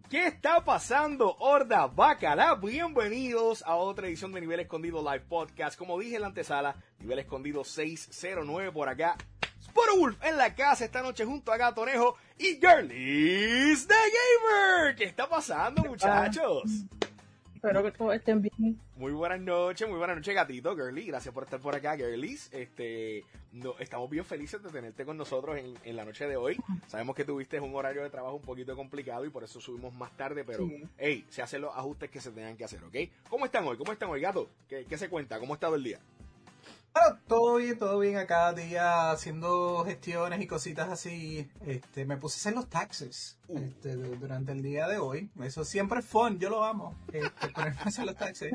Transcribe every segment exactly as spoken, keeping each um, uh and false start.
¿Qué está pasando, Horda Bacala? Bienvenidos a otra edición de Nivel Escondido Live Podcast. Como dije en la antesala, Nivel Escondido seiscientos nueve por acá. Sporowolf en la casa esta noche junto a Gatonejo y Girlies the Gamer. ¿Qué está pasando, muchachos? Espero que todos estén bien. Muy buenas noches, muy buenas noches, gatito, Girly. Gracias por estar por acá, Girlies. Este, no, estamos bien felices de tenerte con nosotros en, en la noche de hoy. Sabemos que tuviste un horario de trabajo un poquito complicado y por eso subimos más tarde, pero, sí. hey, se hacen los ajustes que se tengan que hacer, ¿ok? ¿Cómo están hoy? ¿Cómo están hoy, gato? ¿Qué, qué se cuenta? ¿Cómo ha estado el día? Bueno, todo bien, todo bien acá, día haciendo gestiones y cositas así. Este, me puse a hacer los taxes uh. este, durante el día de hoy. Eso siempre es fun, yo lo amo, este, ponerme a hacer los taxes.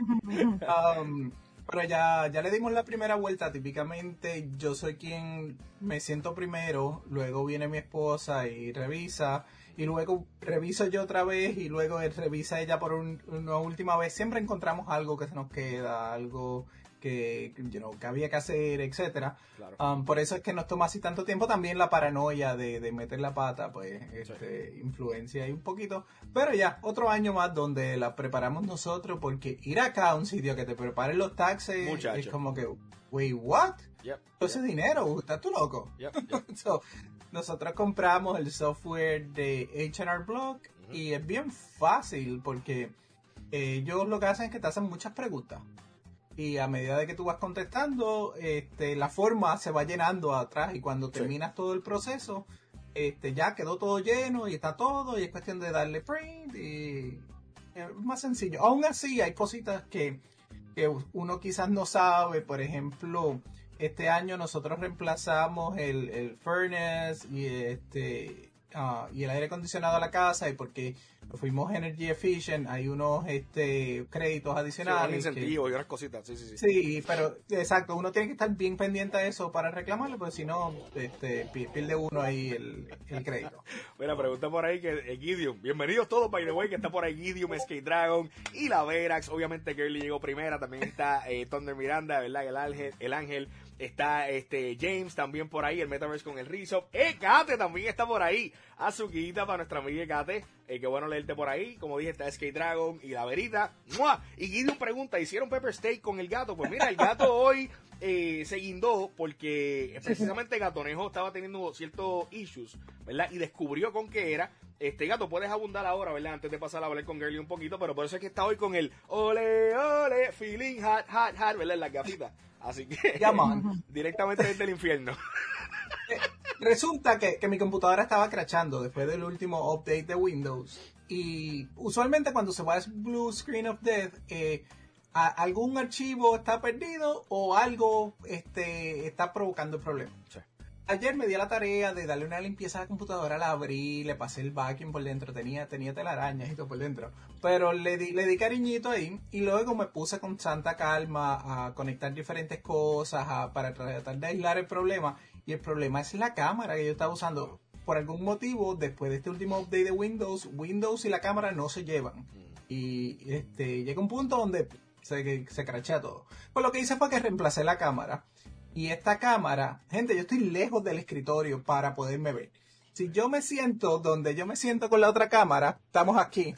Um, pero ya, ya le dimos la primera vuelta. Típicamente yo soy quien me siento primero, luego viene mi esposa y revisa, y luego reviso yo otra vez, y luego revisa ella por un, una última vez. Siempre encontramos algo que se nos queda, algo que, you know, que había que hacer, etcétera. Claro. Um, por eso es que nos toma así tanto tiempo. También la paranoia de, de meter la pata, pues, este, sí. influencia ahí un poquito. Pero ya, otro año más donde la preparamos nosotros, porque ir acá a un sitio que te preparen los taxes Muchacho. es como que, wait, what? Yep, Ese yep. dinero, ¿estás tú loco? Yep, yep. so, nosotros compramos el software de H and R Block uh-huh. y es bien fácil porque ellos lo que hacen es que te hacen muchas preguntas. Y a medida de que tú vas contestando, este, la forma se va llenando atrás y cuando terminas sí. todo el proceso, este, ya quedó todo lleno y está todo y es cuestión de darle print y es más sencillo. Aún así hay cositas que, que uno quizás no sabe. Por ejemplo, este año nosotros reemplazamos el, el furnace y este uh, y el aire acondicionado a la casa, y porque fuimos energy efficient hay unos este créditos adicionales, sí, incentivos y otras cositas, sí, sí, sí. Sí, pero exacto, uno tiene que estar bien pendiente a eso para reclamarlo, porque si no, este, pierde uno ahí el, el crédito. Mira, pregunta por ahí que eh, Gideon, bienvenidos todos, by the way, que está por ahí Gideon, Skate Dragon y la Verax. Obviamente Girly llegó primera, también está eh, Thunder Miranda, ¿verdad? El ángel, el ángel. Está este James también por ahí, el Metaverse con el Rizzo. ¡Eh, Kate también está por ahí! Azuquita para nuestra amiga Kate. Eh, qué bueno leerte por ahí. Como dije, está Skate Dragon y la Verita. ¡Mua! Y Gideon pregunta, ¿hicieron pepper steak con el gato? Pues mira, el gato hoy eh, se guindó porque precisamente Gatonejo estaba teniendo ciertos issues, ¿verdad? Y descubrió con qué era. Este, gato, puedes abundar ahora, ¿verdad? Antes de pasar a hablar con Girly un poquito, pero por eso es que está hoy con el ole, ole, feeling hot, hot, hot, ¿verdad? En las gafitas. Así que, yeah, man. directamente desde el infierno. Eh, resulta que, que mi computadora estaba crashando después del último update de Windows. Y usualmente cuando se va a Blue Screen of Death, eh, a, algún archivo está perdido o algo este, está provocando el problema. Sí. Ayer me di a la tarea de darle una limpieza a la computadora, la abrí, le pasé el vacuum por dentro, tenía, tenía telarañas y todo por dentro, pero le di, le di cariñito ahí, y luego me puse con santa calma a conectar diferentes cosas a, para tratar de aislar el problema, y el problema es la cámara que yo estaba usando. Por algún motivo, después de este último update de Windows, Windows y la cámara no se llevan, y este llega un punto donde se, se crashea todo. Pues lo que hice fue que reemplacé la cámara. Y esta cámara, gente, yo estoy lejos del escritorio para poderme ver. Si yo me siento donde yo me siento con la otra cámara, estamos aquí.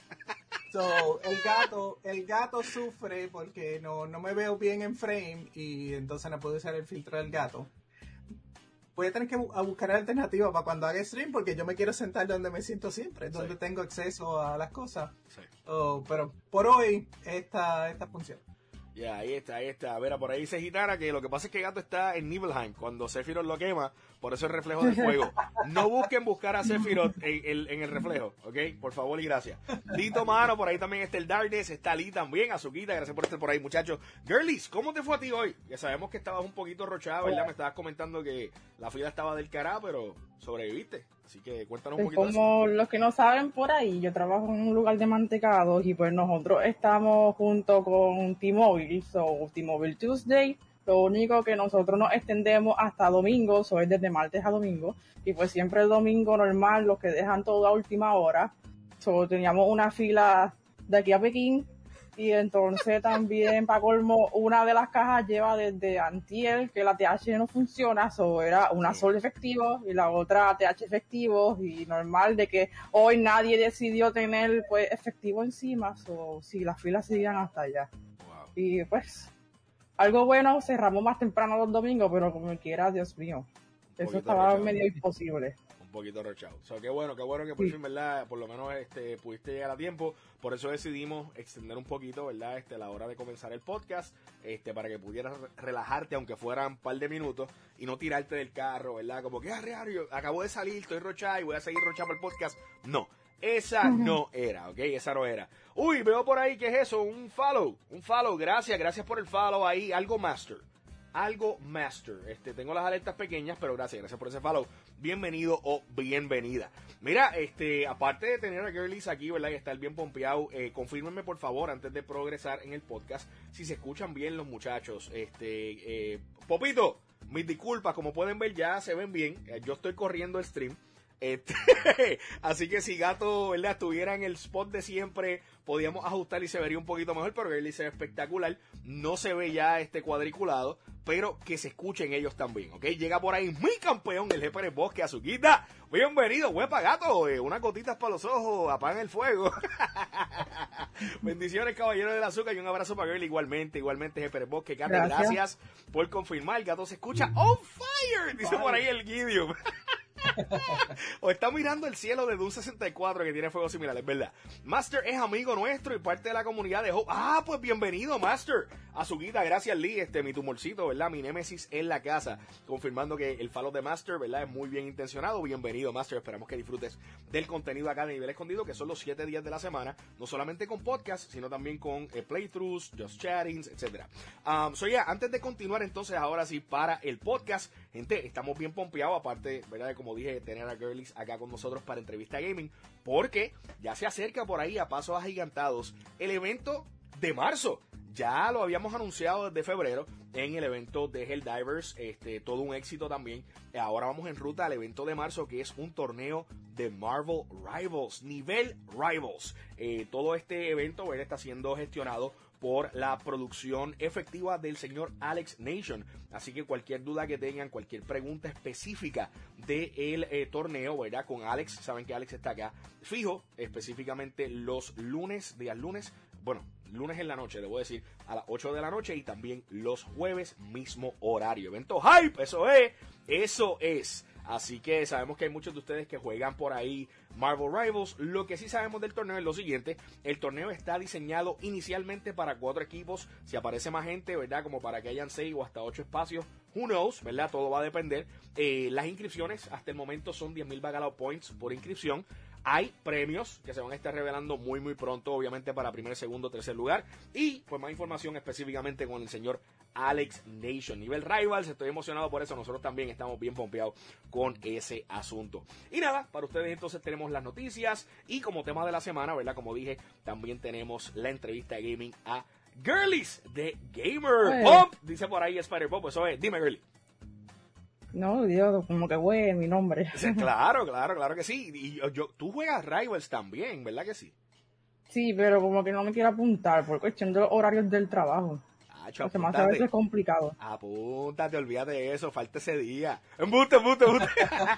So, el gato, el gato sufre porque no, no me veo bien en frame y entonces no puedo usar el filtro del gato. Voy a tener que bu- a buscar alternativas para cuando haga stream, porque yo me quiero sentar donde me siento siempre, donde sí. tengo acceso a las cosas. Sí. Oh, pero por hoy, esta, esta funciona. Ya, yeah, ahí está, ahí está. A ver, por ahí dice Gitara que lo que pasa es que Gato está en Nibelheim. Cuando Sephiroth lo quema, por eso el reflejo del fuego. No busquen buscar a Sephiroth en, en, en el reflejo, ¿ok? Por favor y gracias. Dito Mano, por ahí también está el Darkness, está Lee también, Azuquita, gracias por estar por ahí, muchachos. Girlies, ¿cómo te fue a ti hoy? Ya sabemos que estabas un poquito rochada, ¿verdad? Me estabas comentando que la fila estaba del cará, pero sobreviviste. Así que cuéntanos un pues poquito como de eso. los que no saben por ahí, yo trabajo en un lugar de mantecados y pues nosotros estamos junto con T-Mobile, so T-Mobile Tuesday. Lo único que nosotros nos extendemos hasta domingo, so es desde martes a domingo, y pues siempre el domingo normal, los que dejan todo a última hora. So teníamos una fila de aquí a Pekín, Y entonces también, para colmo, una de las cajas lleva desde antier que la T H no funciona, so era una sol efectivo y la otra T H efectivo, y normal de que hoy nadie decidió tener pues efectivo encima, so sí, las filas seguían hasta allá. Wow. Y pues, algo bueno, cerramos más temprano los domingos, pero como quiera, Dios mío, eso estaba rochado. Medio imposible. Un poquito rochado. O sea, qué bueno, qué bueno que por sí. fin, ¿verdad? Por lo menos este, pudiste llegar a tiempo. Por eso decidimos extender un poquito, ¿verdad? Este, la hora de comenzar el podcast, este, para que pudieras relajarte, aunque fueran un par de minutos, y no tirarte del carro, ¿verdad? Como que, ah, Reario, acabo de salir, estoy rochado y voy a seguir rochado por el podcast. No, esa uh-huh. no era, ¿ok? Esa no era. Uy, veo por ahí, ¿qué es eso? Un follow, un follow, gracias, gracias por el follow ahí, algo master. Algo Master. Este, tengo las alertas pequeñas, pero gracias, gracias por ese follow. Bienvenido o bienvenida. Mira, este, aparte de tener a Girlies aquí, ¿verdad? Y estar bien pompeado, eh, confírmenme por favor, antes de progresar en el podcast, si se escuchan bien los muchachos. Este, eh, Popito, mis disculpas, como pueden ver ya se ven bien. Yo estoy corriendo el stream. Este, así que si Gato, ¿verdad?, estuviera en el spot de siempre, podíamos ajustar y se vería un poquito mejor, pero Girly se ve espectacular. No se ve ya este cuadriculado, pero que se escuchen ellos también, ¿ok? Llega por ahí mi campeón, el jefe del bosque, Azuquita. Bienvenido, huepa Gato, eh, unas gotitas para los ojos, apagan el fuego. Bendiciones, caballero del azúcar, y un abrazo para Girly igualmente, igualmente, jefe del bosque. Gato, gracias. gracias por confirmar. El Gato se escucha on fire, dice por ahí el Gideon. O está mirando el cielo desde un sesenta y cuatro que tiene fuego similar, es verdad. Master es amigo nuestro y parte de la comunidad de Hope. Ah, pues bienvenido, Master. Azuquita, gracias, Lee, este, mi tumorcito, ¿verdad? Mi némesis en la casa. Confirmando que el follow de Master, ¿verdad?, es muy bien intencionado. Bienvenido, Master. Esperamos que disfrutes del contenido acá de Nivel Escondido, que son los siete días de la semana. No solamente con podcast, sino también con eh, playthroughs, just chattings, etcétera. Um, so, ya, yeah, antes de continuar entonces, ahora sí, para el podcast, gente, estamos bien pompeados, aparte, ¿verdad?, de como dije, tener a Girlies acá con nosotros para Entrevista Gaming, porque ya se acerca por ahí a pasos agigantados el evento de marzo. Ya lo habíamos anunciado desde febrero en el evento de Helldivers, este, todo un éxito también. Ahora vamos en ruta al evento de marzo, que es un torneo de Marvel Rivals, nivel Rivals. Eh, todo este evento, ¿verdad?, está siendo gestionado por la producción efectiva del señor Alex Nation. Así que cualquier duda que tengan, cualquier pregunta específica del eh, torneo, ¿verdad?, con Alex, saben que Alex está acá fijo, específicamente los lunes, días lunes, bueno, lunes en la noche, debo decir, a las ocho de la noche, y también los jueves, mismo horario. Evento Hype, eso es, eso es. Así que sabemos que hay muchos de ustedes que juegan por ahí Marvel Rivals. Lo que sí sabemos del torneo es lo siguiente: el torneo está diseñado inicialmente para cuatro equipos. Si aparece más gente, ¿verdad?, como para que hayan seis o hasta ocho espacios, who knows, ¿verdad? Todo va a depender. Eh, las inscripciones hasta el momento son diez mil Bacalao Points por inscripción. Hay premios que se van a estar revelando muy muy pronto, obviamente para primer, segundo, tercer lugar. Y pues más información específicamente con el señor Alex Nation. Nivel Rivals, estoy emocionado por eso. Nosotros también estamos bien pompeados con ese asunto. Y nada, para ustedes entonces tenemos las noticias. Y como tema de la semana, ¿verdad?, como dije, también tenemos la entrevista de gaming a Girlies de Gamer Pop. Dice por ahí Spider Pop, eso es. Dime, Girly. No, Dios, como que güey, mi nombre. Claro, claro, claro que sí. Y yo, yo, tú juegas Rivals también, ¿verdad que sí? Sí, pero como que no me quiero apuntar por cuestión de los horarios del trabajo. Acho, se me hace a veces complicado. Apúntate, olvídate de eso, falta ese día. Embuste, embuste, embuste.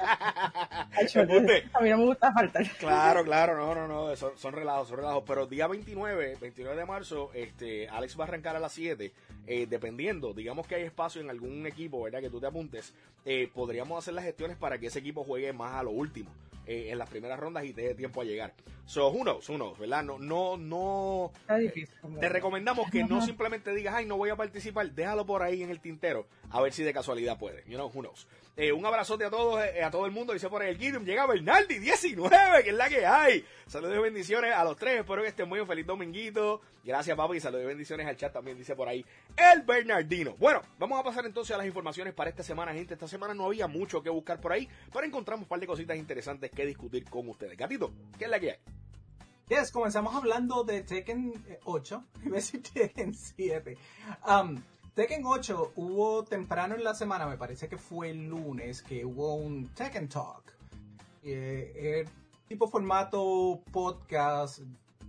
Acho, embuste. A mí no me gusta faltar. Claro, claro, no, no, no, son, son relajos, son relajos. Pero día veintinueve, veintinueve de marzo, este, Alex va a arrancar a las siete. Eh, dependiendo, digamos que hay espacio en algún equipo, ¿verdad?, que tú te apuntes, eh, podríamos hacer las gestiones para que ese equipo juegue más a lo último, eh, en las primeras rondas, y te dé tiempo a llegar. So, who knows, who knows, ¿verdad? No, no, no. Está difícil. Eh, te recomendamos que no simplemente digas, ay, no voy a participar, déjalo por ahí en el tintero, a ver si de casualidad puede. You know, who knows. Eh, un abrazote a todos, eh, a todo el mundo. Dice por ahí el Gideon, llega Bernaldi diecinueve, que es la que hay. Saludos y bendiciones a los tres, espero que estén muy bien, feliz dominguito. Gracias, papi, y saludos y bendiciones al chat también, dice por ahí el Bernardino. Bueno, vamos a pasar entonces a las informaciones para esta semana, gente. Esta semana no había mucho que buscar por ahí, pero encontramos un par de cositas interesantes que discutir con ustedes. Gatito, ¿qué es la que hay? Yes, comenzamos hablando de Tekken ocho, iba a decir Tekken siete. Um, Tekken ocho hubo temprano en la semana, me parece que fue el lunes, que hubo un Tekken Talk. Eh, eh, tipo formato podcast,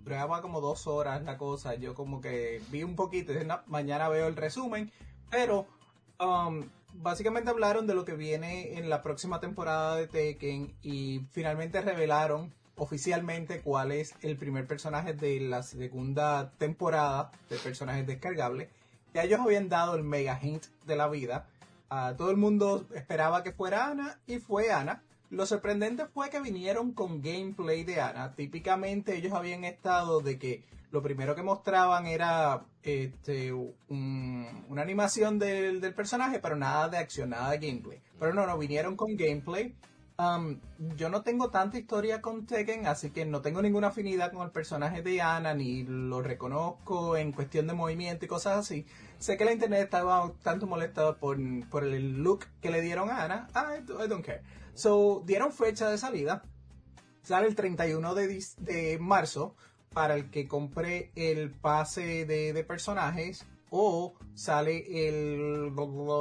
duraba como dos horas la cosa. Yo como que vi un poquito y dije, no, mañana veo el resumen. Pero um, básicamente hablaron de lo que viene en la próxima temporada de Tekken y finalmente revelaron oficialmente cuál es el primer personaje de la segunda temporada de personajes descargables. Ya ellos habían dado el mega hint de la vida. Uh, todo el mundo esperaba que fuera Ana y fue Ana. Lo sorprendente fue que vinieron con gameplay de Ana. Típicamente ellos habían estado de que lo primero que mostraban era este, un, una animación del, del personaje, pero nada de acción, nada de gameplay. Pero no, no, vinieron con gameplay. Um, yo no tengo tanta historia con Tekken, así que no tengo ninguna afinidad con el personaje de Ana, ni lo reconozco en cuestión de movimiento y cosas así. Sé que la internet estaba tanto molestada por, por el look que le dieron a Ana. I, I don't care. So, dieron fecha de salida. Sale el treinta y uno de, de marzo para el que compre el pase de, de personajes, o sale el...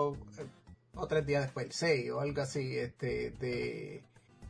o tres días después, el seis o algo así, este, de,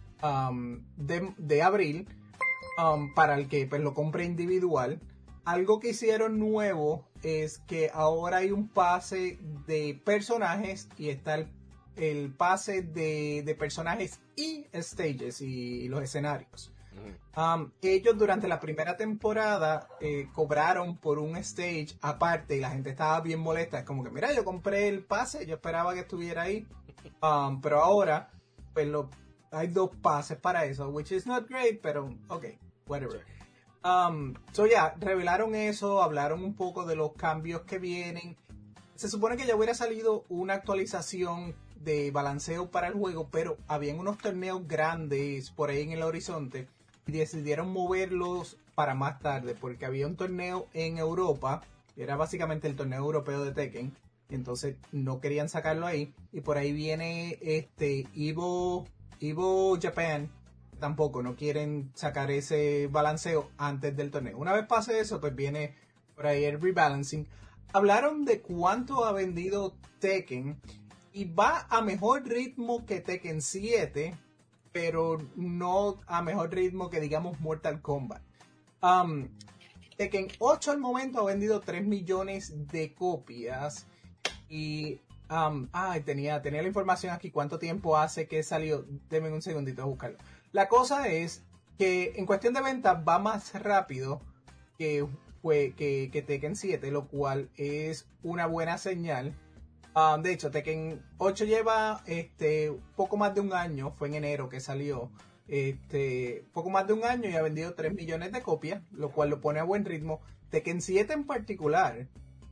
um, de, de abril, um, para el que pues, lo compre individual. Algo que hicieron nuevo es que ahora hay un pase de personajes y está el, el pase de, de personajes y stages y, y los escenarios. Um, ellos durante la primera temporada eh, cobraron por un stage aparte y la gente estaba bien molesta. Es como que, mira, yo compré el pase, yo esperaba que estuviera ahí. Um, pero ahora, pues lo, hay dos pases para eso, which is not great, pero ok, whatever. Um, so ya, yeah, revelaron eso, hablaron un poco de los cambios que vienen. Se supone que ya hubiera salido una actualización de balanceo para el juego, pero habían unos torneos grandes por ahí en el horizonte y decidieron moverlos para más tarde, porque había un torneo en Europa, era básicamente el torneo europeo de Tekken, y entonces no querían sacarlo ahí, y por ahí viene este Evo, Evo Japan, tampoco no quieren sacar ese balanceo antes del torneo. Una vez pase eso, pues viene por ahí el rebalancing. Hablaron de cuánto ha vendido Tekken, y va a mejor ritmo que Tekken siete, pero no a mejor ritmo que, digamos, Mortal Kombat. Um, Tekken ocho al momento ha vendido tres millones de copias. Y, um, ay, tenía, tenía la información aquí, cuánto tiempo hace que salió. Denme un segundito a buscarlo. La cosa es que en cuestión de ventas va más rápido que, fue, que, que Tekken siete, lo cual es una buena señal. Um, de hecho, Tekken ocho lleva este, poco más de un año, fue en enero que salió, este, poco más de un año y ha vendido tres millones de copias, lo cual lo pone a buen ritmo. Tekken siete en particular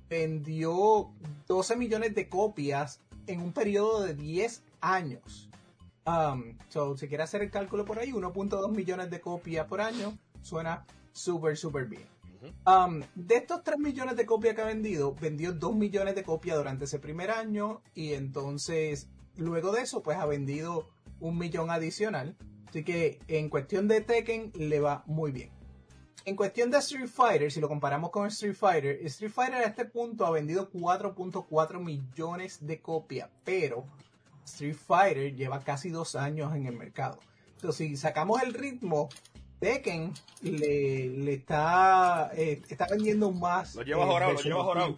vendió doce millones de copias en un periodo de diez años. Um, so, si quiere hacer el cálculo por ahí, uno punto dos millones de copias por año, suena súper, súper bien. Um, de estos tres millones de copias que ha vendido, vendió dos millones de copias durante ese primer año, y entonces luego de eso pues ha vendido un millón adicional. Así que en cuestión de Tekken le va muy bien. En cuestión de Street Fighter, si lo comparamos con Street Fighter, Street Fighter a este punto ha vendido cuatro punto cuatro millones de copias, pero Street Fighter lleva casi dos años en el mercado. Entonces, si sacamos el ritmo, Tekken le, le está, eh, está vendiendo más. Lo lleva jorado, lo lleva jorado.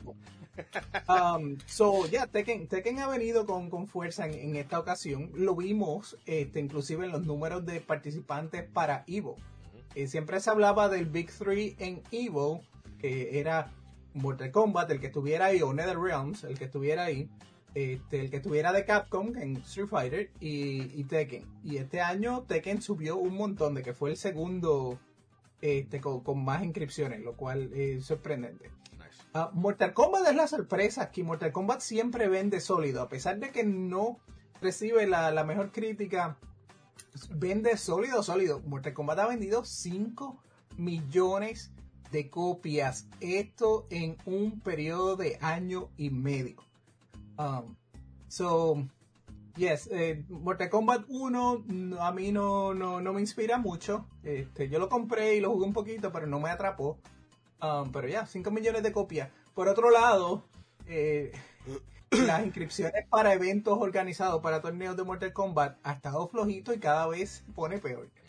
Um, so, ya, yeah, Tekken, Tekken ha venido con, con fuerza en, en esta ocasión. Lo vimos, este, inclusive en los números de participantes para Evo. Eh, siempre se hablaba del Big Three en Evo, que era Mortal Kombat, el que estuviera ahí, o NetherRealms, el que estuviera ahí. Este, el que estuviera de Capcom en Street Fighter y, y Tekken. Y este año Tekken subió un montón, de que fue el segundo este, con, con más inscripciones, lo cual es sorprendente. Nice. Uh, Mortal Kombat es la sorpresa aquí. Mortal Kombat siempre vende sólido, a pesar de que no recibe la, la mejor crítica, vende sólido, sólido. Mortal Kombat ha vendido cinco millones de copias, esto en un periodo de año y medio. Um, so, yes, eh, Mortal Kombat uno no, a mí no, no, no me inspira mucho. Este, yo lo compré y lo jugué un poquito, pero no me atrapó. Um, pero ya, cinco millones de copias. Por otro lado, eh, las inscripciones para eventos organizados para torneos de Mortal Kombat ha estado flojito y cada vez se pone peor.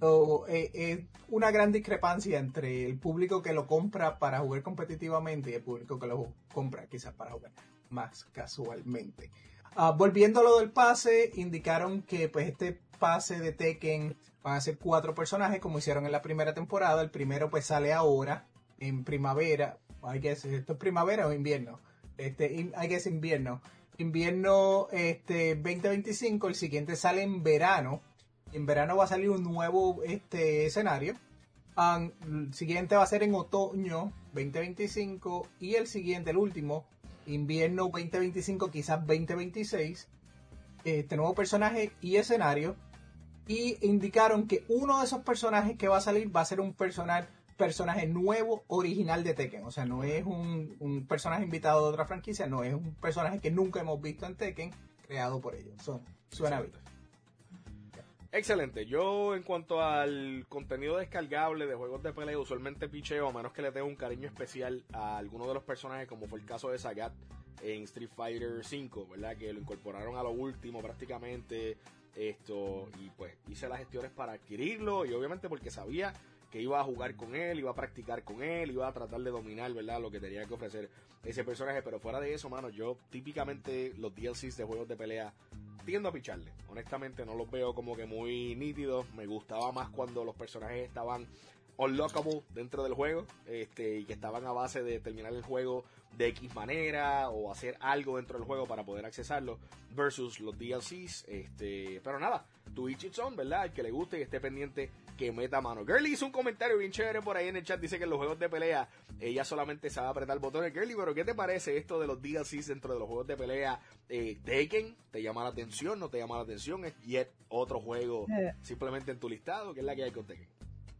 So, eh, eh, una gran discrepancia entre el público que lo compra para jugar competitivamente y el público que lo compra quizás para jugar más casualmente. Uh, volviendo a lo del pase, indicaron que pues este pase de Tekken van a ser cuatro personajes como hicieron en la primera temporada. El primero pues sale ahora en primavera. I guess, ¿esto es primavera o invierno? Este, I guess invierno. Invierno este, veinte veinticinco, el siguiente sale en verano. En verano va a salir un nuevo este, escenario. Um, el siguiente va a ser en otoño veinte veinticinco y el siguiente, el último, invierno veinte veinticinco, quizás veinte veintiséis. Este nuevo personaje y escenario. Y indicaron que uno de esos personajes que va a salir va a ser un personaje, personaje nuevo original de Tekken. O sea, no es un, un personaje invitado de otra franquicia, no es un personaje que nunca hemos visto en Tekken, creado por ellos. So, suena bien. Excelente. Yo, en cuanto al contenido descargable de juegos de pelea, usualmente picheo, a menos que le tenga un cariño especial a alguno de los personajes, como fue el caso de Sagat en Street Fighter cinco, ¿verdad? Que lo incorporaron a lo último prácticamente, esto, y pues hice las gestiones para adquirirlo, y obviamente porque sabía que iba a jugar con él, iba a practicar con él, iba a tratar de dominar, ¿verdad? Lo que tenía que ofrecer ese personaje, pero fuera de eso, mano, yo típicamente los D L Cs de juegos de pelea tiendo a picharle. Honestamente no los veo como que muy nítidos. Me gustaba más cuando los personajes estaban unlockable dentro del juego, este, y que estaban a base de terminar el juego de X manera o hacer algo dentro del juego para poder accesarlo, versus los D L Cs. Este, pero nada, to each its own, ¿verdad? El que le guste y esté pendiente que meta mano. Girly hizo un comentario bien chévere por ahí en el chat. Dice que en los juegos de pelea ella solamente sabe apretar botones. Girly, pero ¿qué te parece esto de los D L Cs dentro de los juegos de pelea? Eh, Tekken, ¿te llama la atención? ¿No te llama la atención? ¿Es yet otro juego Eh. simplemente en tu listado? ¿Qué es la que hay con Tekken?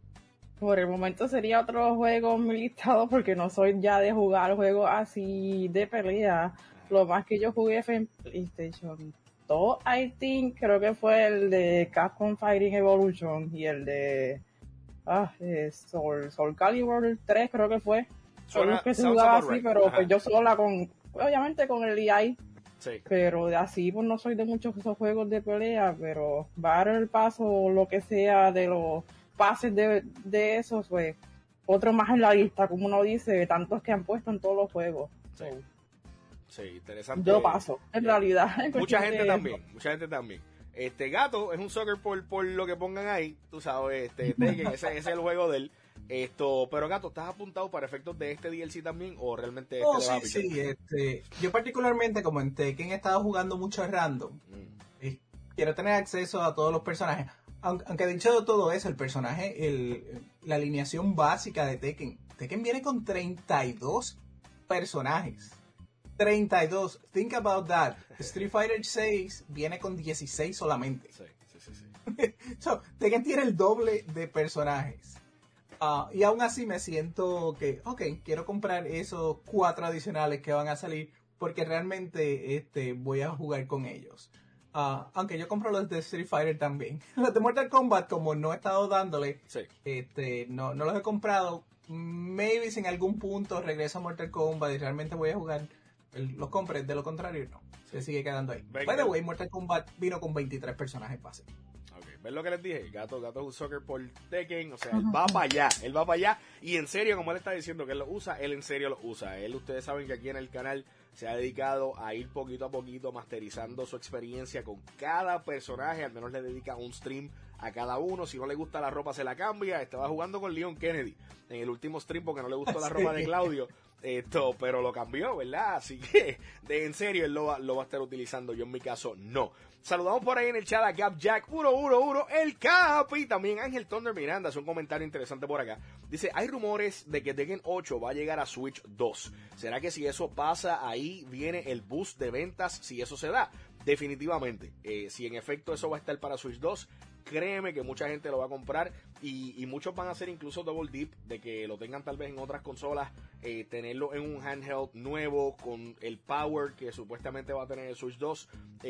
Por el momento sería otro juego en mi listado porque no soy ya de jugar juegos así de pelea. Lo más que yo jugué fue en PlayStation dos, I think. Creo que fue el de Capcom Fighting Evolution y el de ah, eh, Soul, Soul Calibur tres, creo que fue. Son los que se jugaba así, right. Pero pues yo sola con, obviamente con el E I. Sí. Pero de así pues no soy de muchos esos juegos de pelea, pero va a dar el paso o lo que sea de los pases de, de esos, pues otro más en la lista, como uno dice, de tantos que han puesto en todos los juegos. Sí, so, sí, interesante. Yo paso, en realidad. En mucha gente también, eso. mucha gente también. Este Gato es un soccer por, por lo que pongan ahí, tú sabes, este Tekken, ese, ese es el juego de él. Esto, pero Gato, ¿estás apuntado para efectos de este D L C también o realmente este oh, le va sí, a pichar? Sí, este, yo particularmente como en Tekken he estado jugando mucho random, mm. y quiero tener acceso a todos los personajes. Aunque dicho de todo eso, el personaje, el, la alineación básica de Tekken, Tekken viene con treinta y dos personajes. treinta y dos. Think about that. Street Fighter seis viene con dieciséis solamente. Sí, sí, sí. sí. So, Tekken tiene el doble de personajes. Uh, y aún así me siento que, ok, quiero comprar esos cuatro adicionales que van a salir porque realmente este, voy a jugar con ellos. Uh, aunque yo compro los de Street Fighter también. Los de Mortal Kombat, como no he estado dándole, sí. este, no, no los he comprado. Maybe si en algún punto regreso a Mortal Kombat y realmente voy a jugar, el, los compré. De lo contrario, no. Se sigue quedando ahí. Venga. By the way, Mortal Kombat vino con veintitrés personajes base. Okay. ¿Ves lo que les dije? Gato, Gato es un soccer por Tekken, o sea, él va para allá, él va para allá, y en serio, como él está diciendo que él lo usa, él en serio lo usa. Él, ustedes saben que aquí en el canal se ha dedicado a ir poquito a poquito masterizando su experiencia con cada personaje, al menos le dedica un stream a cada uno. Si no le gusta la ropa se la cambia. Estaba jugando con Leon Kennedy en el último stream porque no le gustó la ropa de Claudio, esto, pero lo cambió, ¿verdad? Así que de en serio él lo va, lo va a estar utilizando. Yo en mi caso no. Saludamos por ahí en el chat a Gap Jack uno uno uno, el Capi, también Ángel Thunder Miranda, hace un comentario interesante por acá. Dice, hay rumores de que Tekken ocho va a llegar a Switch dos. ¿Será que si eso pasa ahí viene el boost de ventas? Si eso se da, definitivamente. Eh, si en efecto eso va a estar para Switch dos, créeme que mucha gente lo va a comprar y, y muchos van a hacer incluso double dip de que lo tengan tal vez en otras consolas, eh, tenerlo en un handheld nuevo con el power que supuestamente va a tener el Switch dos,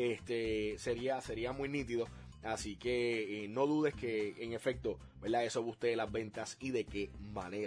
este sería sería muy nítido. Así que eh, no dudes que en efecto, ¿verdad? Eso guste las ventas y de qué manera.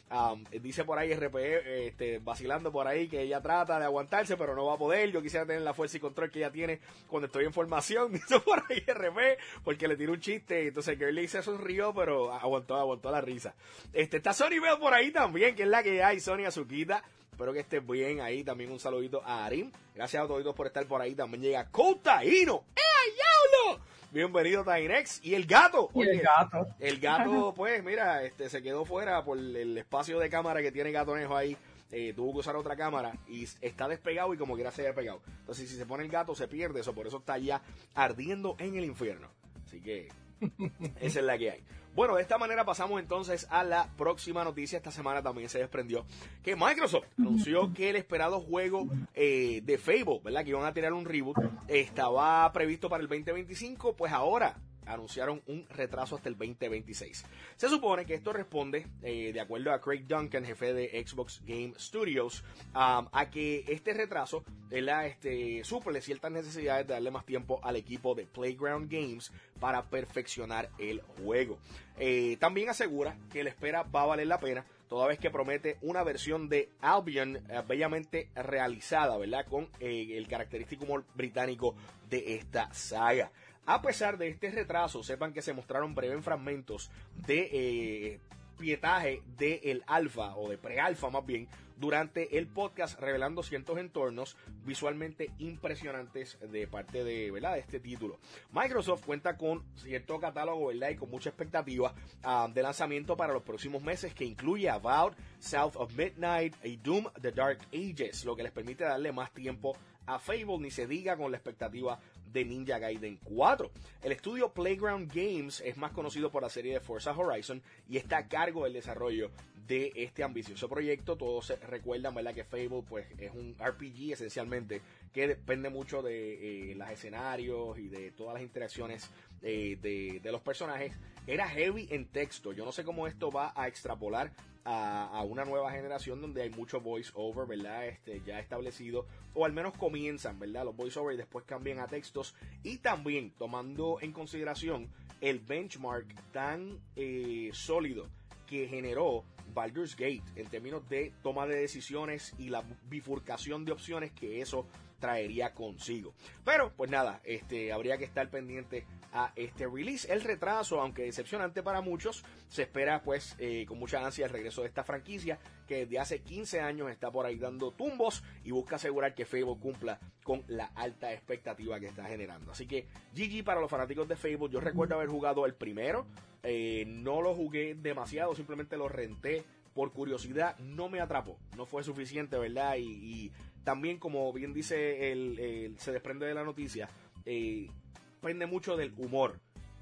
Um, dice por ahí R P E, este, vacilando por ahí, que ella trata de aguantarse, pero no va a poder. Yo quisiera tener la fuerza y control que ella tiene cuando estoy en formación. Dice por ahí R P E, porque le tiró un chiste. Entonces Girly se sonrió, pero aguantó, aguantó la risa. Este, está Sony Bell por ahí también, que es la que hay, Sony Azuquita. Espero que estés bien ahí. También un saludito a Arim. Gracias a todos por estar por ahí. También llega Cotaino. ¡Eh, diablo! Bienvenido Tainex. Y el gato. Y Oye, el gato. El gato, pues, mira, este se quedó fuera por el espacio de cámara que tiene Gatonejo ahí. Eh, tuvo que usar otra cámara y está despegado y como quiera se haya pegado. Entonces, si se pone el gato, se pierde eso. Por eso está ya ardiendo en el infierno. Así que esa es la que hay. Bueno, de esta manera pasamos entonces a la próxima noticia. Esta semana también se desprendió que Microsoft anunció que el esperado juego eh, de Fable, ¿verdad? Que iban a tirar un reboot, estaba previsto para el veinte veinticinco, pues ahora anunciaron un retraso hasta el veinte veintiséis. Se supone que esto responde, eh, de acuerdo a Craig Duncan, jefe de Xbox Game Studios, um, a que este retraso ¿verdad? Este, suple ciertas necesidades de darle más tiempo al equipo de Playground Games para perfeccionar el juego. Eh, también asegura que la espera va a valer la pena, toda vez que promete una versión de Albion eh, bellamente realizada, ¿verdad? Con eh, el característico humor británico de esta saga. A pesar de este retraso, sepan que se mostraron breves fragmentos de eh, pietaje del alfa, o de pre-alfa más bien, durante el podcast, revelando ciertos entornos visualmente impresionantes de parte de, ¿verdad? de este título. Microsoft cuenta con cierto catálogo, ¿verdad? Y con mucha expectativa uh, de lanzamiento para los próximos meses, que incluye Avowed, South of Midnight y Doom The Dark Ages, lo que les permite darle más tiempo a Fable, ni se diga con la expectativa de Ninja Gaiden cuatro. El estudio Playground Games es más conocido por la serie de Forza Horizon y está a cargo del desarrollo de este ambicioso proyecto. Todos se recuerdan, ¿verdad?, que Fable pues es un R P G esencialmente que depende mucho de eh, los escenarios y de todas las interacciones eh, de, de los personajes. Era heavy en texto. Yo no sé cómo esto va a extrapolar A, a una nueva generación donde hay mucho voice over, ¿verdad? Este, ya establecido, o al menos comienzan, ¿verdad? Los voice over y después cambian a textos, y también tomando en consideración el benchmark tan eh, sólido que generó Baldur's Gate en términos de toma de decisiones y la bifurcación de opciones que eso traería consigo. Pero pues nada, este habría que estar pendiente a este release. El retraso, aunque decepcionante para muchos, se espera pues eh, con mucha ansia el regreso de esta franquicia que desde hace quince años está por ahí dando tumbos y busca asegurar que Fable cumpla con la alta expectativa que está generando. Así que G G para los fanáticos de Fable. Yo recuerdo haber jugado el primero, eh, no lo jugué demasiado, simplemente lo renté por curiosidad, no me atrapó, no fue suficiente, ¿verdad? Y, y también, como bien dice, el, el, se desprende de la noticia, eh, depende mucho del humor.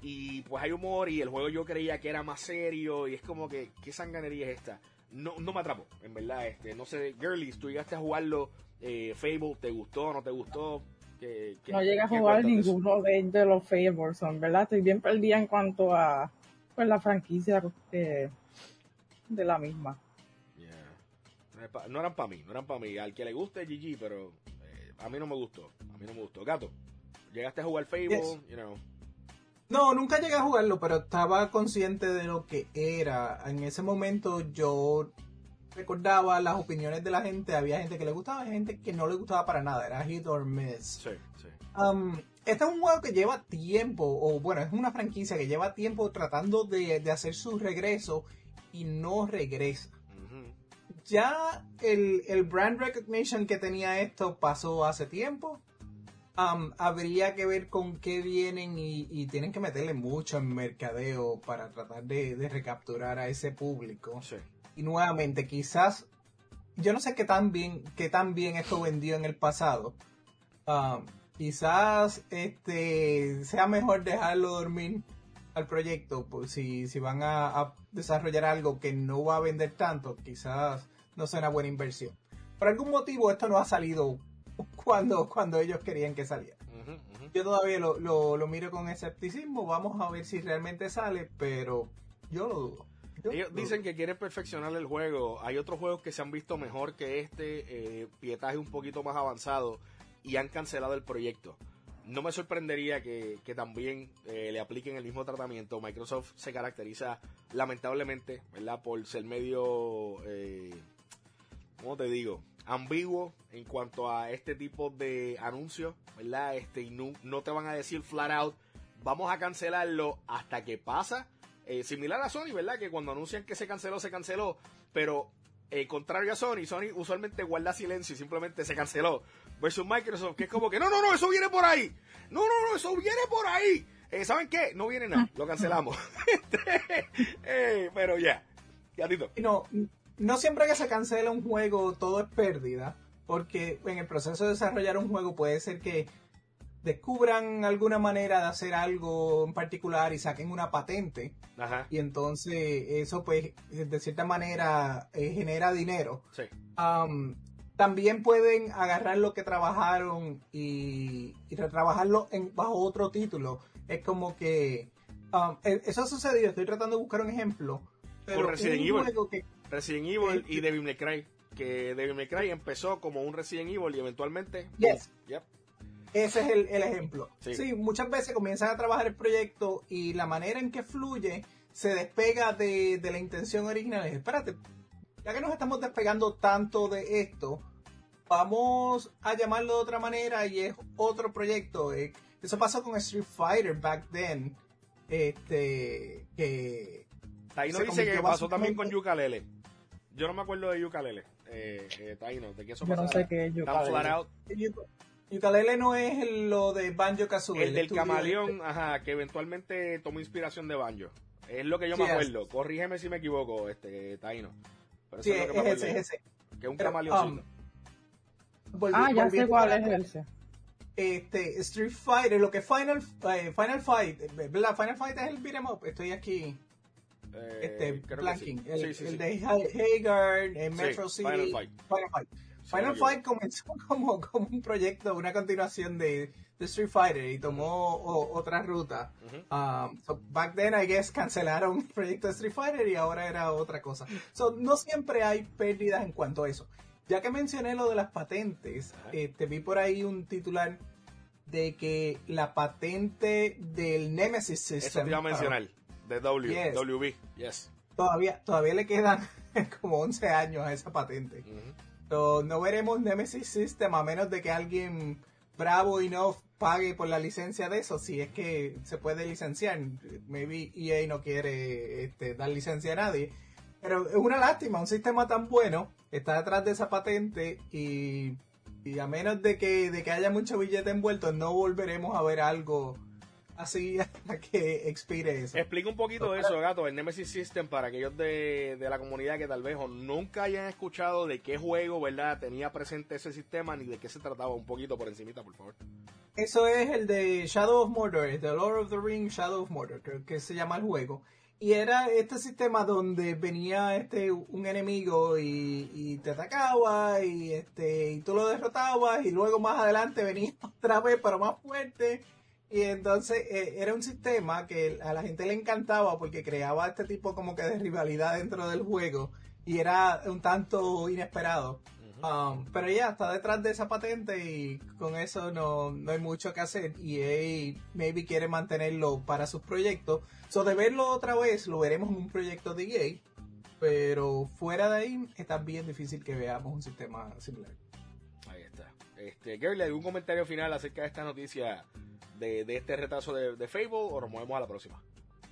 Y pues hay humor y el juego yo creía que era más serio y es como que, ¿qué sanganería es esta? No, no me atrapó, en verdad. Este, no sé, Girly, tú llegaste a jugarlo, eh, Fable, ¿te gustó, no te gustó? ¿Qué, qué, no llegué a jugar ninguno de, de los Fables, en verdad. Estoy bien perdida en cuanto a pues, la franquicia de, de la misma. Yeah. No eran para mí, no eran para mí. Al que le guste, G G, pero eh, a mí no me gustó. A mí no me gustó. Gato, ¿llegaste a jugar Fable? Yes. You know. No, nunca llegué a jugarlo, pero estaba consciente de lo que era. En ese momento yo recordaba las opiniones de la gente. Había gente que le gustaba, había gente que no le gustaba para nada. Era hit or miss. Sí, sí. Um, este es un juego que lleva tiempo, o bueno, es una franquicia que lleva tiempo tratando de, de hacer su regreso y no regresa. Uh-huh. Ya el, el brand recognition que tenía esto pasó hace tiempo. Um, habría que ver con qué vienen y, y tienen que meterle mucho en mercadeo para tratar de, de recapturar a ese público. Sí. Y nuevamente, quizás, yo no sé qué tan bien, qué tan bien esto vendió en el pasado. Um, quizás este sea mejor dejarlo dormir al proyecto, pues si, si van a, a desarrollar algo que no va a vender tanto, quizás no sea una buena inversión. Por algún motivo esto no ha salido cuando, cuando ellos querían que saliera. Uh-huh, uh-huh. Yo todavía lo, lo, lo miro con escepticismo. Vamos a ver si realmente sale, pero yo lo dudo. Yo ellos lo dicen dudo. que quieren perfeccionar el juego. Hay otros juegos que se han visto mejor que este, eh, pietaje un poquito más avanzado, y han cancelado el proyecto. no me sorprendería que, que también eh, le apliquen el mismo tratamiento. Microsoft se caracteriza, lamentablemente, ¿verdad?, por ser medio, eh, ¿cómo te digo?, ambiguo en cuanto a este tipo de anuncios, ¿verdad? Este, y no, no te van a decir flat out, vamos a cancelarlo hasta que pasa. Eh, similar a Sony, ¿verdad?, que cuando anuncian que se canceló, se canceló, pero eh, contrario a Sony, Sony usualmente guarda silencio y simplemente se canceló. Versus Microsoft, que es como que, no, no, no, eso viene por ahí. No, no, no, eso viene por ahí. Eh, ¿Saben qué? No viene nada, lo cancelamos. eh, pero ya, ya, Tito. No, no siempre que se cancela un juego todo es pérdida, porque en el proceso de desarrollar un juego puede ser que descubran alguna manera de hacer algo en particular y saquen una patente. Ajá. Y entonces eso pues de cierta manera eh, genera dinero. Sí. Um, también pueden agarrar lo que trabajaron y, y retrabajarlo en, bajo otro título. Es como que um, eso ha sucedido. Estoy tratando de buscar un ejemplo. Pero Con Resident un Evil. juego que, Resident Evil eh, y Devil May Cry. Que Devil May Cry empezó como un Resident Evil y eventualmente... Yes. Yep. Ese es el, el ejemplo. Sí. Sí, muchas veces comienzan a trabajar el proyecto y la manera en que fluye se despega de, de la intención original. Es, espérate, ya que nos estamos despegando tanto de esto, vamos a llamarlo de otra manera y es otro proyecto. Eh, eso pasó con Street Fighter back then. Este, que... Taino dice que pasó también con Yooka-Laylee. Yo no me acuerdo de Yooka-Laylee. Eh, eh, Taino, de que eso Yo no pasara. sé qué es Tan Yooka-Laylee. flat out. Yooka-Laylee no es el- lo de Banjo-Kazooie. El del estudio camaleón, este. ajá, que eventualmente tomó inspiración de Banjo. Es lo que yo Sí, me es. acuerdo. Corrígeme si me equivoco, este Taino. Pero Sí, eso es lo que es me ese, acuerdo. es ese. Que es un Pero, camaleoncito. um, Volvi- Ah, ya sé volviendo cuál a- es ese. Este, Street Fighter, lo que Final, eh, Final Fight, eh, ¿verdad? Final Fight es el beat'em up. Estoy aquí, Eh, este, creo que blanking. sí. El, Sí, sí, el sí. de Ha- Hagar, en Sí, Metro City. Final Fight. Final Fight. Sí, Final no me Fight comenzó como, como un proyecto, una continuación de, de Street Fighter y tomó o- otra ruta. Ujú. Um, so back then, I guess, cancelaron el proyecto de Street Fighter y ahora era otra cosa. So, no siempre hay pérdidas en cuanto a eso. Ya que mencioné lo de las patentes, Ajá. eh, te vi por ahí un titular de que la patente del Nemesis System Eso te iba a mencionar. De W, Yes. W B. Yes. todavía, todavía le quedan como once años a esa patente. Ujú. So, no veremos Nemesis System a menos de que alguien bravo y no pague por la licencia de eso, si es que se puede licenciar. Maybe E A no quiere este, dar licencia a nadie. Pero es una lástima, un sistema tan bueno está detrás de esa patente y, y a menos de que, de que haya mucho billete envuelto, no volveremos a ver algo así hasta que expire eso. Explica un poquito de eso, Gato, el Nemesis System, para aquellos de, de la comunidad que tal vez o nunca hayan escuchado de qué juego, ¿verdad?, tenía presente ese sistema ni de qué se trataba. Un poquito por encimita, por favor. Eso es el de Shadow of Mordor, The Lord of the Rings Shadow of Mordor, creo que se llama el juego. Y era este sistema donde venía este un enemigo y, y te atacaba y este y tú lo derrotabas y luego más adelante venía otra vez pero más fuerte. Y entonces eh, era un sistema que a la gente le encantaba porque creaba este tipo como que de rivalidad dentro del juego y era un tanto inesperado. Um, pero ya está detrás de esa patente y con eso no, no hay mucho que hacer. E A maybe quiere mantenerlo para sus proyectos. So de verlo otra vez lo veremos en un proyecto de E A, pero fuera de ahí está bien difícil que veamos un sistema similar. Ahí está. Este, Gary, ¿algún comentario final acerca de esta noticia de, de este retraso de, de Fable o nos movemos a la próxima?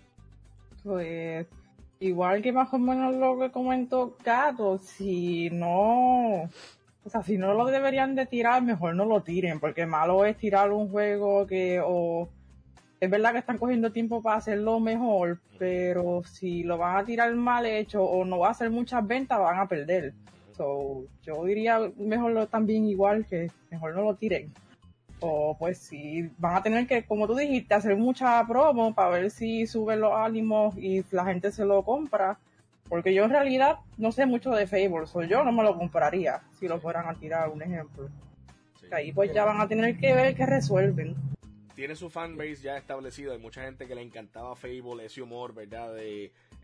Pues igual que más o menos lo que comentó Gato, si no, o sea, si no lo deberían de tirar, mejor no lo tiren, porque malo es tirar un juego que o es verdad que están cogiendo tiempo para hacerlo mejor, pero si lo van a tirar mal hecho o no va a hacer muchas ventas, van a perder. So, yo diría mejor lo, también igual que mejor no lo tiren. O pues si van a tener que, como tú dijiste, hacer mucha promo para ver si suben los ánimos y la gente se lo compra. Porque yo en realidad no sé mucho de Fable, so yo no me lo compraría si lo fueran a tirar, un ejemplo. Sí. Que ahí pues ya van a tener que ver qué resuelven. Tiene su fanbase ya establecido. Hay mucha gente que le encantaba Fable, ese humor, ¿verdad? De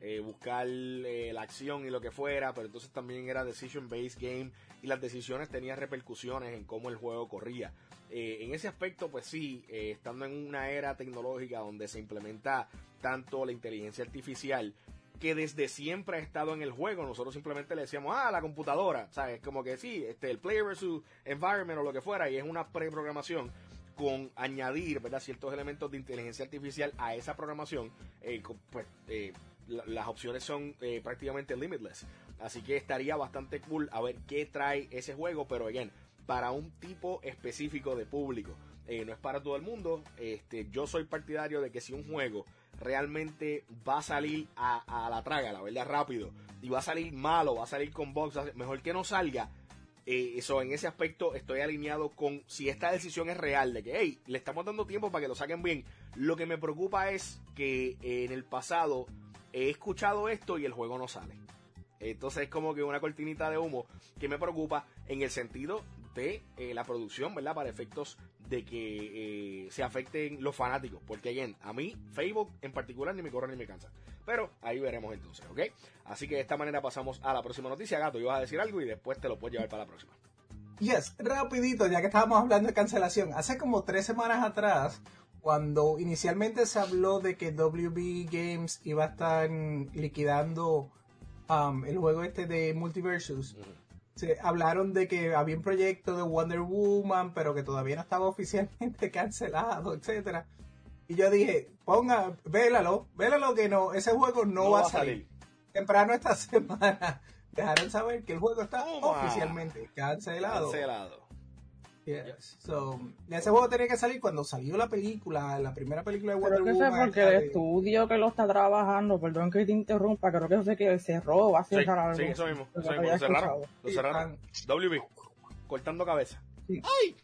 eh, buscar eh, la acción y lo que fuera, pero entonces también era decision based game y las decisiones tenían repercusiones en cómo el juego corría. Eh, en ese aspecto, pues sí, eh, estando en una era tecnológica donde se implementa tanto la inteligencia artificial, que desde siempre ha estado en el juego, nosotros simplemente le decíamos, ah, la computadora, ¿sabes? Como que sí, este, el player versus environment o lo que fuera, y es una preprogramación con añadir, ¿verdad?, ciertos elementos de inteligencia artificial a esa programación, eh, pues eh, la, las opciones son eh, prácticamente limitless. Así que estaría bastante cool a ver qué trae ese juego, pero again, para un tipo específico de público. Eh, no es para todo el mundo. Este, yo soy partidario de que si un juego realmente va a salir a, a la traga, la verdad, rápido, y va a salir malo, va a salir con bugs, mejor que no salga. Eh, eso, en ese aspecto estoy alineado con si esta decisión es real, de que hey, le estamos dando tiempo para que lo saquen bien. Lo que me preocupa es que eh, en el pasado he escuchado esto y el juego no sale. Entonces es como que una cortinita de humo que me preocupa en el sentido de eh, la producción, ¿verdad? Para efectos de que eh, se afecten los fanáticos. Porque, again, a mí, Facebook en particular, ni me corre ni me cansa. Pero ahí veremos entonces, ¿ok? Así que de esta manera pasamos a la próxima noticia. Gato, ibas a decir algo y después te lo puedes llevar para la próxima. Yes, rapidito, ya que estábamos hablando de cancelación. Hace como tres semanas atrás, cuando inicialmente se habló de que W B Games iba a estar liquidando um, el juego este de Multiversus, uh-huh. se hablaron de que había un proyecto de Wonder Woman, pero que todavía no estaba oficialmente cancelado, etcétera. Y yo dije, ponga, vélalo, vélalo que no, ese juego no, no va a salir. salir. Temprano esta semana dejaron saber que el juego está Toma. oficialmente cancelado. Cancelado. Yes. Yeah. So, ese juego tenía que salir cuando salió la película, la primera película de Wonder Woman. Pero que sé porque el de... estudio que lo está trabajando, perdón que te interrumpa, creo que sé que cerró, va a cerrar algo. Sí, eso mismo, eso mismo, lo cerraron, lo cerraron. Sí, W B, cortando cabeza. Sí. ¡Ay!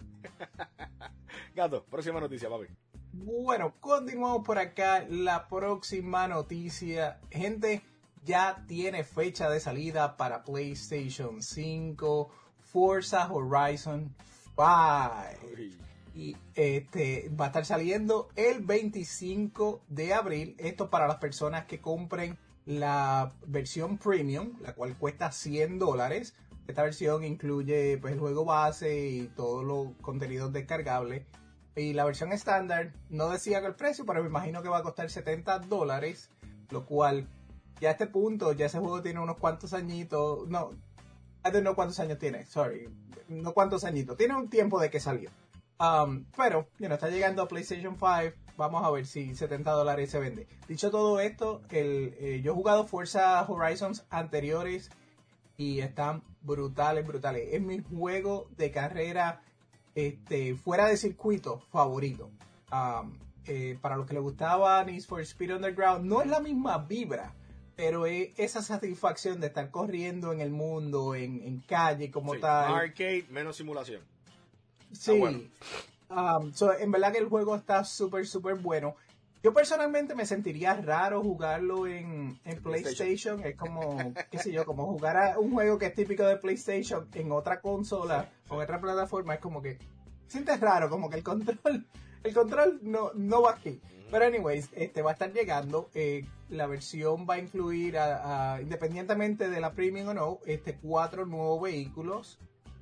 Gato, próxima noticia, papi. Bueno, continuamos por acá. La próxima noticia, gente, ya tiene fecha de salida para PlayStation cinco, Forza Horizon cinco. Y este va a estar saliendo el veinticinco de abril. Esto para las personas que compren la versión premium, la cual cuesta cien dólares. Esta versión incluye pues el juego base y todos los contenidos descargables. Y la versión estándar no decía el precio, pero me imagino que va a costar setenta dólares, lo cual ya a este punto, ya ese juego tiene unos cuantos añitos, no, I don't know cuántos años tiene, sorry, no cuántos añitos, tiene un tiempo de que salió. Um, pero, you know, está llegando a PlayStation cinco, vamos a ver si setenta dólares se vende. Dicho todo esto, el, eh, yo he jugado Forza Horizons anteriores y están brutales, brutales. Es mi juego de carrera Este, fuera de circuito favorito. Um, eh, para los que les gustaba Need for Speed Underground, no es la misma vibra, pero es esa satisfacción de estar corriendo en el mundo, en, en calle como sí, tal. Arcade, menos simulación. Sí. Ah, bueno. um, so, en verdad que el juego está súper, súper bueno. Yo personalmente me sentiría raro jugarlo en, en PlayStation. Es como, qué sé yo, como jugar a un juego que es típico de PlayStation en otra consola sí, sí. o en otra plataforma. Es como que sientes raro, como que el control el control no, no va aquí. Mm. Pero anyways, este va a estar llegando. Eh, la versión va a incluir, a, a, independientemente de la premium o no, este cuatro nuevos vehículos.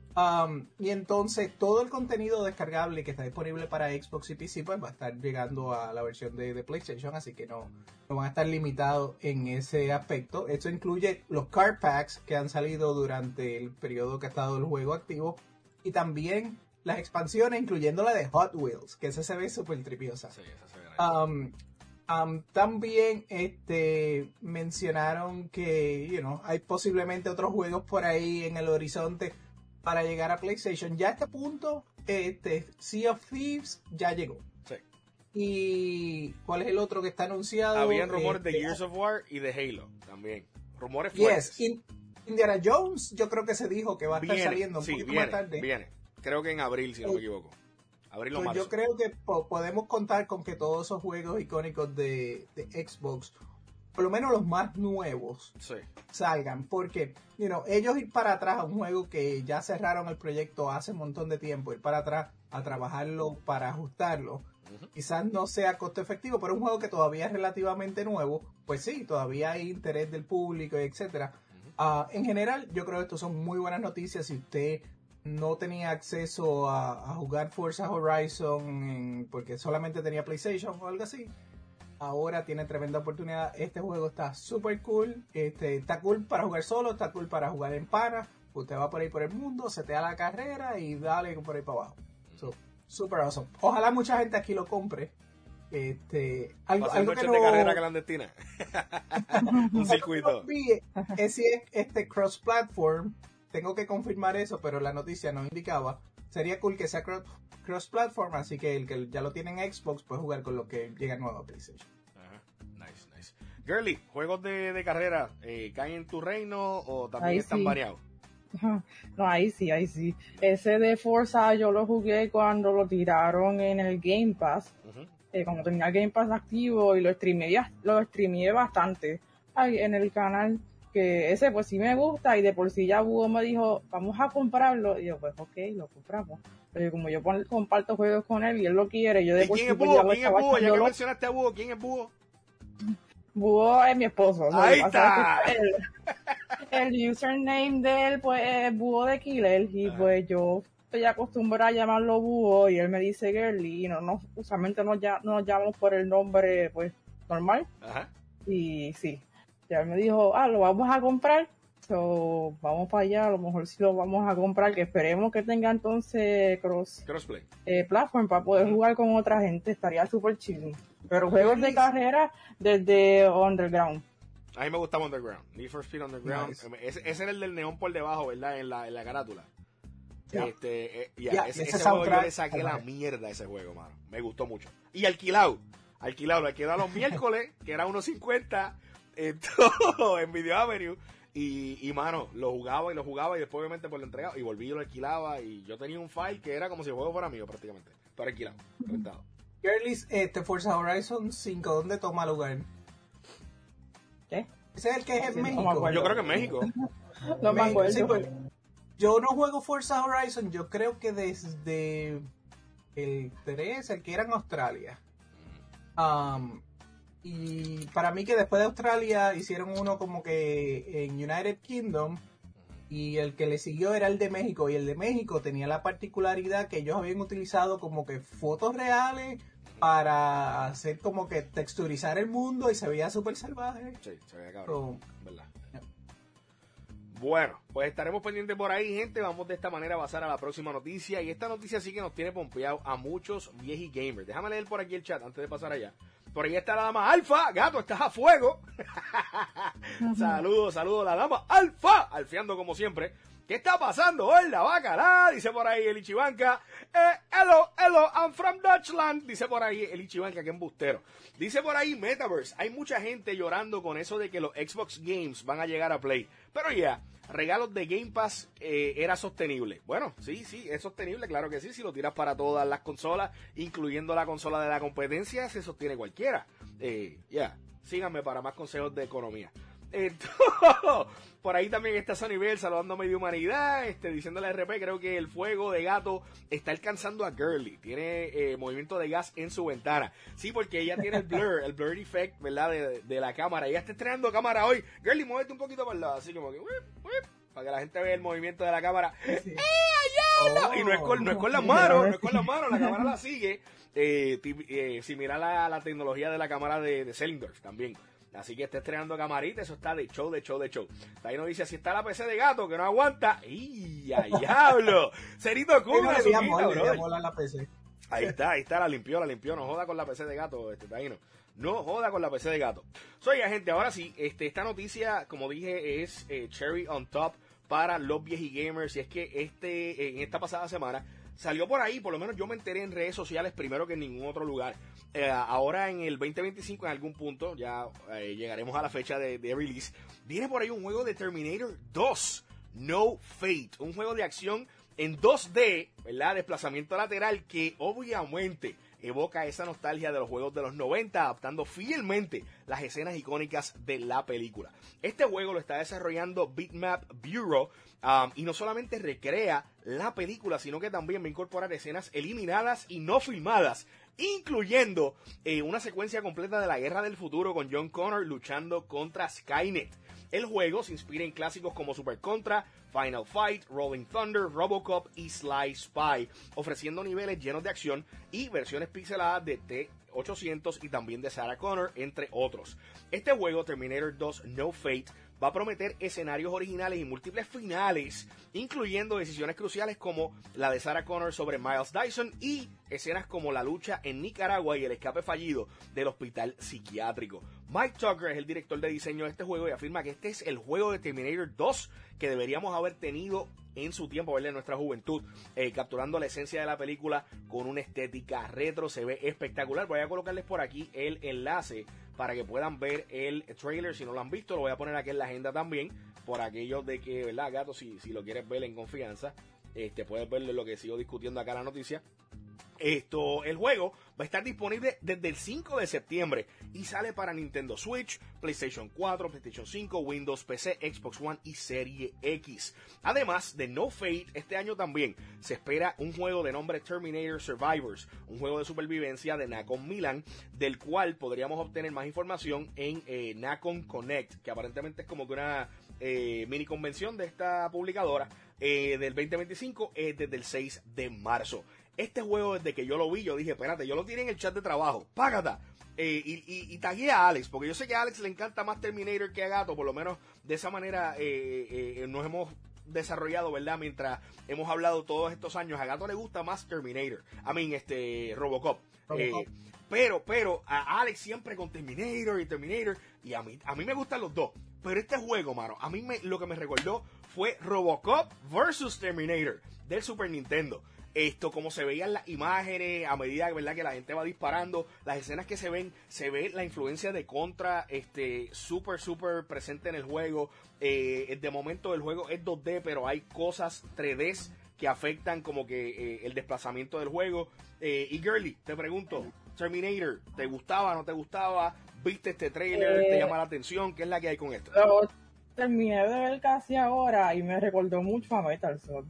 Um, y entonces todo el contenido descargable que está disponible para Xbox y P C pues va a estar llegando a la versión de, de PlayStation, así que no, no van a estar limitados en ese aspecto. Esto incluye los card packs que han salido durante el periodo que ha estado el juego activo y también las expansiones, incluyendo la de Hot Wheels, que esa se ve súper tripiosa. Sí, esa se ve um, um, también este, mencionaron que you know, hay posiblemente otros juegos por ahí en el horizonte para llegar a PlayStation. Ya a este punto, este, Sea of Thieves ya llegó. Sí. ¿Y cuál es el otro que está anunciado? Habían rumores este, de Gears of War y de Halo también. Rumores fuertes. Yes. In, Indiana Jones, yo creo que se dijo que va a estar viene, saliendo un sí, poquito viene, más tarde. Viene. Creo que en abril, si no me equivoco. Abril o pues marzo. Yo creo que po- podemos contar con que todos esos juegos icónicos de, de Xbox por lo menos los más nuevos, sí. salgan. Porque, you know, ellos ir para atrás a un juego que ya cerraron el proyecto hace un montón de tiempo, ir para atrás a trabajarlo para ajustarlo, uh-huh. quizás no sea costo efectivo, pero un juego que todavía es relativamente nuevo, pues sí, todavía hay interés del público, etcétera. Uh-huh. Uh, en general, yo creo que esto son muy buenas noticias. Si usted no tenía acceso a, a jugar Forza Horizon en, porque solamente tenía PlayStation o algo así, ahora tiene tremenda oportunidad. Este juego está súper cool, este, está cool para jugar solo, está cool para jugar en pana. Usted va por ahí por el mundo, se te da la carrera y dale por ahí para abajo. So, super awesome. Ojalá mucha gente aquí lo compre. Este, algo, algo que no... de carrera clandestina. Un circuito. Es si es este cross platform. Tengo que confirmar eso, pero la noticia no indicaba. Sería cool que sea cross, cross platform, así que el que ya lo tiene en Xbox puede jugar con lo que llega nuevo a PlayStation. Ajá. Nice, nice. Girly, ¿juegos de, de carrera eh, caen en tu reino o también ahí están sí. variados? No, ahí sí, ahí sí. Ese de Forza yo lo jugué cuando lo tiraron en el Game Pass. Uh-huh. Eh, cuando tenía el Game Pass activo y lo streameé, lo streameé bastante ahí en el canal. Que ese pues sí me gusta y de por sí ya Búho me dijo, vamos a comprarlo. Y yo, pues ok, lo compramos. Pero como yo pon, comparto juegos con él y él lo quiere, yo de ¿Y por quién sí es Búho? pues, ¿Quién es Búho? Ya que mencionaste a Búho, ¿quién es Búho? Búho es mi esposo. Ahí está. El, el username de él pues es Búho de Killer y ah. pues yo estoy acostumbrada a llamarlo Búho y él me dice Girly y no, no, usualmente nos, no nos llamamos por el nombre pues normal. Ajá. Y sí. Ya me dijo, ah, lo vamos a comprar, so, vamos para allá, a lo mejor sí lo vamos a comprar, que esperemos que tenga entonces cross crossplay eh, platform para poder uh-huh. jugar con otra gente, estaría súper chido. Pero juegos de carrera desde Underground. A mí me gustaba Underground, Need for Speed Underground, nice. ese, ese era el del neón por debajo, ¿verdad? En la, en la carátula. Yeah. Este, eh, yeah, yeah, ese, ese juego yo le saqué la mierda a ese juego, mano, me gustó mucho. Y alquilado, alquilado, lo alquilado los miércoles, que era uno cincuenta en todo, en Video Avenue, y, y mano, lo jugaba y lo jugaba y después obviamente por lo entregaba y volví y lo alquilaba y yo tenía un file que era como si el juego fuera mío prácticamente, pero alquilado, rentado. Girlies, este Forza Horizon cinco, ¿dónde toma lugar? ¿Qué? Ese es el que es en sí, México. No yo creo que en México. No me acuerdo. Sí, pues, yo no juego Forza Horizon, yo creo que desde el tres, el que era en Australia. Um, Y para mí que después de Australia hicieron uno como que en United Kingdom y el que le siguió era el de México y el de México tenía la particularidad que ellos habían utilizado como que fotos reales para hacer como que texturizar el mundo y se veía súper salvaje. Sí, se veía cabrón, so, ¿verdad? Yeah. Bueno, pues estaremos pendientes por ahí, gente. Vamos de esta manera a pasar a la próxima noticia y esta noticia sí que nos tiene pompeado a muchos vieji gamers. Déjame leer por aquí el chat antes de pasar allá. Por ahí está la dama Alfa, gato, estás a fuego. Saludos, saludos, la dama Alfa, alfeando como siempre. ¿Qué está pasando hoy? La bacala, dice por ahí el Ichibanka. Eh, hello, hello, I'm from Deutschland, dice por ahí el Ichibanka, que embustero. Dice por ahí Metaverse, hay mucha gente llorando con eso de que los Xbox Games van a llegar a Play. Pero ya, yeah, regalos de Game Pass eh, era sostenible. Bueno, sí, sí, es sostenible, claro que sí. Si lo tiras para todas las consolas, incluyendo la consola de la competencia, se sostiene cualquiera. Eh, ya, yeah. Síganme para más consejos de economía. Entonces, por ahí también está Sonyvel saludando a Media Humanidad, este, diciéndole a R P, creo que el fuego de gato está alcanzando a Girly, tiene eh, movimiento de gas en su ventana. Sí, porque ella tiene el blur, el blur effect, ¿verdad? De, de la cámara. Ella está estrenando cámara hoy. Girly, muévete un poquito para el lado, así como que, whip, whip, para que la gente vea el movimiento de la cámara. Sí. ¡Eh, allá! Oh. Y no es, con, no es con las manos, no es con las manos, la cámara la sigue. Eh, eh, similar a la, la tecnología de la cámara de, de Sellendorf también. Así que está estrenando camarita, eso está de show, de show, de show. Ahí nos dice, si está la P C de gato, que no aguanta. ¡Y a diablo! Cerito Cuba, sí, no, la P C. Ahí está, ahí está, la limpió, la limpió. No joda con la P C de gato, este Taino. No joda con la P C de gato. Soy so, gente, ahora sí, este, esta noticia, como dije, es eh, cherry on top para los vieji gamers. Y es que este, en esta pasada semana salió por ahí, por lo menos yo me enteré en redes sociales primero que en ningún otro lugar. Eh, ahora en el veinte veinticinco, en algún punto, ya eh, llegaremos a la fecha de, de release, viene por ahí un juego de Terminator dos, No Fate, un juego de acción en dos D, ¿verdad? Desplazamiento lateral que obviamente evoca esa nostalgia de los juegos de los noventa, adaptando fielmente las escenas icónicas de la película. Este juego lo está desarrollando Bitmap Bureau, um, y no solamente recrea la película, sino que también va a incorporar escenas eliminadas y no filmadas, incluyendo eh, una secuencia completa de la Guerra del Futuro con John Connor luchando contra Skynet. El juego se inspira en clásicos como Super Contra, Final Fight, Rolling Thunder, Robocop y Sly Spy, ofreciendo niveles llenos de acción y versiones pixeladas de T ochocientos y también de Sarah Connor, entre otros. Este juego, Terminator dos No Fate, va a prometer escenarios originales y múltiples finales, incluyendo decisiones cruciales como la de Sarah Connor sobre Miles Dyson y escenas como la lucha en Nicaragua y el escape fallido del hospital psiquiátrico. Mike Tucker es el director de diseño de este juego y afirma que este es el juego de Terminator dos que deberíamos haber tenido en su tiempo, ¿verdad? En nuestra juventud, eh, capturando la esencia de la película con una estética retro. Se ve espectacular. Voy a colocarles por aquí el enlace para que puedan ver el trailer. Si no lo han visto, lo voy a poner aquí en la agenda también, por aquellos de que, ¿verdad, gato? Si, si lo quieres ver en confianza, este, puedes ver lo que sigo discutiendo acá en la noticia. Esto, el juego va a estar disponible desde el cinco de septiembre y sale para Nintendo Switch, PlayStation cuatro, PlayStation cinco, Windows P C, Xbox One y Serie X. Además de No Fate, este año también se espera un juego de nombre Terminator Survivors, un juego de supervivencia de Nacon Milan, del cual podríamos obtener más información en eh, Nacon Connect, que aparentemente es como que una eh, mini convención de esta publicadora eh, del veinte veinticinco, eh, desde el seis de marzo. Este juego, desde que yo lo vi, yo dije, espérate, yo lo tiré en el chat de trabajo, págata. Eh, y, y, y tagué a Alex, porque yo sé que a Alex le encanta más Terminator que a Gato, por lo menos de esa manera eh, eh, nos hemos desarrollado, ¿verdad? Mientras hemos hablado todos estos años, a Gato le gusta más Terminator, a mí, este, Robocop. Robocop. Eh, pero, pero, a Alex siempre con Terminator y Terminator, y a mí, a mí me gustan los dos. Pero este juego, mano, a mí me, lo que me recordó fue Robocop versus Terminator del Super Nintendo. Esto, como se veían las imágenes a medida, ¿verdad?, que la gente va disparando, las escenas que se ven, se ve la influencia de Contra, este, súper, súper presente en el juego. Eh, de momento el juego es dos D, pero hay cosas tres D que afectan como que eh, el desplazamiento del juego. Eh, y Girly, te pregunto, Terminator, ¿te gustaba, no te gustaba? ¿Viste este trailer? Eh, ¿Te llama la atención? ¿Qué es la que hay con esto? Lo terminé de ver casi ahora y me recordó mucho a Metal Slug.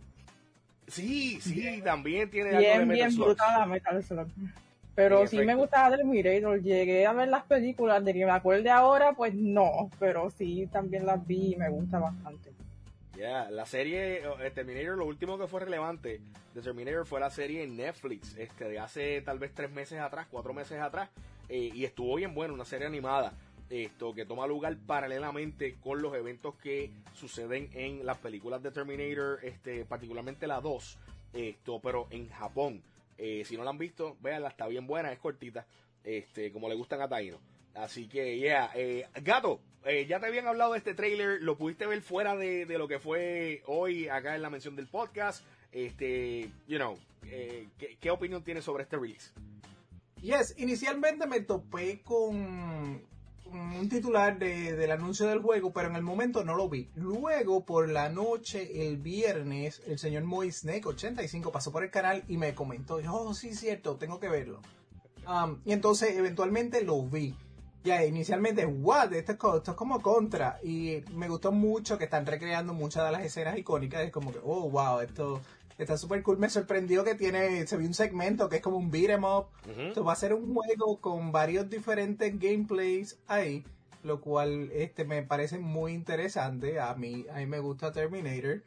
Sí, sí, bien, también tiene bien, algo de Metal bien Slug. brutal a Metal Slug. Pero sí, sí me gustaba Terminator. Llegué a ver las películas, de que me acuerde ahora, pues no, pero sí también las vi y me gusta bastante. Ya, yeah, la serie eh, Terminator, lo último que fue relevante de Terminator fue la serie en Netflix, este, de hace tal vez tres meses atrás, cuatro meses atrás, eh, y estuvo bien buena, una serie animada. Esto que toma lugar paralelamente con los eventos que suceden en las películas de Terminator, este, particularmente la dos, esto, pero en Japón. Eh, si no la han visto, véanla, está bien buena, es cortita, este, como le gustan a Taino. Así que, yeah, eh, Gato, eh, ya te habían hablado de este trailer, lo pudiste ver fuera de, de lo que fue hoy acá en la mención del podcast. Este, you know, eh, ¿qué, ¿qué opinión tienes sobre este release? Yes, inicialmente me topé con un titular de, del anuncio del juego, pero en el momento no lo vi. Luego, por la noche, el viernes, el señor Moisnake ochenta y cinco pasó por el canal y me comentó, oh, sí, cierto, tengo que verlo. Um, y entonces, eventualmente lo vi. Ya, inicialmente, what, esto es, esto es como Contra. Y me gustó mucho que están recreando muchas de las escenas icónicas. Es como que, oh, wow, esto está súper cool. Me sorprendió que tiene, se vio un segmento que es como un beat 'em up. Uh-huh. Esto va a ser un juego con varios diferentes gameplays ahí, lo cual este me parece muy interesante. A mí, a mí me gusta Terminator.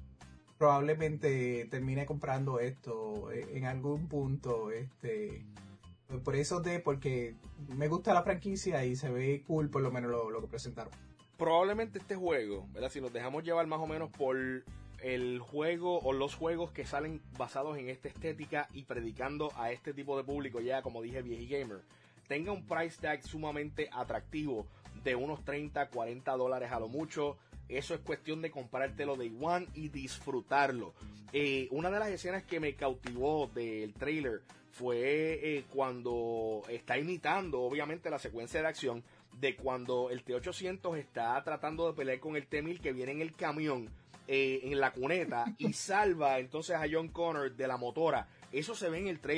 Probablemente termine comprando esto en algún punto, este... Por eso de, porque me gusta la franquicia y se ve cool por lo menos lo, lo que presentaron. Probablemente este juego, ¿verdad? Si nos dejamos llevar más o menos por el juego o los juegos que salen basados en esta estética y predicando a este tipo de público, ya como dije, vieji gamer, tenga un price tag sumamente atractivo de unos treinta, cuarenta dólares a lo mucho. Eso es cuestión de comprártelo day one y disfrutarlo. Eh, una de las escenas que me cautivó del trailer fue eh, cuando está imitando, obviamente, la secuencia de acción de cuando el T ochocientos está tratando de pelear con el T mil que viene en el camión, eh, en la cuneta, y salva entonces a John Connor de la motora. Eso se ve en el trailer.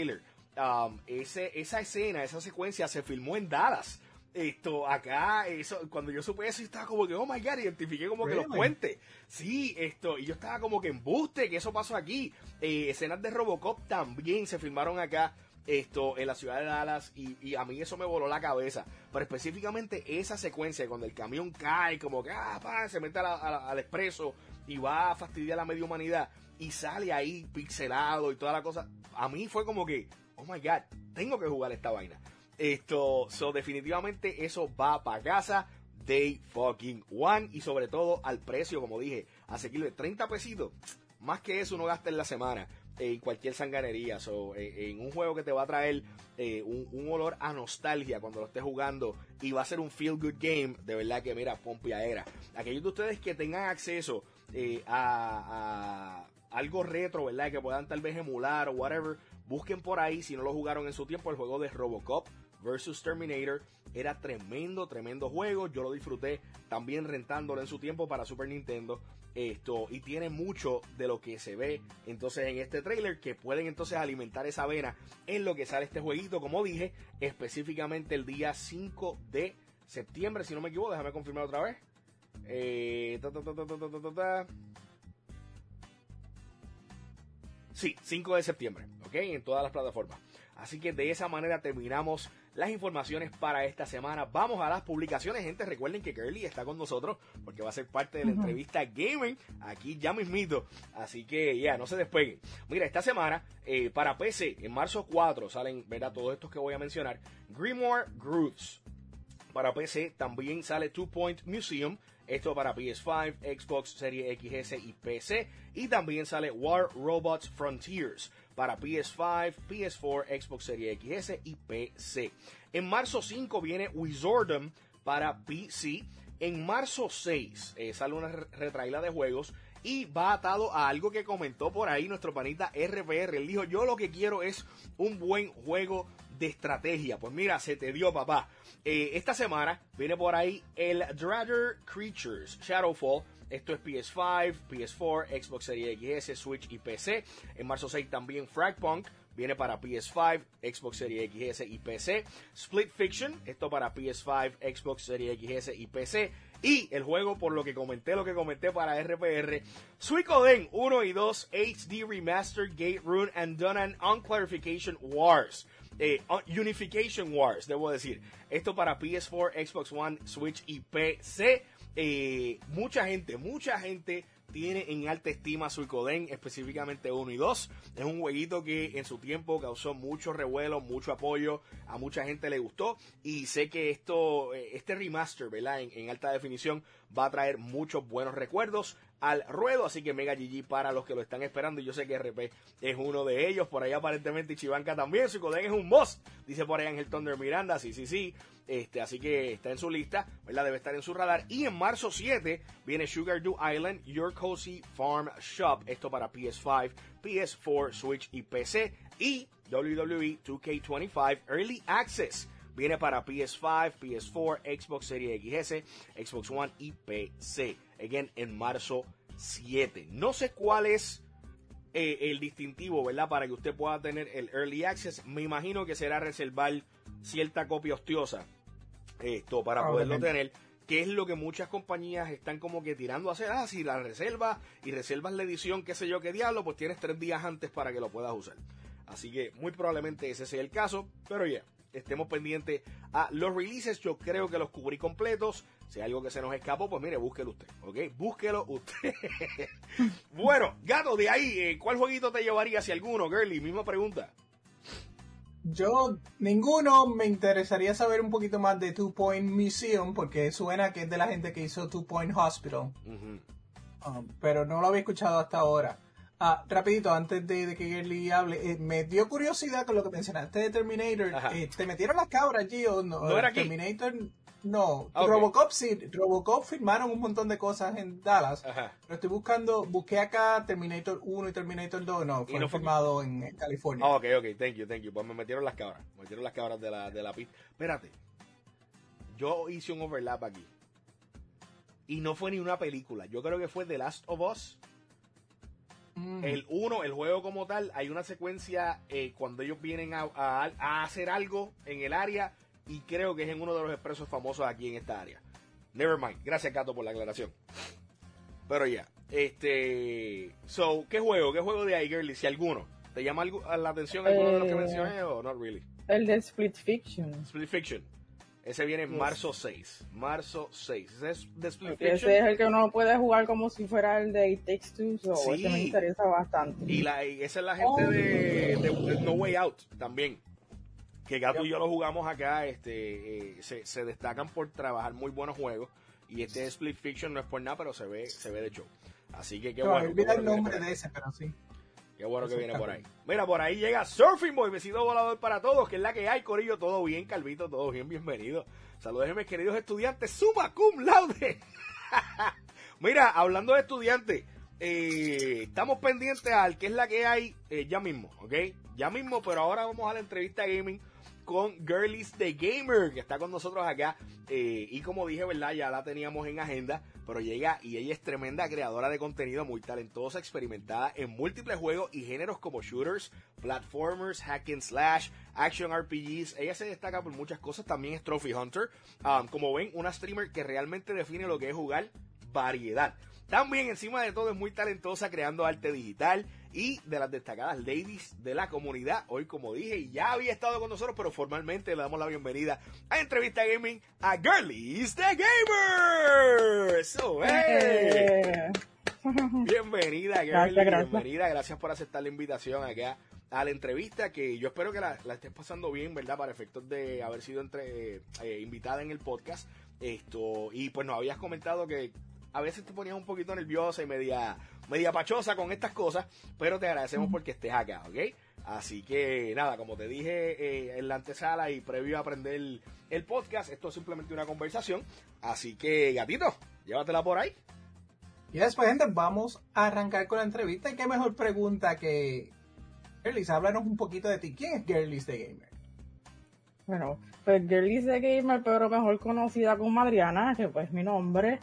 um, ese, esa escena, esa secuencia se filmó en Dallas. Esto, acá, eso, cuando yo supe eso, yo estaba como que, oh my God, identifiqué como Really? que los puentes. Sí, esto, y yo estaba como que embuste, que eso pasó aquí. Eh, escenas de Robocop también se filmaron acá, esto, en la ciudad de Dallas, y, y a mí eso me voló la cabeza. Pero específicamente esa secuencia, cuando el camión cae, como que, ah, pa, se mete a la- a la- al expreso y va a fastidiar a la media humanidad, y sale ahí pixelado y toda la cosa, a mí fue como que, oh my God, tengo que jugar esta vaina. Esto, so definitivamente eso va para casa day fucking one, y sobre todo al precio, como dije, asequible, treinta pesitos, más que eso uno gasta en la semana en cualquier sanganería. So, eh, en un juego que te va a traer eh, un, un olor a nostalgia cuando lo estés jugando, y va a ser un feel good game, de verdad que mira, pompiadera. Aquellos de ustedes que tengan acceso eh, a, a algo retro, ¿verdad? Que puedan tal vez emular o whatever, busquen por ahí, si no lo jugaron en su tiempo, el juego de Robocop versus Terminator. Era tremendo, tremendo juego. Yo lo disfruté también rentándolo en su tiempo para Super Nintendo. Esto, y tiene mucho de lo que se ve entonces en este trailer, que pueden entonces alimentar esa vena en lo que sale este jueguito, como dije, específicamente el día cinco de septiembre, si no me equivoco. Déjame confirmar otra vez. Eh, ta, ta, ta, ta, ta, ta, ta, ta. Sí, cinco de septiembre, ¿ok? En todas las plataformas. Así que de esa manera terminamos las informaciones para esta semana. Vamos a las publicaciones, gente. Recuerden que Girly está con nosotros porque va a ser parte de la Ujú. entrevista gaming aquí ya mismito. Así que ya, no se despeguen. Mira, esta semana eh, para P C, en marzo cuatro, salen, ¿verdad? Todos estos que voy a mencionar. Grimoire Grooves. Para P C también sale Two Point Museum. Esto para P S cinco, Xbox Series X S y P C. Y también sale War Robots Frontiers para P S cinco, P S cuatro, Xbox Series X S y P C. En marzo cinco viene Wizardom para P C. En marzo seis eh, sale una re- retraída de juegos, y va atado a algo que comentó por ahí nuestro panita R P R. Él dijo, yo lo que quiero es un buen juego de estrategia. Pues mira, se te dio, papá. Eh, esta semana viene por ahí el Dragon Creatures Shadowfall. Esto es P S cinco, P S cuatro, Xbox Series X S, Switch y P C. En marzo seis también Fragpunk. Viene para P S cinco, Xbox Series X S y P C. Split Fiction. Esto para P S cinco, Xbox Series X S y P C. Y el juego, por lo que comenté, lo que comenté para R P R, Suicoden uno y dos H D Remastered Gate Rune and Done on Clarification Wars. Eh, Unification Wars, debo decir. Esto para P S cuatro, Xbox One, Switch y P C. Eh, mucha gente, mucha gente tiene en alta estima Suicoden, específicamente uno y dos. Es un jueguito que en su tiempo causó mucho revuelo, mucho apoyo, a mucha gente le gustó, y sé que esto, este remaster, ¿verdad? En, en alta definición va a traer muchos buenos recuerdos al ruedo, así que mega G G para los que lo están esperando, y yo sé que R P es uno de ellos. Por ahí aparentemente Chibanca también. Suicoden es un boss, dice por ahí Ángel Thunder Miranda. Sí, sí, sí. Este, así que está en su lista, ¿verdad? Debe estar en su radar. Y en marzo siete viene Sugar Do Island, Your Cozy Farm Shop. Esto para P S cinco, P S cuatro, Switch y P C. Y W W E dos K veinticinco Early Access viene para P S cinco, P S cuatro, Xbox Series X S, Xbox One y P C. Again, en marzo siete. No sé cuál es eh, el distintivo, ¿verdad? Para que usted pueda tener el Early Access. Me imagino que será reservar cierta copia ostiosa, esto, para poderlo tener, que es lo que muchas compañías están como que tirando a hacer. Ah, si la reservas y reservas la edición, qué sé yo qué diablo, pues tienes tres días antes para que lo puedas usar. Así que muy probablemente ese sea el caso, pero ya, yeah, estemos pendientes a los releases. Yo creo que los cubrí completos. Si hay algo que se nos escapó, pues mire, búsquelo usted, ¿ok? Búsquelo usted. Bueno, gato, de ahí, eh, ¿cuál jueguito te llevaría, si alguno, Girly? Misma pregunta. Yo, ninguno. Me interesaría saber un poquito más de Two Point Museum, porque suena que es de la gente que hizo Two Point Hospital. Uh-huh. Um, pero no lo había escuchado hasta ahora. Ah, rapidito, antes de, de que Girly hable, eh, me dio curiosidad con lo que mencionaste de Terminator. Eh, ¿Te metieron las cabras allí o no? ¿No era aquí? Terminator, no. Okay. Robocop sí. Robocop firmaron un montón de cosas en Dallas. Ajá. Pero estoy buscando, busqué acá Terminator uno y Terminator dos, no, fue no firmado fue... en, en California. Ah, ok, ok, thank you, thank you. Pues me metieron las cabras, me metieron las cabras de la, de la pista. Espérate, yo hice un overlap aquí. Y no fue ni una película, yo creo que fue The Last of Us. Mm. El uno, el juego como tal, hay una secuencia eh, cuando ellos vienen a, a, a hacer algo en el área y creo que es en uno de los expresos famosos aquí en esta área. Nevermind. Gracias, Cato, por la aclaración. Pero ya, este... So, ¿qué juego? ¿Qué juego de ahí, Girly? Si alguno. ¿Te llama algo, la atención alguno eh, de los que mencioné o not really? El de Split Fiction. Split Fiction. Ese viene en yes. marzo seis. Marzo seis. Ese es de Split Fiction. Ese es el que uno puede jugar como si fuera el de It Takes Two. So sí. Ese me interesa bastante. Y, la, y esa es la gente oh. de, de, de No Way Out también. Que Gato yep. y yo lo jugamos acá. Este, eh, se, se destacan por trabajar muy buenos juegos. Y este Split Fiction no es por nada, pero se ve, se ve de show. Así que qué no, bueno. Olvida el nombre de ese, pero sí. Qué bueno Eso que viene por ahí. Mira, por ahí llega Surfing Boy, besito volador para todos, que es la que hay, Corillo. Todo bien, Calvito, todo bien, bienvenido. Saludos, mis queridos estudiantes, summa cum laude. Mira, hablando de estudiantes, eh, estamos pendientes al que es la que hay eh, ya mismo, ¿ok? Ya mismo, pero ahora vamos a la entrevista gaming con Girlies the Gamer, que está con nosotros acá. Eh, y como dije, ¿verdad? Ya la teníamos en agenda, pero llega y ella es tremenda creadora de contenido, muy talentosa, experimentada en múltiples juegos y géneros como shooters, platformers, hack and slash, action R P Gs. Ella se destaca por muchas cosas, también es Trophy Hunter. Um, como ven, una streamer que realmente define lo que es jugar variedad. También, encima de todo, es muy talentosa creando arte digital y de las destacadas ladies de la comunidad. Hoy, como dije, ya había estado con nosotros, pero formalmente le damos la bienvenida a Entrevista Gaming a Girlies the Gamer. Eso es. Eh. Bienvenida, Girlies. Gracias, gracias. Bienvenida. Gracias por aceptar la invitación acá a la entrevista, que yo espero que la, la estés pasando bien, ¿verdad? Para efectos de haber sido entre, eh, invitada en el podcast. Esto, y pues nos habías comentado que a veces te ponías un poquito nerviosa y media, media pachosa con estas cosas, pero te agradecemos mm. porque estés acá, ¿ok? Así que nada, como te dije eh, en la antesala y previo a aprender el, el podcast, esto es simplemente una conversación. Así que, gatito, llévatela por ahí. Y después, gente, vamos a arrancar con la entrevista. Y qué mejor pregunta que... Girlies, háblanos un poquito de ti. ¿Quién es Girlies the Gamer? Bueno, pues Girlies the Gamer, pero mejor conocida como Adriana, que pues mi nombre...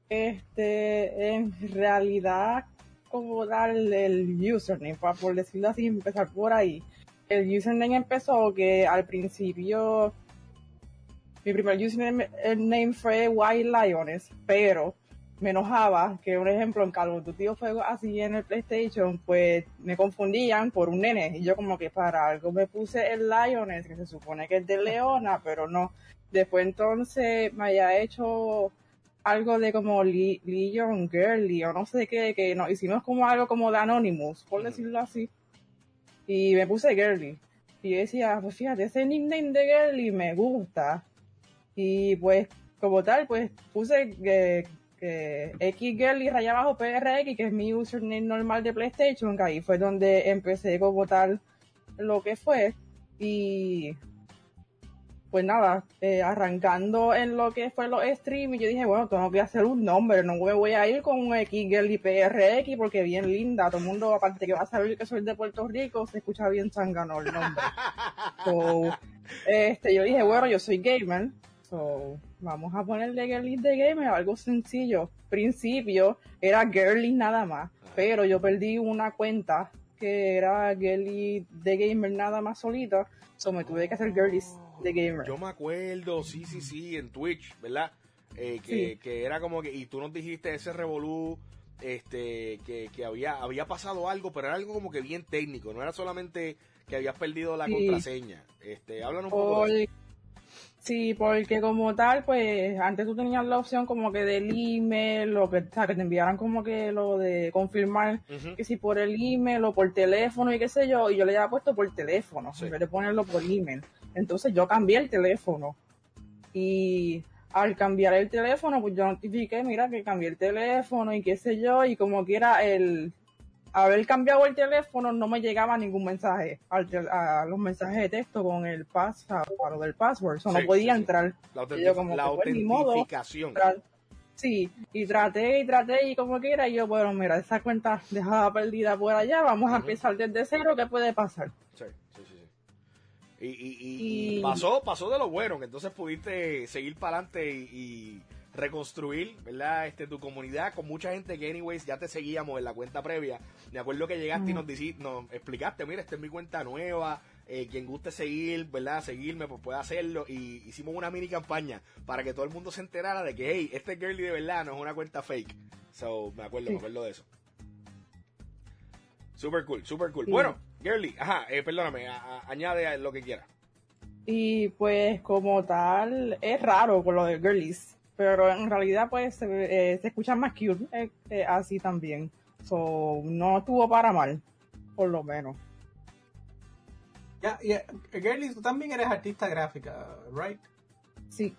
Este, en realidad, como darle el username, para por decirlo así, empezar por ahí. El username empezó que al principio, mi primer username fue White Lions, pero me enojaba que, por ejemplo, en Call of Duty juegos así en el PlayStation, pues me confundían por un nene. Y yo como que para algo me puse el Lions, que se supone que es de Leona, pero no. Después entonces me había hecho... algo de como Le- Legion Girly o no sé qué, que nos hicimos como algo como de Anonymous, por decirlo así. Y me puse Girly. Y yo decía, pues fíjate, ese nickname de Girly me gusta. Y pues, como tal, pues puse que, que X Girly raya abajo P R X, que es mi username normal de PlayStation, que ahí fue donde empecé como tal lo que fue. Y... pues nada, eh, arrancando en lo que fue los streams, yo dije, bueno, tengo que hacer un nombre, no me voy a ir con un X Girly P R X porque bien linda, todo el mundo, aparte que va a saber que soy de Puerto Rico, se escucha bien zángano el nombre. So, este, yo dije, bueno, yo soy gamer, so, vamos a ponerle Girly de Gamer, algo sencillo. Principio era Girly nada más, pero yo perdí una cuenta que era Girly de Gamer nada más solita, so me tuve que hacer Girlies de Gamer. Yo me acuerdo, sí, sí, sí, en Twitch, ¿verdad? Eh, que, sí. que era como que, y tú nos dijiste ese revolú, este, que, que había, había pasado algo, pero era algo como que bien técnico, no era solamente que habías perdido la sí. contraseña. Este, háblanos un poco de eso. Sí, porque como tal, pues, antes tú tenías la opción como que del email, o que, o sea, que te enviaran como que lo de confirmar, uh-huh. que si por el email o por teléfono y qué sé yo, y yo le había puesto por teléfono, sí. en vez de ponerlo por email. Entonces yo cambié el teléfono, y al cambiar el teléfono, pues yo notifiqué, mira, que cambié el teléfono y qué sé yo, y como quiera el... haber cambiado el teléfono no me llegaba ningún mensaje al, a los mensajes de texto con el pass a, a lo del password, o sea, sí, no podía sí, entrar. La, autentic- yo como la que, autentificación. Pues, tra- sí, y traté y traté y como quiera, y yo, bueno, mira, esa cuenta dejada perdida por allá, vamos uh-huh. a empezar desde cero, ¿qué puede pasar? Sí, sí, sí. sí. Y, y, y, y pasó, pasó de lo bueno, que entonces pudiste seguir para adelante y, y reconstruir, ¿verdad? Este, tu comunidad con mucha gente que, anyways, ya te seguíamos en la cuenta previa. Me acuerdo que llegaste uh-huh. y nos, dici- nos explicaste, mira, esta es mi cuenta nueva, eh, quien guste seguir, ¿verdad? Seguirme, pues puede hacerlo. Y hicimos una mini campaña para que todo el mundo se enterara de que, hey, este girly de verdad no es una cuenta fake. So, me acuerdo, sí. me acuerdo de eso. Super cool, super cool. Sí. Bueno, girly, ajá, eh, perdóname, a, a, añade lo que quieras. Y pues como tal, es raro con lo de girlies, pero en realidad pues se, eh, se escucha más cute eh, eh, así también. So, no estuvo para mal, por lo menos. Ya, yeah, yeah. Girly, tú también eres artista gráfica, ¿right? Sí.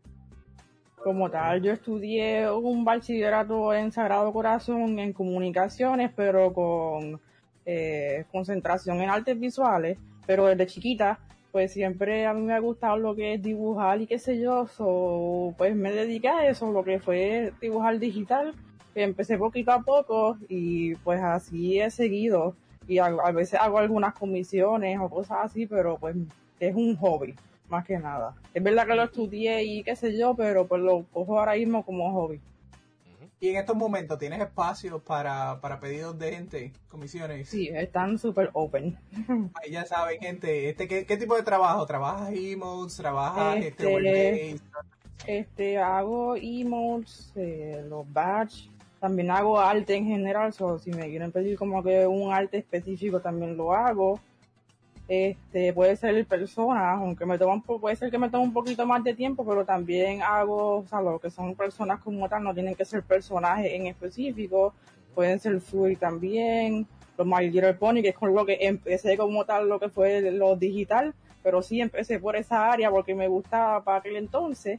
Como tal, yo estudié un bachillerato en Sagrado Corazón en comunicaciones, pero con eh, concentración en artes visuales, pero desde chiquita pues siempre a mí me ha gustado lo que es dibujar y qué sé yo, so, pues me dediqué a eso, lo que fue dibujar digital, que empecé poquito a poco y pues así he seguido y a, a veces hago algunas comisiones o cosas así, pero pues es un hobby, más que nada. Es verdad que lo estudié y qué sé yo, pero pues lo cojo ahora mismo como hobby. Y en estos momentos, ¿tienes espacio para, para pedidos de gente, comisiones? Sí, están súper open. Ahí ya saben, gente, este, ¿qué, qué tipo de trabajo? ¿Trabajas emotes? ¿Trabajas este, este, overlays? Este, hago emotes, eh, los badge, también hago arte en general, so, si me quieren pedir como que un arte específico también lo hago. Este, puede ser personas, aunque me toma un poco, puede ser que me tome un poquito más de tiempo, pero también hago, o sea, lo que son personas como tal, no tienen que ser personajes en específico, pueden ser fluid también, los My Little Pony, que es con lo que empecé como tal, lo que fue lo digital, pero sí empecé por esa área porque me gustaba para aquel entonces,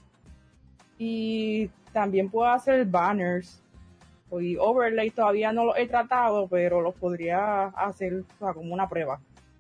y también puedo hacer banners, y overlay todavía no los he tratado, pero los podría hacer, o sea, como una prueba.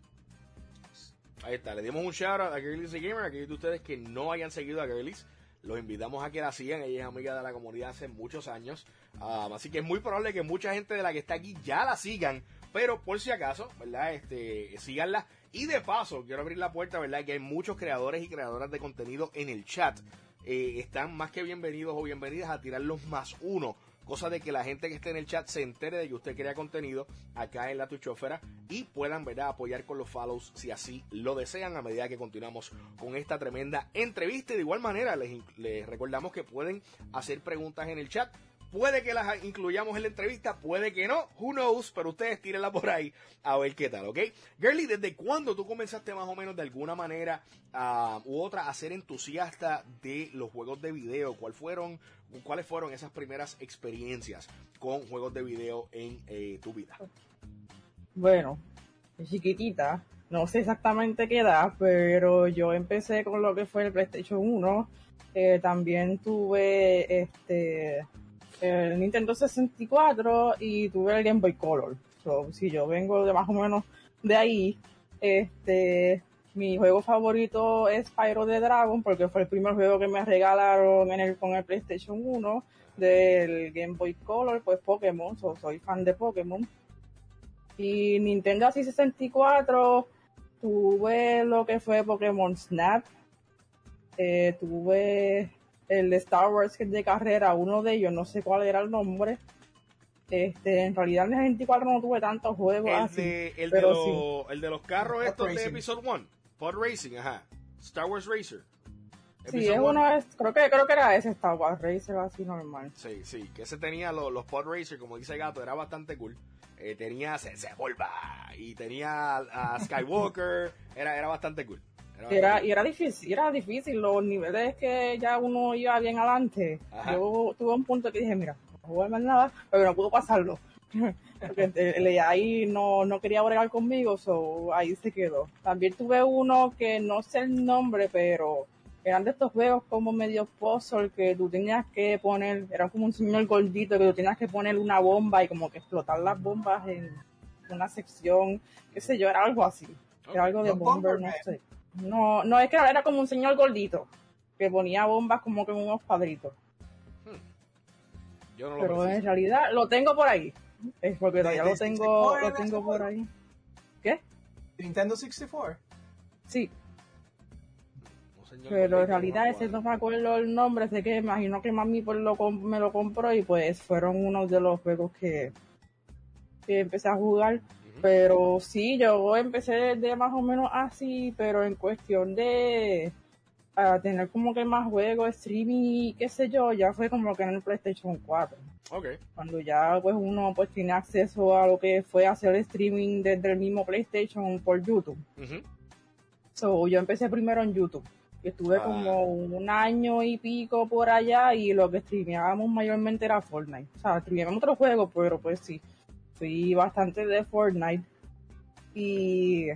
Ahí está, le dimos un shout out a Girlies the Gamer. Aquellos de ustedes que no hayan seguido a Girlies, los invitamos a que la sigan. Ella es amiga de la comunidad hace muchos años, um, así que es muy probable que mucha gente de la que está aquí ya la sigan, pero por si acaso, ¿verdad? Este, síganla. Y de paso, quiero abrir la puerta, ¿verdad? Que hay muchos creadores y creadoras de contenido en el chat. Eh, están más que bienvenidos o bienvenidas a tirar los más uno. Cosa de que la gente que esté en el chat se entere de que usted crea contenido acá en la Twitchósfera y puedan, ¿verdad?, apoyar con los follows si así lo desean a medida que continuamos con esta tremenda entrevista. Y de igual manera les, les recordamos que pueden hacer preguntas en el chat. Puede que las incluyamos en la entrevista, puede que no, who knows, pero ustedes tírenla por ahí a ver qué tal, ¿ok? Girly, ¿desde cuándo tú comenzaste más o menos de alguna manera uh, u otra a ser entusiasta de los juegos de video? ¿Cuál fueron, ¿Cuáles fueron esas primeras experiencias con juegos de video en eh, tu vida? Bueno, chiquitita, no sé exactamente qué edad, pero yo empecé con lo que fue el PlayStation uno, eh, también tuve este... el Nintendo sesenta y cuatro y tuve el Game Boy Color. So, si yo vengo de más o menos de ahí, este, mi juego favorito es Spyro the Dragon porque fue el primer juego que me regalaron en el, con el PlayStation uno. Del Game Boy Color, pues Pokémon, so, soy fan de Pokémon. Y Nintendo sesenta y cuatro, tuve lo que fue Pokémon Snap, eh, tuve el de Star Wars que es de carrera, uno de ellos, no sé cuál era el nombre. Este, en realidad en el sesenta y cuatro no tuve tantos juegos el así. De, el, pero de lo, sí. el de los carros Pod estos Racing. De Episode uno, Pod Racing, ajá. Star Wars Racer. Sí, es uno, es, creo que creo que era ese Star Wars Racer así normal. Sí, sí, que ese tenía los, los Pod Racer, como dice Gato, era bastante cool. Eh, tenía Volva y tenía a Skywalker, era, era bastante cool. Era, era y era difícil, era difícil, los niveles que ya uno iba bien adelante. Ajá. Yo tuve un punto que dije, mira, no voy a ver nada, pero no puedo pasarlo. Porque el ahí no, no quería bregar conmigo, so ahí se quedó. También tuve uno que no sé el nombre, pero eran de estos juegos como medio puzzle que tú tenías que poner, era como un señor gordito que tú tenías que poner una bomba y como que explotar las bombas en una sección, qué sé yo, era algo así. Era algo de bomber, no sé. No, no, es que era como un señor gordito que ponía bombas como que en unos cuadritos. Hmm. Yo no lo Pero preciso. en realidad lo tengo por ahí. Es porque todavía lo tengo, lo tengo por ahí. ¿Qué? Nintendo sesenta y cuatro. Sí. No sé señor Pero en gordito, realidad no ese cuadra. no me acuerdo el nombre, sé que imagino que mami pues, lo, com- me lo compró y pues fueron unos de los juegos que, que empecé a jugar. Ujú. Pero sí, yo empecé desde más o menos así, pero en cuestión de a tener como que más juegos, streaming y qué sé yo, ya fue como que en el PlayStation cuatro. Ok. Cuando ya pues uno pues tiene acceso a lo que fue hacer streaming desde el mismo PlayStation por YouTube. Ujú. So, yo empecé primero en YouTube. Estuve Ah. como un año y pico por allá y lo que streameábamos mayormente era Fortnite. O sea, streameábamos otros juegos, pero pues sí, fui bastante de Fortnite. Y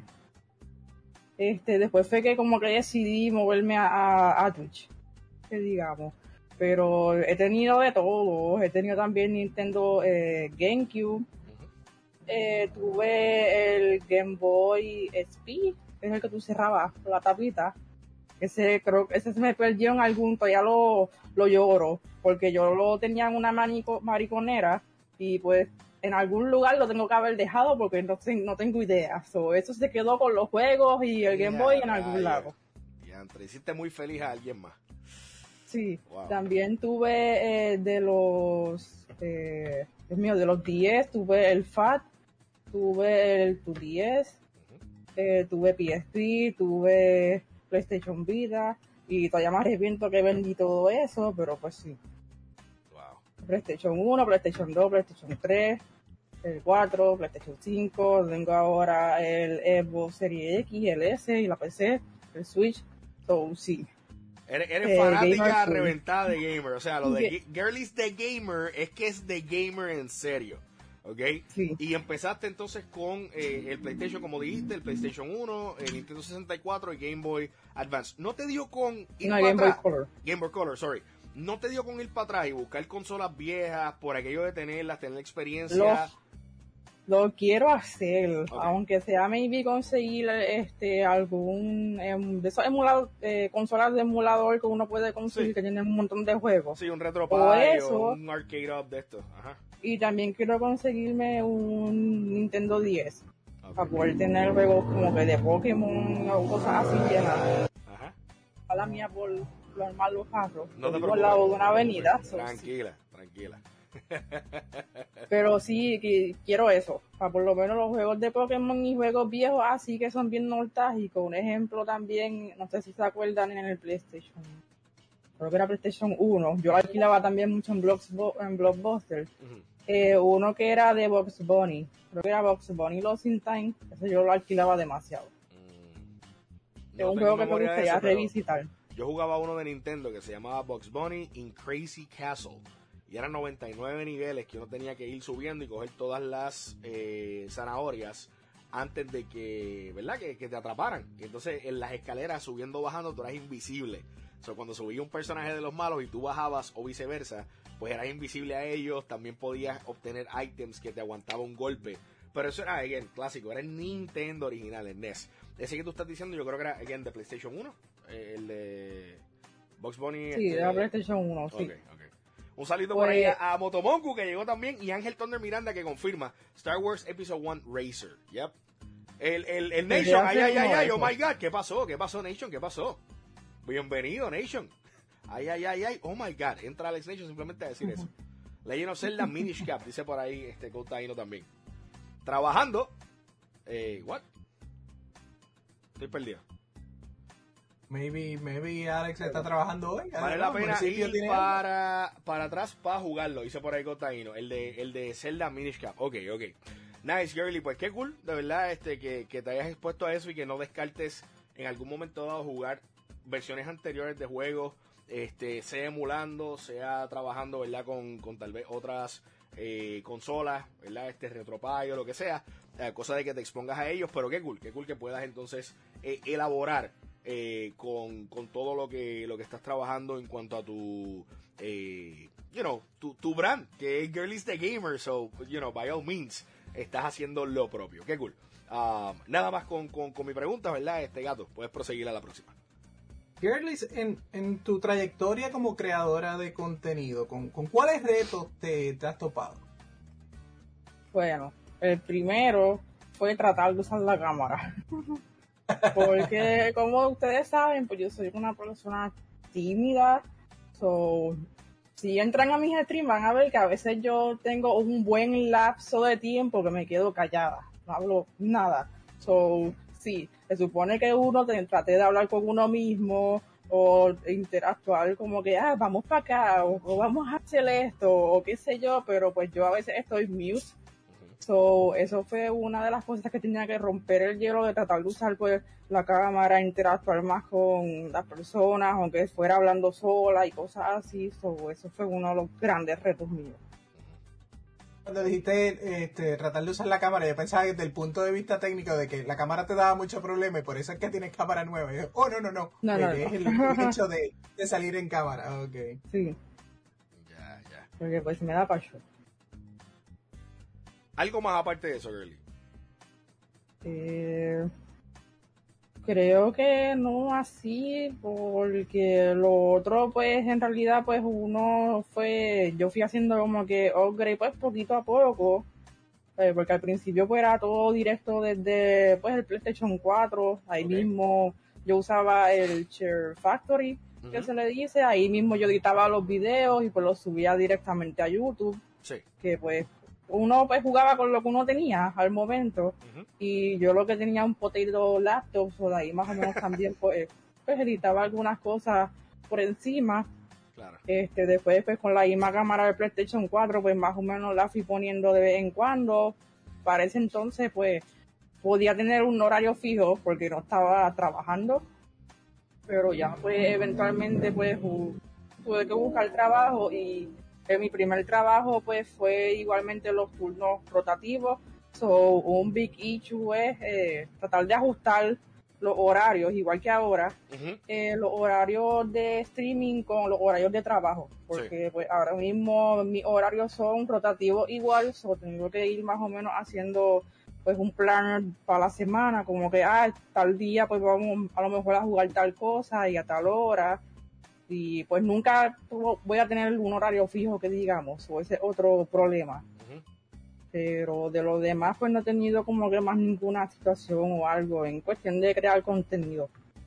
este después fue que como que decidí moverme a, a, a Twitch, que digamos. Pero he tenido de todo. He tenido también Nintendo eh, GameCube. Ujú. Eh, tuve el Game Boy S P, que es el que tú cerrabas con la tapita. Ese creo que ese se me perdió en algún, todavía lo, lo lloro, porque yo lo tenía en una manico, mariconera y pues en algún lugar lo tengo que haber dejado porque no, ten- no tengo idea. So, eso se quedó con los juegos y el Game Boy Ya, en algún rayos. lado. Diantre, hiciste muy feliz a alguien más. Sí, Wow. también tuve eh, de los, eh, Dios mío, de los diez, tuve el Fat, tuve el dos D S, Ujú. eh, tuve P S P, tuve PlayStation Vita y todavía me arrepiento que vendí todo eso, pero pues sí. Wow. PlayStation uno, PlayStation dos, PlayStation tres, el cuatro, PlayStation cinco, tengo ahora el Xbox Series X, el S y la P C, el Switch, so sí. Eres, eres Eh, fanática gamer full. reventada de gamer. O sea, lo de Ge- gi- Girlies de gamer es que es de gamer en serio. ¿Ok? Sí. Y empezaste entonces con eh, el PlayStation, como dijiste, el PlayStation uno, el Nintendo sesenta y cuatro y Game Boy Advance. ¿No te dio con ir No, para Game Boy atrás? Color. Game Boy Color, sorry. ¿No te dio con ir para atrás y buscar consolas viejas por aquello de tenerlas, tener experiencia? Lo, lo quiero hacer, Ok. aunque sea maybe conseguir este algún em, de esos emuladores, eh, consolas de emulador que uno puede conseguir Sí. que tienen un montón de juegos. Sí, un retro O pie eso. o un arcade up de esto. Ajá. Y también quiero conseguirme un Nintendo D S Ok. para poder tener juegos como que de Pokémon o cosas así llenas. Ajá. A la mía por lo armar los carros. No Yo te vivo al lado de una avenida. so, sí. Tranquila, tranquila. Pero sí, que quiero eso. Para por lo menos los juegos de Pokémon y juegos viejos así que son bien nostálgicos. Un ejemplo también, no sé si se acuerdan en el PlayStation. Creo que era PlayStation uno. Yo lo alquilaba también mucho en, Blocksbo- en Blockbuster. Ujú. Eh, uno que era de Bugs Bunny. Creo que era Bugs Bunny Lost in Time. Ese yo lo alquilaba demasiado. Mm. Es No un tengo juego que me memoria de gustaría ese, pero revisitar. yo jugaba uno de Nintendo que se llamaba Bugs Bunny in Crazy Castle. Y eran noventa y nueve niveles que uno tenía que ir subiendo y coger todas las eh, zanahorias antes de que, ¿verdad? Que, que te atraparan. Y entonces en las escaleras subiendo o bajando tú eras invisible. O sea, cuando subía un personaje de los malos y tú bajabas o viceversa, pues eras invisible a ellos. También podías obtener ítems que te aguantaban un golpe. Pero eso era, again, clásico. Era el Nintendo original, el N E S. Ese que tú estás diciendo yo creo que era, again, de PlayStation uno. eh, el de Bugs Bunny. Sí, este, de la PlayStation uno, sí. Ok, ok. Un saludo Pues- por ahí a, a Motomonku que llegó también y Ángel Thunder Miranda que confirma Star Wars Episode uno Racer. Yep. El, el, el Pues Nation, ya ay, sé ay, uno ay, de ay, oh esos. my God, ¿qué pasó? ¿Qué pasó, Nation? ¿Qué pasó? Bienvenido, Nation. Ay, ay, ay, ay, oh my God. Entra Alex Nation simplemente a decir eso. Legend of Zelda Minish Cap, dice por ahí este Cotaino también. Trabajando. Eh, what? Estoy perdido. Maybe, maybe Alex está trabajando hoy. Vale la pena ir para, para atrás para jugarlo, dice por ahí Cotaino, el de, el de Zelda Minish Cap. Ok, ok. Nice, Girly, pues qué cool, de verdad, este, que, que te hayas expuesto a eso y que no descartes en algún momento dado jugar versiones anteriores de juegos, este, sea emulando, sea trabajando, ¿verdad? Con, con tal vez otras eh, consolas, ¿verdad? Este RetroPie o lo que sea, eh, cosa de que te expongas a ellos, pero qué cool, qué cool que puedas entonces eh, elaborar eh, con, con todo lo que, lo que estás trabajando en cuanto a tu, eh, you know, tu, tu brand, que es Girlies the Gamer, so, you know, by all means, estás haciendo lo propio, qué cool. Um, nada más con, con, con mi pregunta, ¿verdad? Este Gato, puedes proseguir a la próxima. Girlies, en, en tu trayectoria como creadora de contenido, ¿con, con cuáles retos te, te has topado? Bueno, el primero fue tratar de usar la cámara. Porque como ustedes saben, pues yo soy una persona tímida, so, si entran a mis streams van a ver que a veces yo tengo un buen lapso de tiempo que me quedo callada, no hablo nada. So, sí, se supone que uno te, trate de hablar con uno mismo o interactuar como que, ah, vamos para acá, o, o vamos a hacer esto, o qué sé yo, pero pues yo a veces estoy mute. So, eso fue una de las cosas que tenía que romper el hielo, de tratar de usar pues la cámara, interactuar más con las personas, aunque fuera hablando sola y cosas así. So, eso fue uno de los grandes retos míos. Cuando dijiste este, tratar de usar la cámara, yo pensaba desde el punto de vista técnico de que la cámara te daba mucho problema y por eso es que tienes cámara nueva. Y yo, oh, no, no, no. No, no, es no. El, el hecho de, de salir en cámara. Ok. Sí. Ya, ya. Porque pues me da pacho. ¿Algo más aparte de eso, Girly? Eh, creo que no así, porque lo otro pues en realidad pues uno fue, yo fui haciendo como que upgrade pues poquito a poco, eh, porque al principio pues era todo directo desde pues el PlayStation cuatro, ahí Okay. mismo yo usaba el Share Factory, que Uh-huh. se le dice, ahí mismo yo editaba los videos y pues los subía directamente a YouTube, Sí. que pues uno pues jugaba con lo que uno tenía al momento. Uh-huh. Y yo lo que tenía un potato laptop, o de ahí más o menos también pues, pues editaba algunas cosas por encima. Claro. Este, después pues con la misma cámara del PlayStation cuatro pues más o menos la fui poniendo de vez en cuando. Para ese entonces pues podía tener un horario fijo porque no estaba trabajando, pero ya pues eventualmente pues ju- tuve que buscar trabajo, y en mi primer trabajo pues fue igualmente los turnos rotativos. So, un big issue es eh, tratar de ajustar los horarios, igual que ahora, Uh-huh. eh, los horarios de streaming con los horarios de trabajo, porque Sí. pues ahora mismo mis horarios son rotativos igual, so tengo que ir más o menos haciendo pues un plan para la semana, como que ah, tal día pues vamos a lo mejor a jugar tal cosa y a tal hora, y pues nunca tu- voy a tener un horario fijo que digamos, o ese es otro problema. Uh-huh. Pero de lo demás pues no he tenido como que más ninguna situación o algo en cuestión de crear contenido.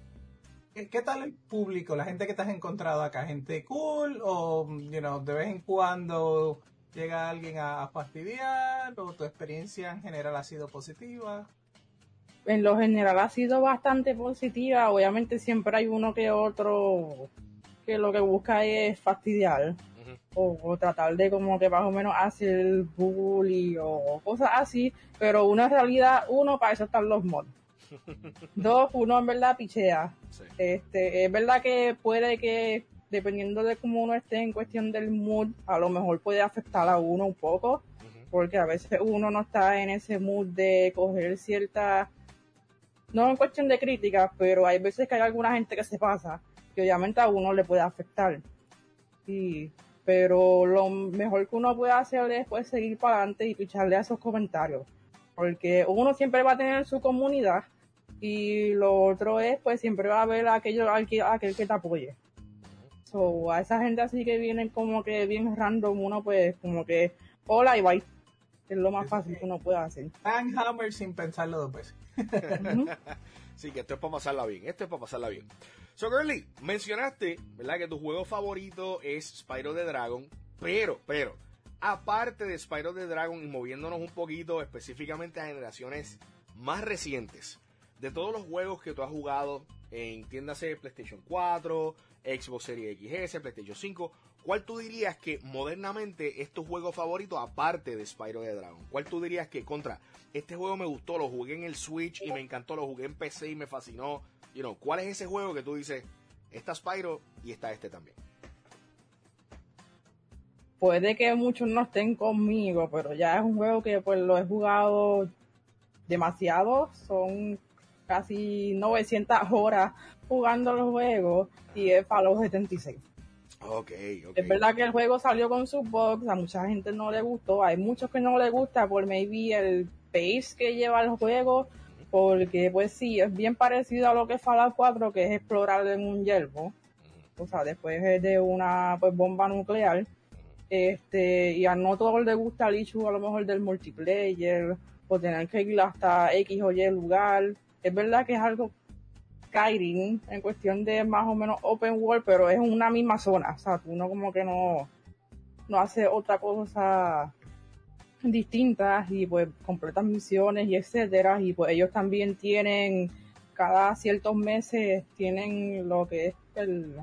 ¿Qué, qué tal el público, la gente que te has encontrado acá? ¿Gente cool o, you know, de vez en cuando llega alguien a fastidiar o tu experiencia en general ha sido positiva? En lo general ha sido bastante positiva, obviamente siempre hay uno que otro que lo que busca es fastidiar, Uh-huh. o, o tratar de como que más o menos hacer bully o cosas así, pero uno en realidad, uno, para eso están los mods. Dos, uno en verdad pichea. Sí. Este, es verdad que puede que, dependiendo de cómo uno esté en cuestión del mood, a lo mejor puede afectar a uno un poco, Uh-huh. porque a veces uno no está en ese mood de coger cierta, no en cuestión de críticas, pero hay veces que hay alguna gente que se pasa, que obviamente a uno le puede afectar. Sí, pero lo mejor que uno puede hacer es pues seguir para adelante y picharle a esos comentarios, porque uno siempre va a tener su comunidad, y lo otro es pues siempre va a haber aquello, aquel, aquel que te apoye. So, a esa gente así que vienen como que bien random, uno pues como que hola y bye, es lo más fácil que uno puede hacer. Dan Hammer sin pensarlo dos veces. Ujú. Sí, que esto es para pasarla bien. Esto es para pasarla bien. So, Girly, mencionaste, ¿verdad?, que tu juego favorito es Spyro the Dragon. Pero, pero, aparte de Spyro the Dragon y moviéndonos un poquito específicamente a generaciones más recientes, de todos los juegos que tú has jugado, entiéndase PlayStation cuatro, Xbox Series X S, PlayStation cinco, ¿cuál tú dirías que modernamente es tu juego favorito aparte de Spyro the Dragon? ¿Cuál tú dirías que, contra, este juego me gustó, lo jugué en el Switch y me encantó, lo jugué en P C y me fascinó? You know, ¿cuál es ese juego que tú dices, está Spyro y está este también? Puede que muchos no estén conmigo, pero ya es un juego que pues lo he jugado demasiado, son casi novecientas horas jugando el juego, y es Fallout setenta y seis. Ok, ok. Es verdad que el juego salió con sus bugs, a mucha gente no le gustó, hay muchos que no le gusta por maybe el pace que lleva el juego, porque pues sí, es bien parecido a lo que es Fallout cuatro, que es explorar en un yermo, o sea, después de una pues bomba nuclear, este, y a no todos les gusta el issue a lo mejor del multiplayer, o tener que ir hasta X o Y lugar, es verdad que es algo Skyrim en cuestión de más o menos open world, pero es una misma zona, o sea, uno como que no, no hace otra cosa distintas y pues completas misiones y etcétera, y pues ellos también tienen, cada ciertos meses tienen lo que es el,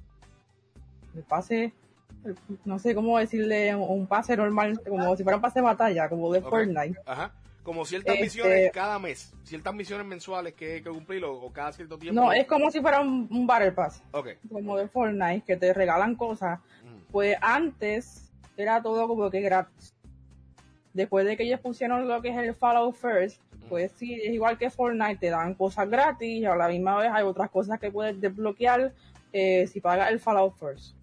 el pase, el, no sé cómo decirle, un pase normal, como si fuera un pase de batalla, como de Okay. Fortnite. Ajá. Como ciertas Este- misiones cada mes, ciertas misiones mensuales que hay que cumplir o, o cada cierto tiempo. No, es como si fuera un, un Battle Pass, Ok. como de Fortnite, que te regalan cosas. Mm. Pues antes era todo como que gratis. Después de que ellos pusieron lo que es el Fallout First, pues sí, es igual que Fortnite, te dan cosas gratis y a la misma vez hay otras cosas que puedes desbloquear eh, si pagas el Fallout First.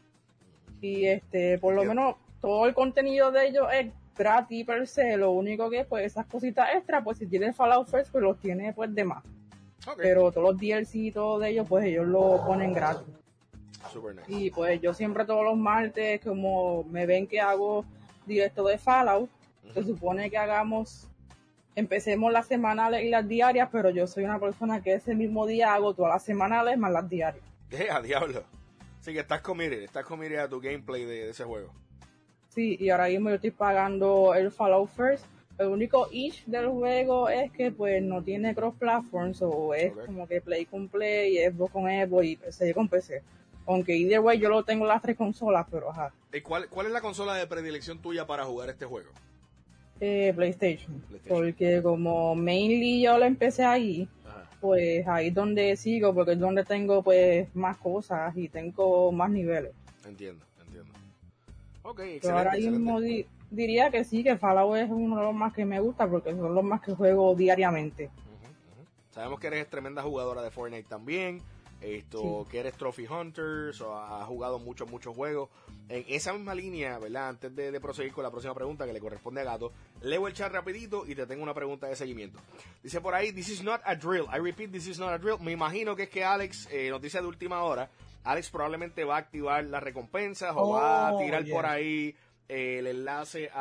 Y este, por lo Entiendo. menos todo el contenido de ellos es gratis per se, lo único que pues esas cositas extra, pues si tienes Fallout First, pues los tienes pues de más. Ok. Pero todos los D L C y todo de ellos, pues ellos lo ponen gratis. Super nice. Y pues yo siempre todos los martes, como me ven que hago directo de Fallout, se supone que hagamos, empecemos las semanales y las diarias, pero yo soy una persona que ese mismo día hago todas las semanales más las diarias. Eh, a diablo. Así que estás committed, estás committed a tu gameplay de, de ese juego. Sí, y ahora mismo yo estoy pagando el Fallout First. El único itch del juego es que pues no tiene cross-platform, o es Ok. como que Play con Play, Xbox con Xbox y P C con P C. Aunque either way yo lo tengo en las tres consolas, pero ajá. ¿Y cuál, ¿Cuál es la consola de predilección tuya para jugar este juego? Eh, PlayStation. PlayStation. Porque como mainly yo lo empecé ahí, Ajá. pues ahí es donde sigo, porque es donde tengo pues más cosas y tengo más niveles. Entiendo, entiendo. Ok, Pero excelente, ahora excelente. mismo di- diría que sí, que Fallout es uno de los más que me gusta porque son los más que juego diariamente. Ujú, ujú. Sabemos que eres tremenda jugadora de Fortnite también, esto, Sí. que eres Trophy Hunter, so, has jugado muchos, muchos juegos. En esa misma línea, ¿verdad? Antes de, de proseguir con la próxima pregunta que le corresponde a Gato, leo el chat rapidito y te tengo una pregunta de seguimiento. Dice por ahí, this is not a drill. I repeat, this is not a drill. Me imagino que es que Alex, eh, noticia de última hora, Alex probablemente va a activar las recompensas o va a Oh, tirar yes. por ahí eh, el enlace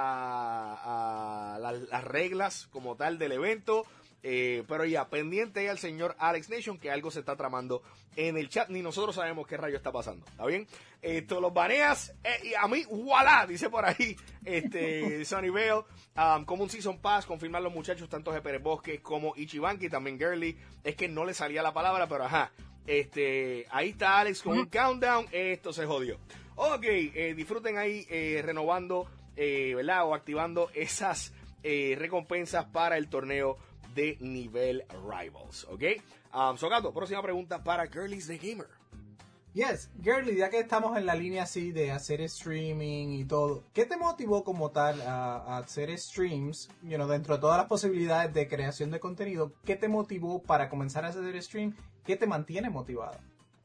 a, a las, las reglas como tal del evento. Eh, pero ya, pendiente ahí al señor Alex Nation, que algo se está tramando en el chat. Ni nosotros sabemos qué rayo está pasando. ¿Está bien? Esto, los baneas. Eh, y a mí, voilà, dice por ahí este Sonny Bell. Um, como un Season Pass, confirman los muchachos, tanto de Pérez Bosque como Ichibanki, también Girly. Es que no le salía la palabra, pero ajá. Este, ahí está Alex con un countdown. Esto se jodió. Ok, eh, disfruten ahí eh, renovando, eh, ¿verdad? O activando esas eh, recompensas para el torneo de nivel Rivals, ¿ok? Um, so, Gato, próxima pregunta para Girlies the Gamer. Yes, Girly, ya que estamos en la línea así de hacer streaming y todo, ¿qué te motivó como tal a, a hacer streams? You know, dentro de todas las posibilidades de creación de contenido, ¿qué te motivó para comenzar a hacer stream? ¿Qué te mantiene motivada?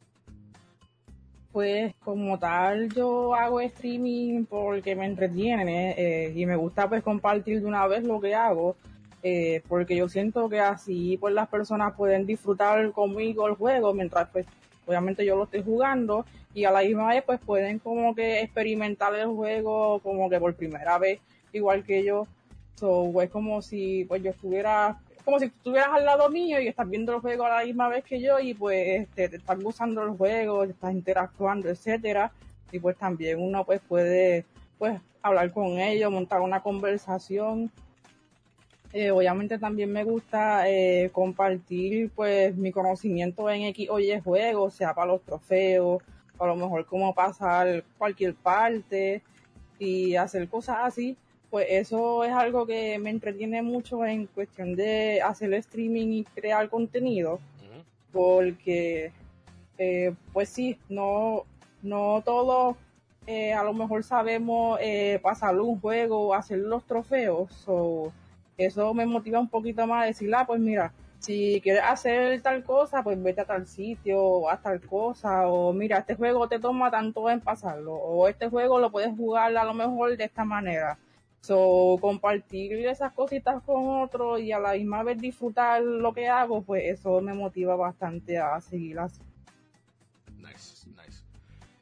Pues como tal yo hago streaming porque me entretiene eh, y me gusta pues compartir de una vez lo que hago, eh, porque yo siento que así pues las personas pueden disfrutar conmigo el juego mientras pues obviamente yo lo estoy jugando y a la misma vez pues pueden como que experimentar el juego como que por primera vez igual que yo. So, es como si pues yo estuviera, como si estuvieras al lado mío y estás viendo el juego a la misma vez que yo y pues este, te estás gozando el juego, estás interactuando, etcétera, y pues también uno pues puede pues hablar con ellos, montar una conversación. Eh, obviamente también me gusta eh, compartir pues mi conocimiento en X o Y juegos, sea para los trofeos, a lo mejor cómo pasar cualquier parte y hacer cosas así. Pues eso es algo que me entretiene mucho en cuestión de hacer streaming y crear contenido, Uh-huh. porque eh, pues sí, no, no todos eh, a lo mejor sabemos eh, pasar un juego o hacer los trofeos, so, eso me motiva un poquito más a decir, ah, pues mira, si quieres hacer tal cosa, pues vete a tal sitio, o a tal cosa, o mira, este juego te toma tanto en pasarlo, o este juego lo puedes jugar a lo mejor de esta manera. So, compartir esas cositas con otros y a la misma vez disfrutar lo que hago, pues eso me motiva bastante a seguir así. Nice, nice.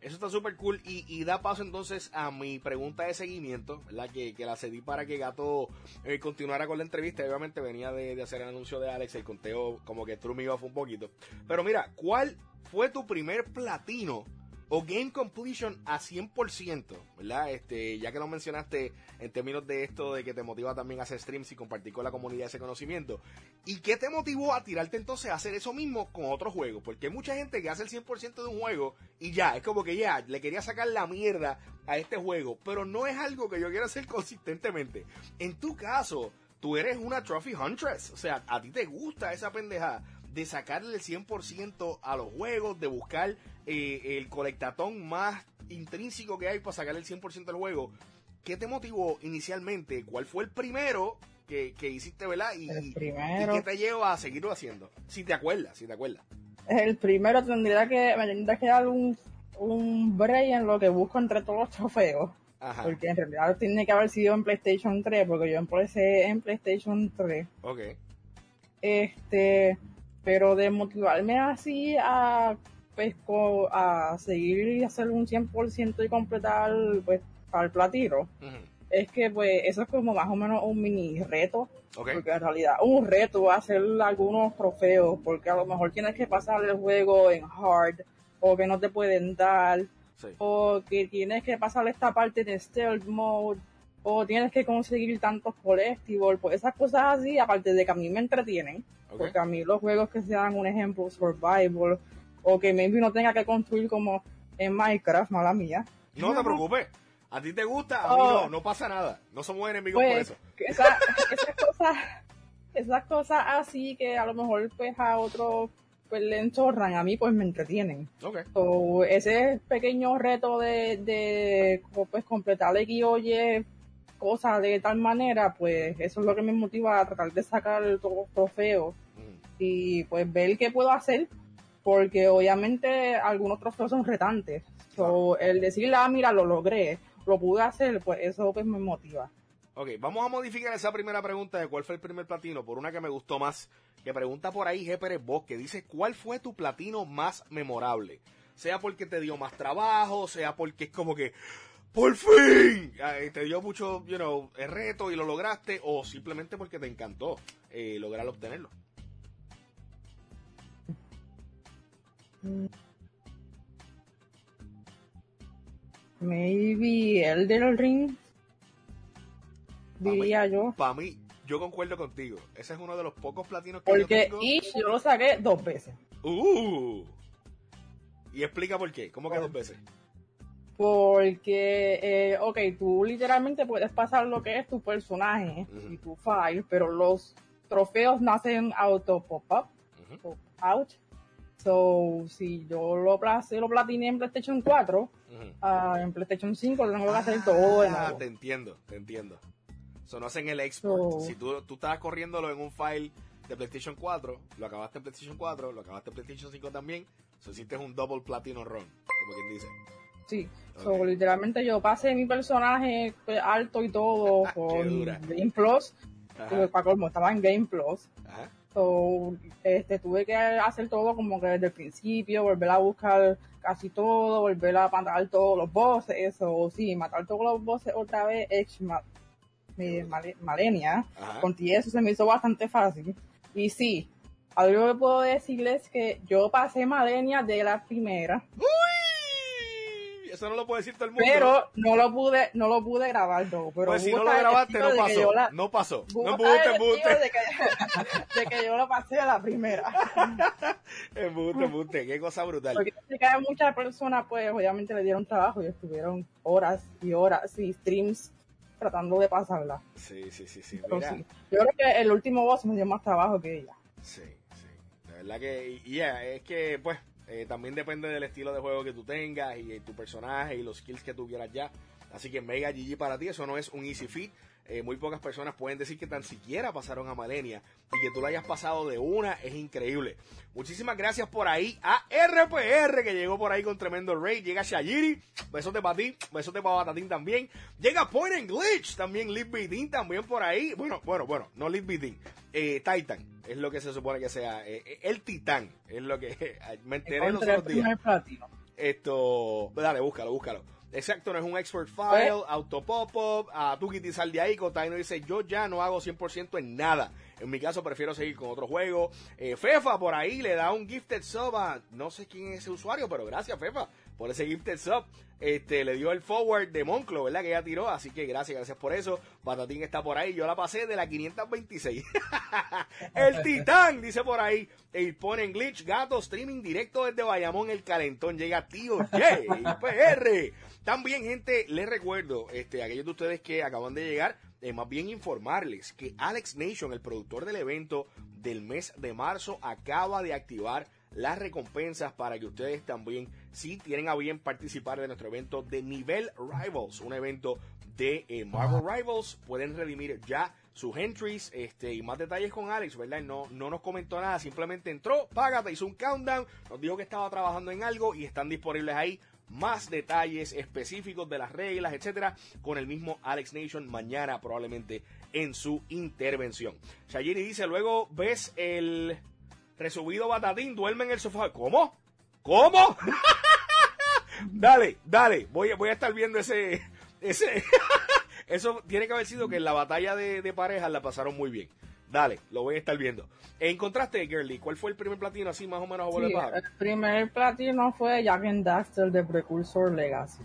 Eso está súper cool y, y da paso entonces a mi pregunta de seguimiento, ¿verdad? Que, que la cedí para que Gato eh, continuara con la entrevista. Obviamente venía de, de hacer el anuncio de Alex, el conteo como que threw me off un poquito. Pero mira, ¿cuál fue tu primer platino o game completion a cien por ciento, ¿verdad? Este, ya que lo mencionaste en términos de esto de que te motiva también a hacer streams y compartir con la comunidad ese conocimiento. ¿Y qué te motivó a tirarte entonces a hacer eso mismo con otros juegos? Porque hay mucha gente que hace el cien por ciento de un juego y ya, es como que ya, le quería sacar la mierda a este juego, pero no es algo que yo quiera hacer consistentemente. En tu caso, tú eres una Trophy Huntress, o sea, a ti te gusta esa pendejada de sacarle el cien por ciento a los juegos, de buscar eh, el colectatón más intrínseco que hay para sacarle el cien por ciento al juego. ¿Qué te motivó inicialmente? ¿Cuál fue el primero que, que hiciste, verdad? Y, el primero. ¿Y qué te lleva a seguirlo haciendo? Si te acuerdas, si te acuerdas. El primero tendría que, me tendría que dar un, un break en lo que busco entre todos los trofeos. Ajá. Porque en realidad tiene que haber sido en PlayStation tres, porque yo empecé en PlayStation tres. Ok. Este, pero de motivarme así a, pues, co- a seguir y hacer un cien por ciento y completar, pues, para el platino, Uh-huh. es que, pues, eso es como más o menos un mini reto. Ok. Porque en realidad un reto hacer algunos trofeos, porque a lo mejor tienes que pasar el juego en hard, o que no te pueden dar, Sí. o que tienes que pasar esta parte de stealth mode, o tienes que conseguir tantos collectibles, pues esas cosas así, aparte de que a mí me entretienen, Ok. porque a mí los juegos que sean un ejemplo survival, o que maybe no tenga que construir como en Minecraft, mala mía. No te preocupes. A ti te gusta, a mí Oh. no, no pasa nada. No somos enemigos Pues, por eso. que esa- esas cosas, esas cosas así que a lo mejor pues a otros pues le enchorran, a mí pues me entretienen. Ok. So, ese pequeño reto de, de pues completar X o Y cosas de tal manera, pues eso es lo que me motiva a tratar de sacar todos los trofeos Mm. y pues ver qué puedo hacer, porque obviamente algunos trofeos son retantes. So, el decirle, ah, mira, lo logré, lo pude hacer, pues eso pues me motiva. Ok, vamos a modificar esa primera pregunta de cuál fue el primer platino por una que me gustó más, que pregunta por ahí G. Pérez Bosch, que dice, ¿cuál fue tu platino más memorable? Sea porque te dio más trabajo, sea porque es como que, ¡por fin! Eh, te dio mucho, you know, el reto y lo lograste, o simplemente porque te encantó eh, lograr obtenerlo. Maybe Elden Ring, diría yo. Para mí, yo concuerdo contigo. Ese es uno de los pocos platinos que Porque yo tengo. Ish yo lo saqué dos veces. Uh, y explica por qué. ¿Cómo que dos veces? Porque, eh, ok, tú literalmente puedes pasar lo que es tu personaje Ujú. y tu file, pero los trofeos nacen auto pop-up, Ujú. pop-out. So, si yo lo, plas- lo platiné en PlayStation cuatro, Ujú. ah, en PlayStation cinco tengo que hacer todo de Ah, nuevo. te entiendo, te entiendo. So, no hacen el export. So- Si tú, tú estabas corriéndolo en un file de PlayStation cuatro, lo acabaste en PlayStation cuatro, lo acabaste en PlayStation cinco también, so hiciste un double platino run, como quien dice. Sí, Ok. so, literalmente yo pasé mi personaje pues, alto y todo Qué con dura. Game Plus, Ajá, para colmo, estaba en Game Plus. ajá. So, este, tuve que hacer todo como que desde el principio, volver a buscar casi todo, volver a matar todos los bosses, eso sí, matar todos los bosses otra vez, ex ma- mi- Male- Malenia, Ajá. con ti eso se me hizo bastante fácil. Y sí, algo que puedo decirles es que yo pasé Malenia de la primera, ¡Uy! Eso no lo puede decir todo el mundo. pero no lo pude, no lo pude grabar todo. Pero pues si hubo no lo estar grabaste, testigo no de que pasó. yo la- No pasó. hubo No estar embuste, testigo embuste. de que, de que yo lo pasé a la primera. Embuste, embuste. Qué cosa brutal. Porque sé que a muchas personas, pues, obviamente le dieron trabajo y estuvieron horas y horas y streams tratando de pasarla. Sí, sí, sí, sí. Pero Mira. sí, yo creo que el último boss me dio más trabajo que ella. Sí, sí. La verdad que, y yeah, es que, pues, eh, también depende del estilo de juego que tú tengas y, eh, tu personaje y los skills que tú quieras ya. Así que mega G G para ti, eso no es un easy feat. Eh, muy pocas personas pueden decir que tan siquiera pasaron a Malenia y que tú lo hayas pasado de una, es increíble. Muchísimas gracias por ahí a R P R que llegó por ahí con tremendo raid. Llega Shayiri, besote para ti, besote para Batatín también. Llega Point and Glitch, también Liv Beatin también por ahí. Bueno, bueno, bueno, no Liv Beatin, eh, Titan es lo que se supone que sea. Eh, el Titán es lo que me enteré los Encontré el otros días. primer platino. Esto, dale, búscalo, búscalo. Exacto, no es un expert file, ¿Eh? auto pop-up, a tu Kitty sal de ahí, Cotaino dice, yo ya no hago cien por ciento en nada. En mi caso prefiero seguir con otro juego. Eh, Fefa por ahí le da un gifted sub a, no sé quién es ese usuario, pero gracias Fefa por ese gifted sub. Este, le dio el forward de Monclo, ¿verdad? Que ella tiró, así que gracias, gracias por eso. Patatín está por ahí, yo la pasé de la quinientos veintiséis. El Titán, dice por ahí, el pone en glitch, gato, streaming directo desde Bayamón, el calentón, llega tío J, P R. También, gente, les recuerdo, este, aquellos de ustedes que acaban de llegar, eh, más bien informarles que Alex Nation, el productor del evento del mes de marzo, acaba de activar las recompensas para que ustedes también, si tienen a bien participar de nuestro evento de Nivel Rivals, un evento de eh, Marvel Rivals, pueden redimir ya sus entries, este, y más detalles con Alex, ¿verdad? No, no nos comentó nada, simplemente entró, págate, hizo un countdown, nos dijo que estaba trabajando en algo y están disponibles ahí más detalles específicos de las reglas, etcétera, con el mismo Alex Nation mañana probablemente en su intervención. Shayiri dice, luego ves el resubido Batatín, duerme en el sofá. ¿Cómo? ¿Cómo? Dale, dale, voy, voy a estar viendo ese, ese, eso tiene que haber sido que en la batalla de, de parejas la pasaron muy bien. Dale, lo voy a estar viendo. ¿Encontraste, Girly? ¿Cuál fue el primer platino así más o menos a bola de Sí, pájaro? el primer platino fue Jak and Daxter de Precursor Legacy.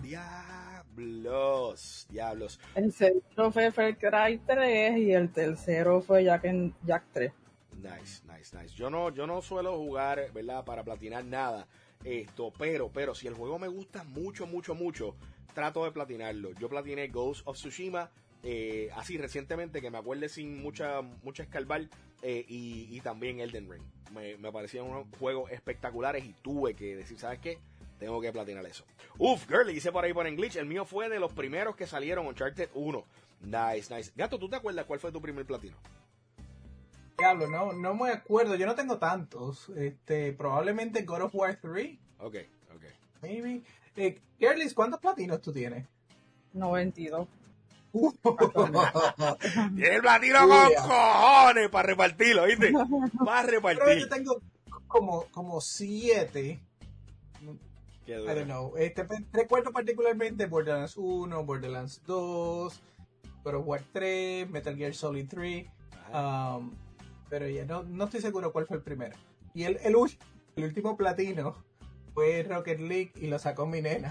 Diablos, diablos. El segundo fue Far Cry tres y el tercero fue Jak and Jak tres. Nice, nice, nice. Yo no, yo no suelo jugar, ¿verdad? Para platinar nada. Esto, pero, pero si el juego me gusta mucho, mucho, mucho, trato de platinarlo. Yo platiné Ghost of Tsushima, eh, así recientemente, que me acuerde sin mucha, mucha escarbar, eh, y, y también Elden Ring. Me, me parecían unos juegos espectaculares y tuve que decir, ¿sabes qué? Tengo que platinar eso. Uf, Girly, dice por ahí por en glitch, el mío fue de los primeros que salieron, Uncharted uno. Nice, nice. Gato, ¿tú te acuerdas cuál fue tu primer platino? Diablo, no, no me acuerdo, yo no tengo tantos. Este, probablemente God of War tres, Ok, ok. maybe. Eh, Girlis, ¿cuántos platinos tú tienes? noventa y dos. Tiene el platino Uy, con ya. cojones para repartirlo, ¿viste? Para Creo que repartir. yo tengo como, como siete. Qué I duro. don't know. Este, pe- recuerdo particularmente Borderlands uno, Borderlands dos, God of War tres, Metal Gear Solid tres. Ajá. Um, pero ya no, no estoy seguro cuál fue el primero. Y el, el, ul- el último platino fue Rocket League y lo sacó mi nena.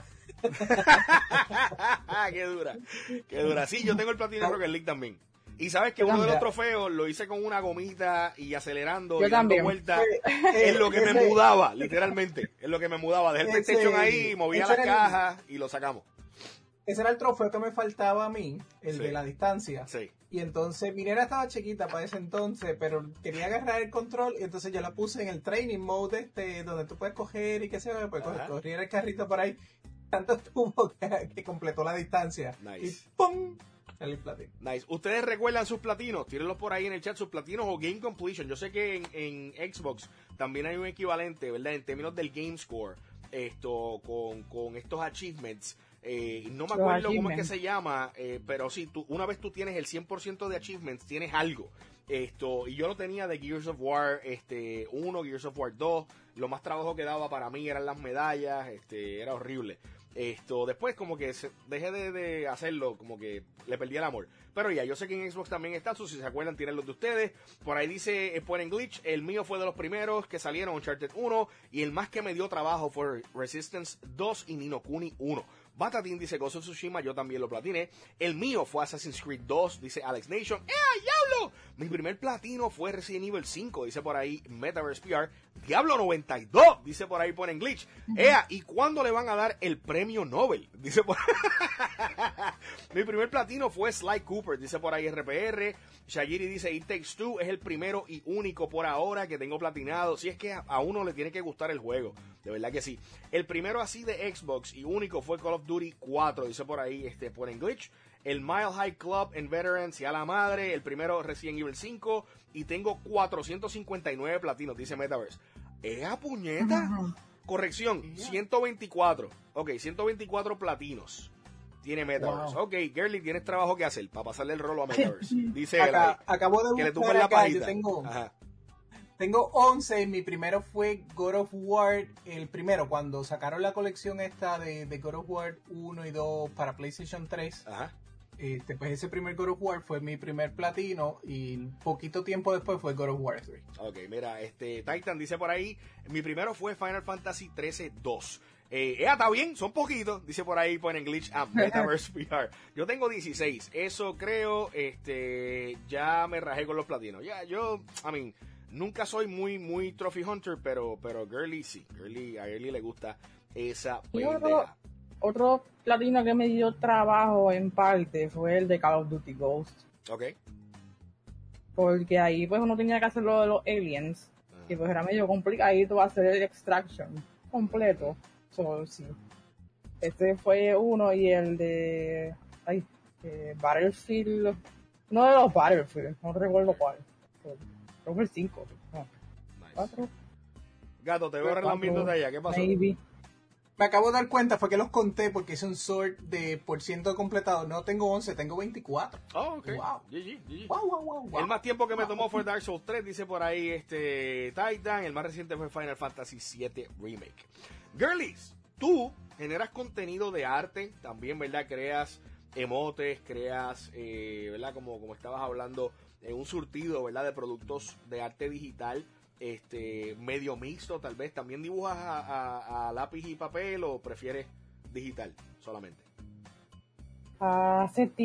Qué dura, qué dura. Sí, yo tengo el platino de Rocket League también. Y sabes que Yo uno de los también. trofeos lo hice con una gomita y acelerando Yo y dando también. vueltas. Eh, Es lo que me ese- mudaba, literalmente. Es lo que me mudaba. Dejé el Ese- PlayStation ahí, movía ese las era el- cajas y lo sacamos. Ese era el trofeo que me faltaba a mí, el Sí. de la distancia. Sí. Y entonces mi nena estaba chiquita para ese entonces, pero quería agarrar el control y entonces yo la puse en el training mode este, donde tú puedes coger y qué sé yo, pues Ajá. correr el carrito por ahí. Tanto estuvo que, que completó la distancia. Nice. Y ¡pum! Salí el platino. Nice. ¿Ustedes recuerdan sus platinos? Tírenlos por ahí en el chat, sus platinos o Game Completion. Yo sé que en, en Xbox también hay un equivalente, ¿verdad? En términos del Game Score, esto, con, con estos achievements. Eh, no me Los acuerdo cómo es que achievements. se llama, eh, pero sí, tú, una vez tú tienes el cien por ciento de achievements, tienes algo. Esto, y yo lo tenía de Gears of War este, uno, Gears of War dos. Lo más trabajo que daba para mí eran las medallas, este, era horrible. Esto, después como que se- dejé de, de hacerlo, como que le perdí el amor. Pero ya, yo sé que en Xbox también está, so, si se acuerdan, tienen los de ustedes. Por ahí dice, eh, ponen glitch, el mío fue de los primeros que salieron, Uncharted uno, y el más que me dio trabajo fue Resistance dos y Ni no Kuni uno. Batatín dice Ghost of Tsushima, yo también lo platiné. El mío fue Assassin's Creed dos, dice Alex Nation. ¡Eh, diablo! Mi primer platino fue Resident Evil cinco, dice por ahí Metaverse P R. Diablo noventa y dos, dice por ahí ponen glitch. Ea, ¿y cuándo le van a dar el premio Nobel? Dice por Mi primer platino fue Sly Cooper, dice por ahí R P R. Shagiri dice It Takes Two es el primero y único por ahora que tengo platinado. Si es que a, a uno le tiene que gustar el juego, de verdad que sí. El primero así de Xbox y único fue Call of Duty cuatro, dice por ahí este ponen glitch. El Mile High Club en Veterans y a la madre. El primero Resident Evil cinco. Y tengo cuatrocientos cincuenta y nueve platinos, dice Metaverse. ¡Ea puñeta! Corrección, ciento veinticuatro. Ok, ciento veinticuatro platinos tiene Metaverse. Wow. Ok, Girly, tienes trabajo que hacer para pasarle el rolo a Metaverse. Dice él Acá, ahí, acabo de que le buscar tumbes la acá, yo pajita. tengo, Ajá. Tengo once y mi primero fue God of War, el primero, cuando sacaron la colección esta de, de God of War uno y dos para PlayStation tres. Ajá. Este, pues ese primer God of War fue mi primer platino y poquito tiempo después fue God of War tres. Ok, mira, este Titan dice por ahí, mi primero fue Final Fantasy trece dos. Eh, eh, está bien, son poquitos, dice por ahí, por en Glitch and Metaverse V R. Yo tengo dieciséis, eso creo, este, ya me rajé con los platinos. Ya, yo, I mean, nunca soy muy, muy trophy hunter, pero, pero Girly sí, Girly, a Girly le gusta esa pendeja. Otro platino que me dio trabajo en parte fue el de Call of Duty Ghost. Ok. Porque ahí pues uno tenía que hacer lo de los aliens. Uh-huh. Y pues era medio complicadito hacer el extraction completo. So, sí. Este fue uno y el de... Ay, eh, Battlefield... No de los Battlefield, no recuerdo cuál. Creo que fue el cinco. No. Nice. ¿Cuatro? Gato, te veo relamiéndote allá. ¿Qué pasó? Maybe. Me acabo de dar cuenta, fue que los conté porque es un sort de por ciento completado. No tengo once, tengo veinticuatro. Oh, ok. Wow. G G, G G. Wow, wow, wow, wow. El más tiempo que me tomó fue Dark Souls tres, dice por ahí este Titan. El más reciente fue Final Fantasy siete Remake. Girlies, tú generas contenido de arte, también, ¿verdad? Creas emotes, creas, eh, ¿verdad? Como, como estabas hablando, eh, un surtido, ¿verdad? De productos de arte digital. Este medio mixto, tal vez. ¿También dibujas a, a, a lápiz y papel o prefieres digital solamente? Hace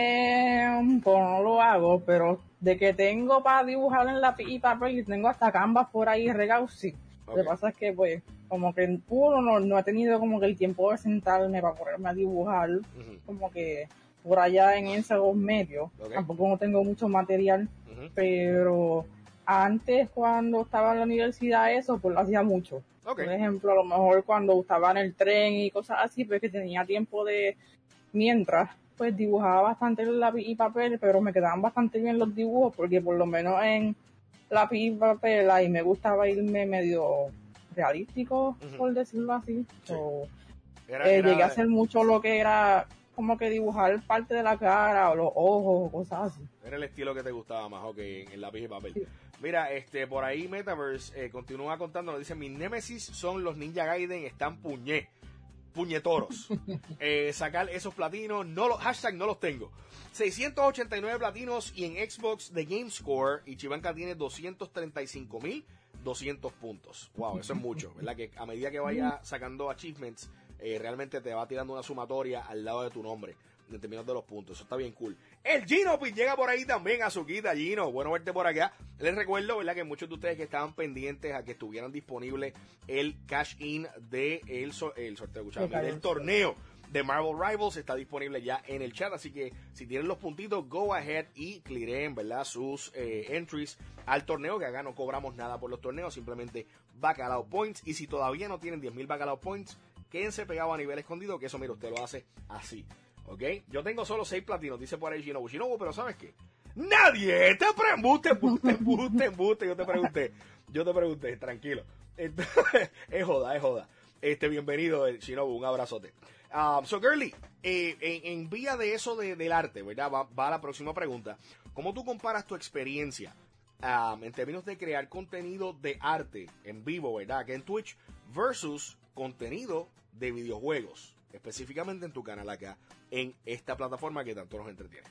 tiempo no lo hago, pero de que tengo para dibujar en lápiz y papel y tengo hasta Canvas por ahí regados, sí. Okay. Lo que pasa es que pues como que uno no, no he tenido como que el tiempo de sentarme para ponerme a dibujar, uh-huh. Como que por allá en esos medios. Okay. Tampoco no tengo mucho material, uh-huh. Pero antes, cuando estaba en la universidad, eso, pues lo hacía mucho. Okay. Por ejemplo, a lo mejor cuando estaba en el tren y cosas así, pues que tenía tiempo de... Mientras, pues dibujaba bastante en lápiz y papel, pero me quedaban bastante bien los dibujos, porque por lo menos en lápiz y papel ahí me gustaba irme medio realístico, uh-huh. Por decirlo así. Sí. So, era, eh, era... Llegué a hacer mucho lo que era... como que dibujar parte de la cara o los ojos o cosas así. Era el estilo que te gustaba más, ok, en el lápiz y papel. Sí. Mira, este, por ahí Metaverse eh, continúa contando, dice, mis némesis son los Ninja Gaiden, están puñé, puñetoros. eh, sacar esos platinos, no los, hashtag no los tengo. seiscientos ochenta y nueve platinos y en Xbox de GameScore, y Chibanka tiene doscientos treinta y cinco mil doscientos puntos. Wow, eso es mucho, ¿verdad? Que a medida que vaya sacando achievements, Eh, realmente te va tirando una sumatoria al lado de tu nombre en términos de los puntos. Eso está bien cool. El Gino pues llega por ahí también, Azuquita. Gino, bueno verte por acá. Les recuerdo, ¿verdad? Que muchos de ustedes que estaban pendientes a que estuvieran disponible el cash in de el, so el sorteo, escuchame, del torneo de Marvel Rivals está disponible ya en el chat, así que si tienen los puntitos, go ahead y clearen, ¿verdad? Sus eh, entries al torneo, que acá no cobramos nada por los torneos, simplemente Bacalao Points, y si todavía no tienen diez mil Bacalao Points, quédense pegados a nivel escondido, que eso, mira, usted lo hace así, ¿ok? Yo tengo solo seis platinos, dice por ahí Shinobu. Shinobu, pero ¿sabes qué? Nadie te pregunte, embuste, embuste, embuste, yo te pregunté, yo te pregunté, tranquilo. Entonces, es joda, es joda. Este, bienvenido, Shinobu, un abrazote. Um, so, Girly, eh, en, en vía de eso de, del arte, ¿verdad? Va, va a la próxima pregunta. ¿Cómo tú comparas tu experiencia um, en términos de crear contenido de arte en vivo, ¿verdad? Que en Twitch versus contenido de videojuegos, específicamente en tu canal acá, en esta plataforma que tanto nos entretiene?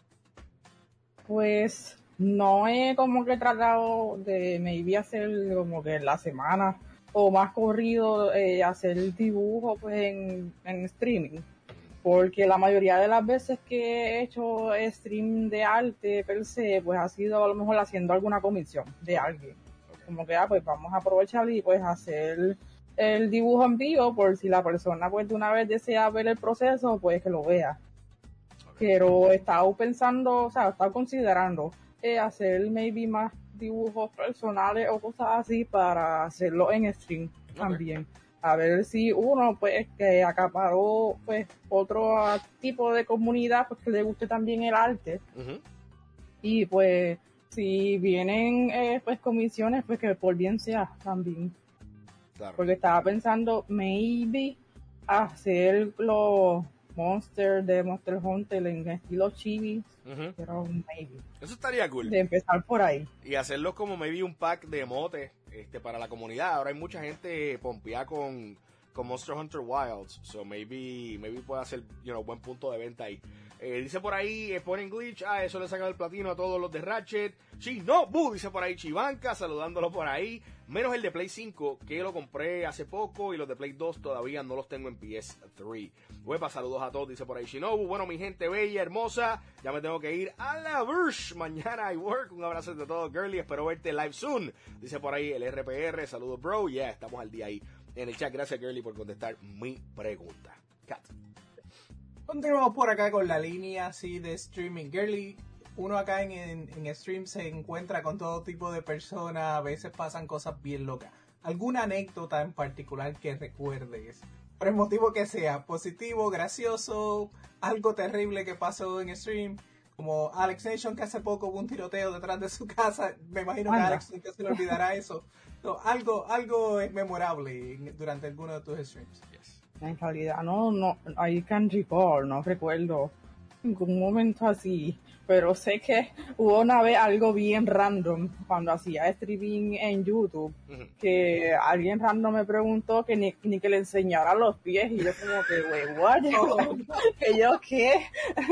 Pues no he como que tratado de maybe hacer como que la semana o más corrido, eh, hacer el dibujo pues en, en streaming, porque la mayoría de las veces que he hecho stream de arte per se, pues ha sido a lo mejor haciendo alguna comisión de alguien, como que ah, pues vamos a aprovechar y pues hacer el dibujo en vivo, por si la persona pues de una vez desea ver el proceso, pues que lo vea. Okay. Pero he estado pensando, o sea, he estado considerando eh, hacer maybe más dibujos personales o cosas así para hacerlo en stream, okay, también. A ver si uno pues que acaparó pues otro tipo de comunidad pues que le guste también el arte. Uh-huh. Y pues si vienen eh, pues comisiones pues que por bien sea también. Claro. Porque estaba pensando maybe hacer los Monster de Monster Hunter en estilo chibi, Ujú. pero maybe. Eso estaría cool. De empezar por ahí. Y hacerlo como maybe un pack de emotes este, para la comunidad. Ahora hay mucha gente pompeada con, con Monster Hunter Wilds. So maybe, maybe puede ser, you know, buen punto de venta ahí. Eh, dice por ahí, eh, ponen glitch, ah, eso le saca el platino a todos los de Ratchet. Shinobu, dice por ahí Chivanka, saludándolo por ahí. Menos el de Play cinco, que lo compré hace poco, y los de Play dos todavía no los tengo en P S tres. Huepa, saludos a todos, dice por ahí Shinobu. Bueno, mi gente bella, hermosa, ya me tengo que ir a la Bush. Mañana hay work. Un abrazo de todos, girly. Espero verte live soon. Dice por ahí el R P R. Saludos, bro. Ya, yeah, estamos al día ahí en el chat. Gracias, girly, por contestar mi pregunta. Cat. Continuamos por acá con la línea así de streaming. Girly, uno acá en, en, en stream se encuentra con todo tipo de personas. A veces pasan cosas bien locas. ¿Alguna anécdota en particular que recuerdes? Por el motivo que sea, positivo, gracioso, algo terrible que pasó en stream, como Alex Nation, que hace poco hubo un tiroteo detrás de su casa. Me imagino que a Alex nunca se le olvidará eso. So, algo, algo memorable durante alguno de tus streams. Yes. En realidad no, no, I can recall, no recuerdo ningún momento así, pero sé que hubo una vez algo bien random cuando hacía streaming en YouTube, Ujú. que alguien random me preguntó que ni, ni que le enseñara los pies, y yo como que, wey, what? que yo, ¿qué?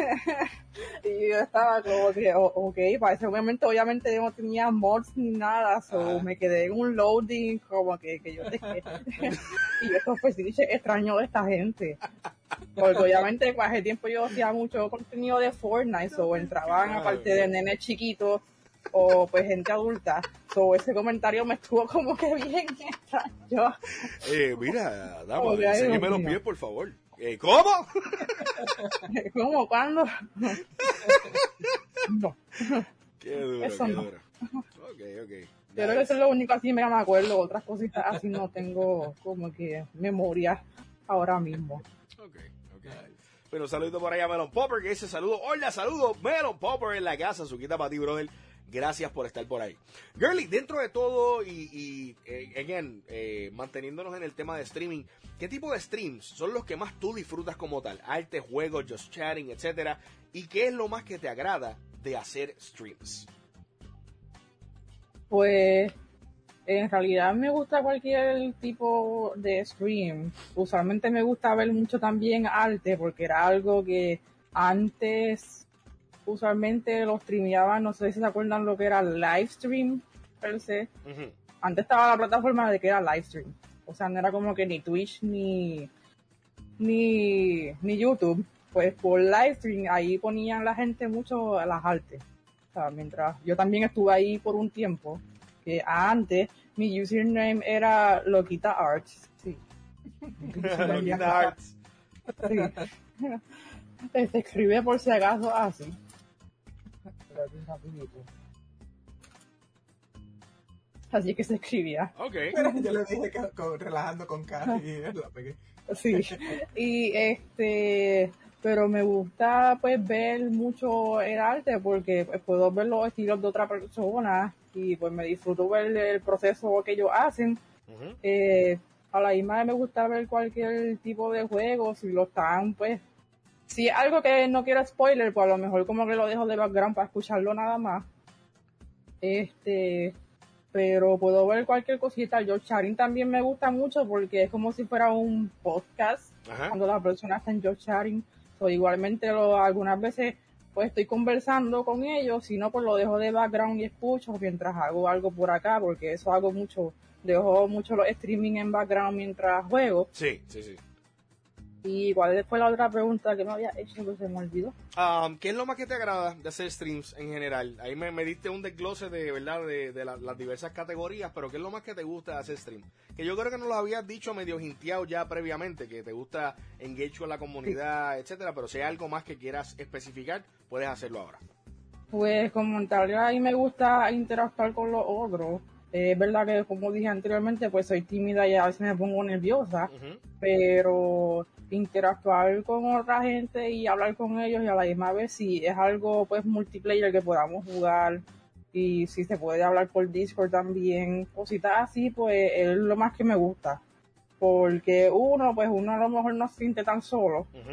Y yo estaba como que, oh, ok, para ese momento obviamente yo no tenía mods ni nada, so Ah. me quedé en un loading como que, que yo dejé. Y esto fue sí, extraño de esta gente. Porque obviamente para ese tiempo yo hacía mucho contenido de Fortnite, so entraban aparte de nenes chiquitos o pues gente adulta. So ese comentario me estuvo como que bien extraño. Eh, mira, dama, Oh, ya, enséñame Dios los mío. pies, por favor. Eh, ¿Cómo? ¿Cómo? ¿Cuándo? No. Qué duro, Eso qué no. duro. Ok, ok. Yo creo que eso es lo único así me me acuerdo. Otras cositas así no tengo como que memoria ahora mismo. Ok, ok. Pero un saludito por ahí a Melon Popper, que dice saludo. Hola, saludo, Melon Popper en la casa. Suquita para ti, brother. Gracias por estar por ahí. Girly, dentro de todo y, y eh, again, eh, manteniéndonos en el tema de streaming, ¿qué tipo de streams son los que más tú disfrutas como tal? Arte, juegos, just chatting, etcétera. ¿Y qué es lo más que te agrada de hacer streams? Pues en realidad me gusta cualquier tipo de stream. Usualmente me gusta ver mucho también arte porque era algo que antes usualmente lo streameaban, no sé si se acuerdan lo que era live stream per se. Uh-huh. Antes estaba la plataforma de que era live stream. O sea, no era como que ni Twitch ni ni, ni YouTube. Pues por live stream ahí ponían la gente mucho las artes. O sea, mientras yo también estuve ahí por un tiempo, que antes mi username era Loquita Arts. Sí. Loquita Arts. Sí. Se escribe por si acaso así. Así que se escribía. Ok. Yo le dije que con, relajando con cara y la pegué. Sí. Y este, pero me gusta pues ver mucho el arte porque pues, puedo ver los estilos de otra persona y pues me disfruto ver el proceso que ellos hacen. Uh-huh. Eh, a la misma vez me gusta ver cualquier tipo de juego, si lo están pues, si es algo que no quiero spoiler, pues a lo mejor como que lo dejo de background para escucharlo nada más. Este, pero puedo ver cualquier cosita. Yo chatting también me gusta mucho porque es como si fuera un podcast. Ajá. Cuando las personas están yo chatting. So, igualmente lo, algunas veces pues estoy conversando con ellos, si no pues lo dejo de background y escucho mientras hago algo por acá, porque eso hago mucho, dejo mucho los streaming en background mientras juego. Sí, sí, sí. ¿Y cuál fue la otra pregunta que me había hecho que se me olvidó? Um, ¿Qué es lo más que te agrada de hacer streams en general? Ahí me, me diste un desglose de, ¿verdad? de, de la, las diversas categorías, pero ¿qué es lo más que te gusta de hacer stream? Que yo creo que nos lo habías dicho medio hinteado ya previamente, que te gusta engage con la comunidad, sí, etcétera, pero si hay algo más que quieras especificar, puedes hacerlo ahora. Pues como tal, a mí me gusta interactuar con los otros. Eh, es verdad que, como dije anteriormente, pues soy tímida y a veces me pongo nerviosa, uh-huh. pero interactuar con otra gente y hablar con ellos y a la misma vez si es algo pues multiplayer que podamos jugar y si se puede hablar por Discord también, cositas así, pues es lo más que me gusta. Porque uno, pues uno a lo mejor no se siente tan solo. Uh-huh.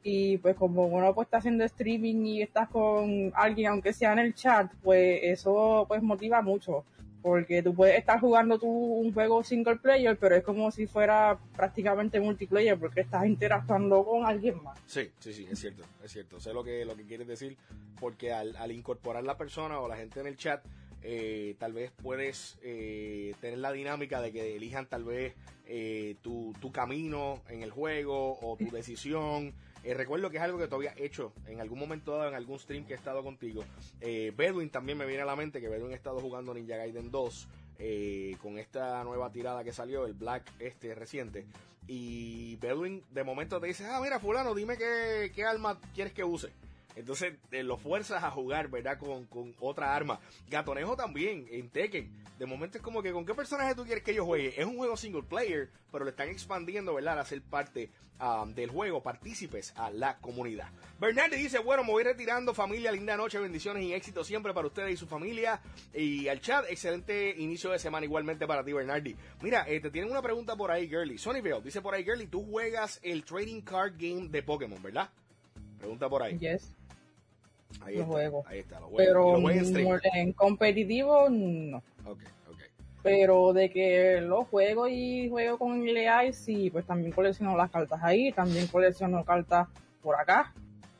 y pues como uno pues está haciendo streaming y estás con alguien, aunque sea en el chat, pues eso pues motiva mucho, porque tú puedes estar jugando tú un juego single player, pero es como si fuera prácticamente multiplayer, porque estás interactuando con alguien más. Sí, sí, sí, es cierto, es cierto. Sé lo que, lo que quieres decir, porque al, al incorporar la persona o la gente en el chat, eh, tal vez puedes eh, tener la dinámica de que elijan tal vez eh, tu, tu camino en el juego o tu decisión. Eh, recuerdo que es algo que tú habías hecho en algún momento dado, en algún stream que he estado contigo. Eh, Bedouin también me viene a la mente, que Bedouin ha estado jugando Ninja Gaiden dos eh, con esta nueva tirada que salió, el Black este reciente. Y Bedouin de momento te dice, ah, mira, fulano, dime qué, qué arma quieres que use. Entonces eh, lo fuerzas a jugar, ¿verdad? Con, con otra arma. Gatonejo también, en Tekken. De momento es como que, ¿con qué personaje tú quieres que yo juegue? Es un juego single player, pero lo están expandiendo, ¿verdad? A ser parte um, del juego, partícipes a la comunidad. Bernardi dice, bueno, me voy retirando, familia, linda noche, bendiciones y éxito siempre para ustedes y su familia. Y al chat, excelente inicio de semana igualmente para ti, Bernardi. Mira, eh, te tienen una pregunta por ahí, Girly. Sonnyville dice por ahí, Girly, tú juegas el trading card game de Pokémon, ¿verdad? Pregunta por ahí. Yes. Ahí lo está, juego. ahí está, lo juego. Pero Lo juego en stream. no- en competitivo no. Ok, ok. Pero de que lo juego y juego con L A I, sí, pues también colecciono las cartas ahí, también colecciono cartas por acá.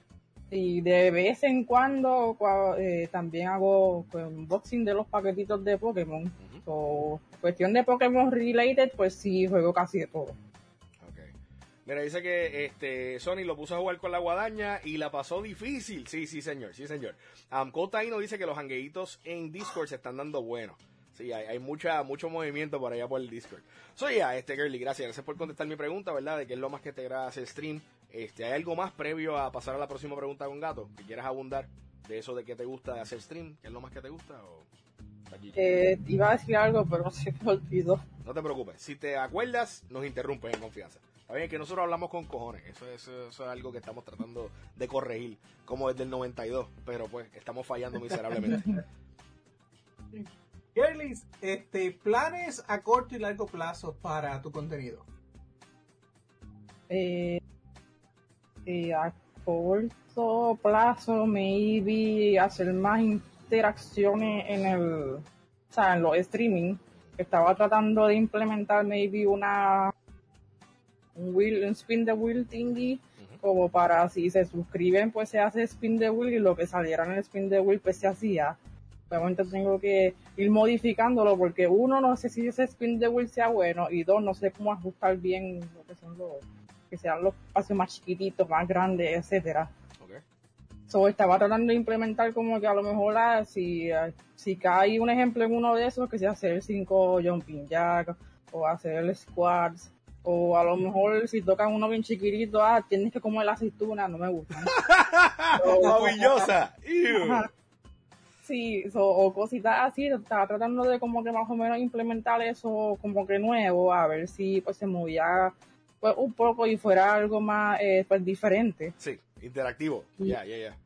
Y de vez en cuando cua- eh, también hago pues, unboxing de los paquetitos de Pokémon. Ujú. So, cuestión de Pokémon related, pues sí, juego casi de todo. Ok. Mira, dice que este Sony lo puso a jugar con la guadaña y la pasó difícil. Sí, sí, señor, sí, señor. Um, Cotaino dice que los hangueitos en Discord se están dando buenos. Sí, hay, hay mucha, mucho movimiento por allá por el Discord. Soy ya, este Girly, gracias. Gracias por contestar mi pregunta, ¿verdad? De qué es lo más que te agrada hacer stream. Este, ¿hay algo más previo a pasar a la próxima pregunta con Gato? ¿Que quieras abundar de eso de qué te gusta de hacer stream? ¿Qué es lo más que te gusta? O aquí? Eh, iba a decir algo, pero se me olvidó. No te preocupes. Si te acuerdas, nos interrumpes en confianza. Está bien que nosotros hablamos con cojones. Eso es, eso es algo que estamos tratando de corregir, como desde el noventa y dos. Pero pues, estamos fallando miserablemente. Girlies, este, planes a corto y largo plazo para tu contenido. Eh, eh, a corto plazo, maybe hacer más interacciones en el, o sea, en los streaming. Estaba tratando de implementar maybe una un wheel, un spin the wheel thingy, uh-huh. Como para si se suscriben pues se hace spin the wheel y lo que saliera en el spin the wheel pues se hacía. Obviamente tengo que ir modificándolo porque uno, no sé si ese spin the wheel sea bueno y dos, no sé cómo ajustar bien lo que son los, que sean los espacios más chiquititos, más grandes, etcétera. Okay. So, estaba tratando de implementar como que a lo mejor la, si, si cae un ejemplo en uno de esos, que sea hacer cinco jumping jack o hacer squats, o a lo mejor si tocan uno bien chiquitito, ah, tienes que comer la aceituna, no me gusta. ¡Maravillosa! Sí, so, o cositas así, estaba tratando de como que más o menos implementar eso como que nuevo, a ver si pues se movía pues un poco y fuera algo más eh, pues diferente. Sí, interactivo, ya, ya, ya.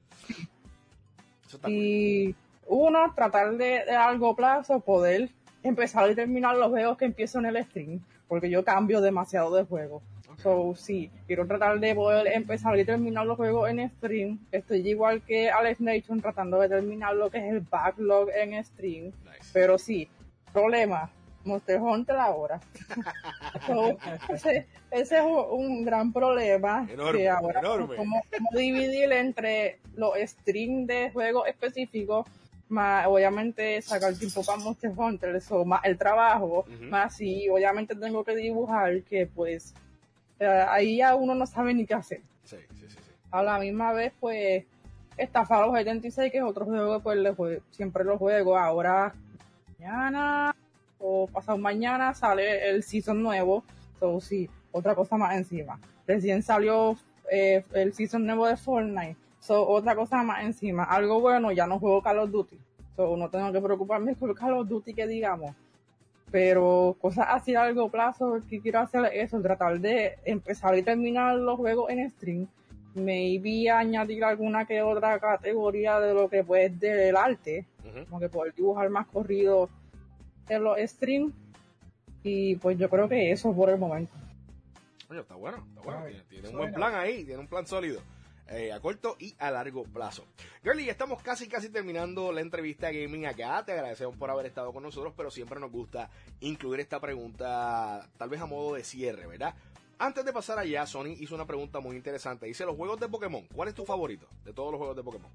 Y uno, tratar de, de a largo plazo poder empezar y terminar los juegos que empiezo en el stream, porque yo cambio demasiado de juego. Okay. So, sí, quiero tratar de poder empezar y terminar los juegos en stream. Estoy igual que Alex Nation tratando de terminar lo que es el backlog en stream. Nice. Pero sí, problema, Monster Hunter ahora. So, ese, ese es un, un gran problema. Enorme, que ahora enorme. Como, como dividir entre los streams de juegos específicos, más obviamente sacar tiempo para Monster Hunter, eso, más el trabajo, uh-huh. Más si obviamente tengo que dibujar, que pues eh, ahí ya uno no sabe ni qué hacer. Sí, sí, sí, sí. A la misma vez, pues, está Fallout setenta y seis, que es otro juego que pues le juego, siempre lo juego. Ahora, mañana o pasado mañana sale el season nuevo, so sí, otra cosa más encima. Recién salió eh, el season nuevo de Fortnite. So, otra cosa más encima. Algo bueno, ya no juego Call of Duty. So, no tengo que preocuparme por Call of Duty, que digamos. Pero cosas así a largo plazo, que quiero hacer es eso, tratar de empezar y terminar los juegos en stream. Maybe añadir alguna que otra categoría de lo que pues del arte. Uh-huh. Como que poder dibujar más corrido en los streams. Y pues yo creo que eso por el momento. Coño, está bueno, está bueno. Ay, Tiene, tiene un suena. buen plan ahí, tiene un plan sólido. Eh, a corto y a largo plazo. Girly, ya estamos casi casi terminando la entrevista gaming acá. Te agradecemos por haber estado con nosotros, pero siempre nos gusta incluir esta pregunta, tal vez a modo de cierre, ¿verdad? Antes de pasar allá, Sony hizo una pregunta muy interesante. Dice, los juegos de Pokémon, ¿cuál es tu favorito de todos los juegos de Pokémon?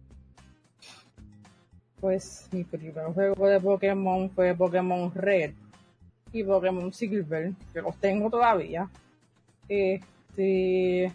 Pues mi primer juego de Pokémon fue Pokémon Red y Pokémon Silver, que los tengo todavía. Este,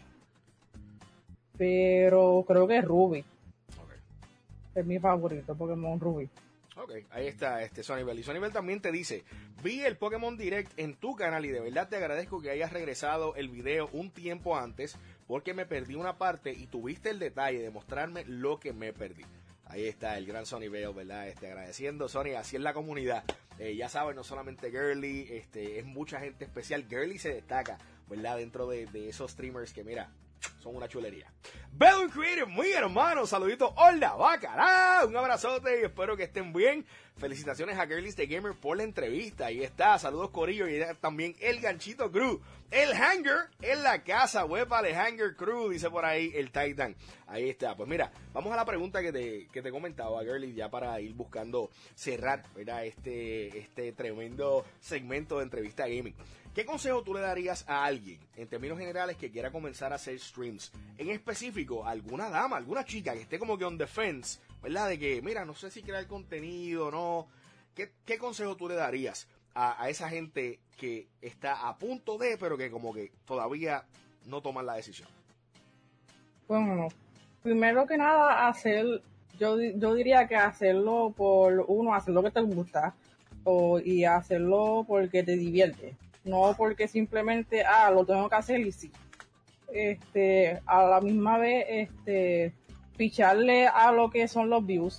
pero creo que Ruby Okay. es mi favorito, Pokémon Ruby. Ok, ahí está este Sonybell. Y Sonybell también te dice, vi el Pokémon Direct en tu canal y de verdad te agradezco que hayas regresado el video un tiempo antes porque me perdí una parte y tuviste el detalle de mostrarme lo que me perdí. Ahí está el gran Sonybell, ¿verdad? Este, agradeciendo, Sony, así es la comunidad. Eh, ya saben, no solamente Girly, este, es mucha gente especial. Girly se destaca, ¿verdad? Dentro de, de esos streamers que, mira, son una chulería. Bellum Creative, muy hermano, saludito, hola, bacará, un abrazote y espero que estén bien. Felicitaciones a Girlies the Gamer por la entrevista, ahí está, saludos Corillo y también el Ganchito Crew, el Hanger en la casa, huepa, el Hanger Crew, dice por ahí el Titan, ahí está. Pues mira, vamos a la pregunta que te, que te comentaba, Girlies, ya para ir buscando cerrar, ¿verdad? Este, este tremendo segmento de entrevista gaming. ¿Qué consejo tú le darías a alguien, en términos generales, que quiera comenzar a hacer streams? En específico, a alguna dama, alguna chica que esté como que on the fence, ¿verdad? De que, mira, no sé si crear contenido o no. ¿Qué, ¿Qué consejo tú le darías a, a esa gente que está a punto de, pero que como que todavía no toman la decisión? Bueno, primero que nada, hacer, yo, di- yo diría que hacerlo por uno, hacer lo que te gusta o, y hacerlo porque te divierte, no porque simplemente, ah, lo tengo que hacer y sí. Este, a la misma vez, este, ficharle a lo que son los views,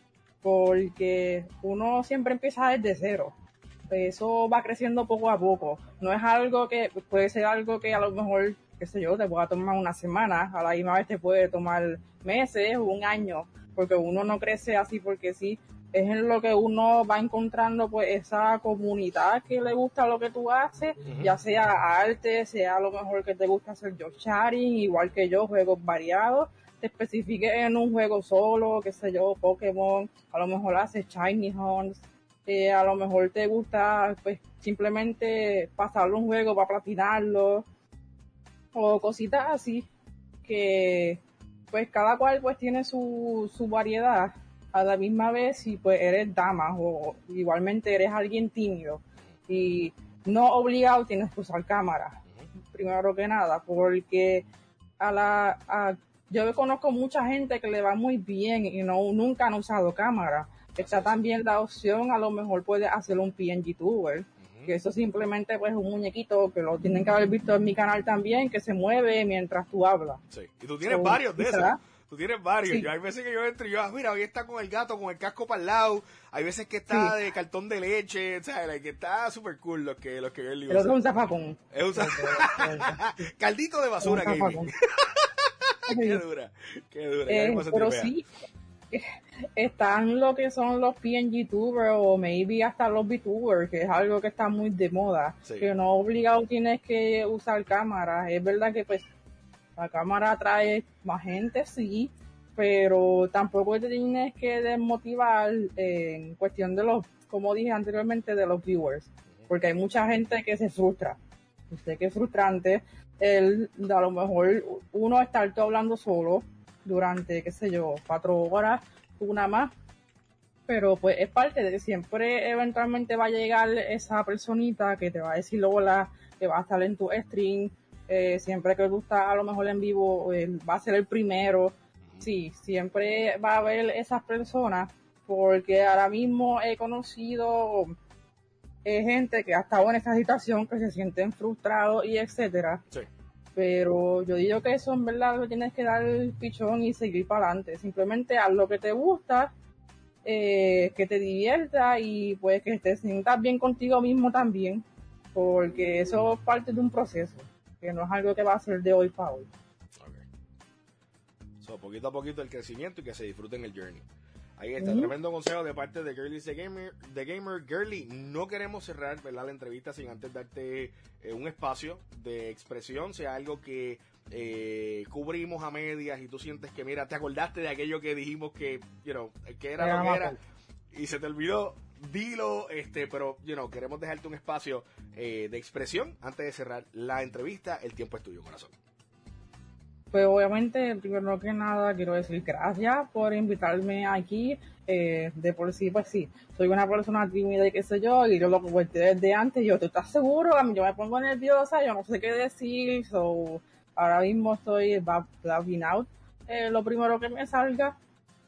porque uno siempre empieza desde cero. Eso va creciendo poco a poco. No es algo que, puede ser algo que a lo mejor, qué sé yo, te pueda tomar una semana, a la misma vez te puede tomar meses o un año, porque uno no crece así porque sí. Es en lo que uno va encontrando pues esa comunidad que le gusta lo que tú haces, Ujú. ya sea arte, sea a lo mejor que te gusta hacer yo sharing, igual que yo, juegos variados, te especifiques en un juego solo, qué sé yo, Pokémon, a lo mejor haces Shiny Hunts, eh, a lo mejor te gusta pues simplemente pasarlo un juego para platinarlo, o cositas así, que pues cada cual pues tiene su, su variedad. A la misma vez, si pues eres dama o igualmente eres alguien tímido y no obligado tienes que usar cámara, primero que nada, porque a la a- yo conozco mucha gente que le va muy bien y no nunca han usado cámara. Está también la opción, a lo mejor puedes hacer un P N G tuber, que eso simplemente pues es un muñequito que lo tienen que haber visto en mi canal también, que se mueve mientras tú hablas. Sí. Y tú tienes So, varios de esos. ¿verdad? Tú tienes varios. Sí. Yo hay veces que yo entro y yo, ah, mira, hoy está con el gato, con el casco para el lado. Hay veces que está Sí. de cartón de leche, ¿sabes? Que está súper cool los que, los que yo le El otro es un zafacón. Es un caldito de basura, Un gaming. zafacón. Qué dura, qué dura. ya Eh, mismo se pero tripea. sí, eh, están lo que son los P N G tubers o maybe hasta los VTubers, que es algo que está muy de moda, Sí. que no obligado tienes que usar cámara. Es verdad que pues la cámara atrae más gente, sí, pero tampoco te tienes que desmotivar en cuestión de los, como dije anteriormente, de los viewers, porque hay mucha gente que se frustra. Yo sé que es frustrante el, a lo mejor uno estar todo hablando solo durante, qué sé yo, cuatro horas, una más, pero pues es parte de que siempre eventualmente va a llegar esa personita que te va a decir hola, que va a estar en tu stream, eh, siempre que tú estás a lo mejor en vivo, eh, va a ser el primero. Sí, siempre va a haber esas personas, porque ahora mismo he conocido eh, gente que ha estado en esa situación, que se sienten frustrados y etcétera. Sí. Pero yo digo que eso en verdad lo tienes que dar el pichón y seguir para adelante. Simplemente haz lo que te gusta, eh, que te divierta y pues que te sientas bien contigo mismo también, porque eso es parte de un proceso, que no es algo que va a ser de hoy para hoy. Ok. So, poquito a poquito el crecimiento y que se disfruten el journey. Ahí está, Uh-huh. tremendo consejo de parte de Girly the Gamer. The Gamer. Girly, no queremos cerrar, ¿verdad?, la entrevista sin antes darte eh, un espacio de expresión, sea algo que eh, cubrimos a medias y tú sientes que, mira, te acordaste de aquello que dijimos que, you know, que era lo que era y se te olvidó, dilo, este, pero, you know, queremos dejarte un espacio eh, de expresión antes de cerrar la entrevista. El tiempo es tuyo, corazón. Pues obviamente, primero que nada, quiero decir gracias por invitarme aquí. Eh, de por sí, pues sí, soy una persona tímida y qué sé yo, y yo lo comenté desde antes. Yo, ¿tú estás seguro? A mí yo me pongo nerviosa, yo no sé qué decir. So, ahora mismo estoy blabbing out eh, lo primero que me salga.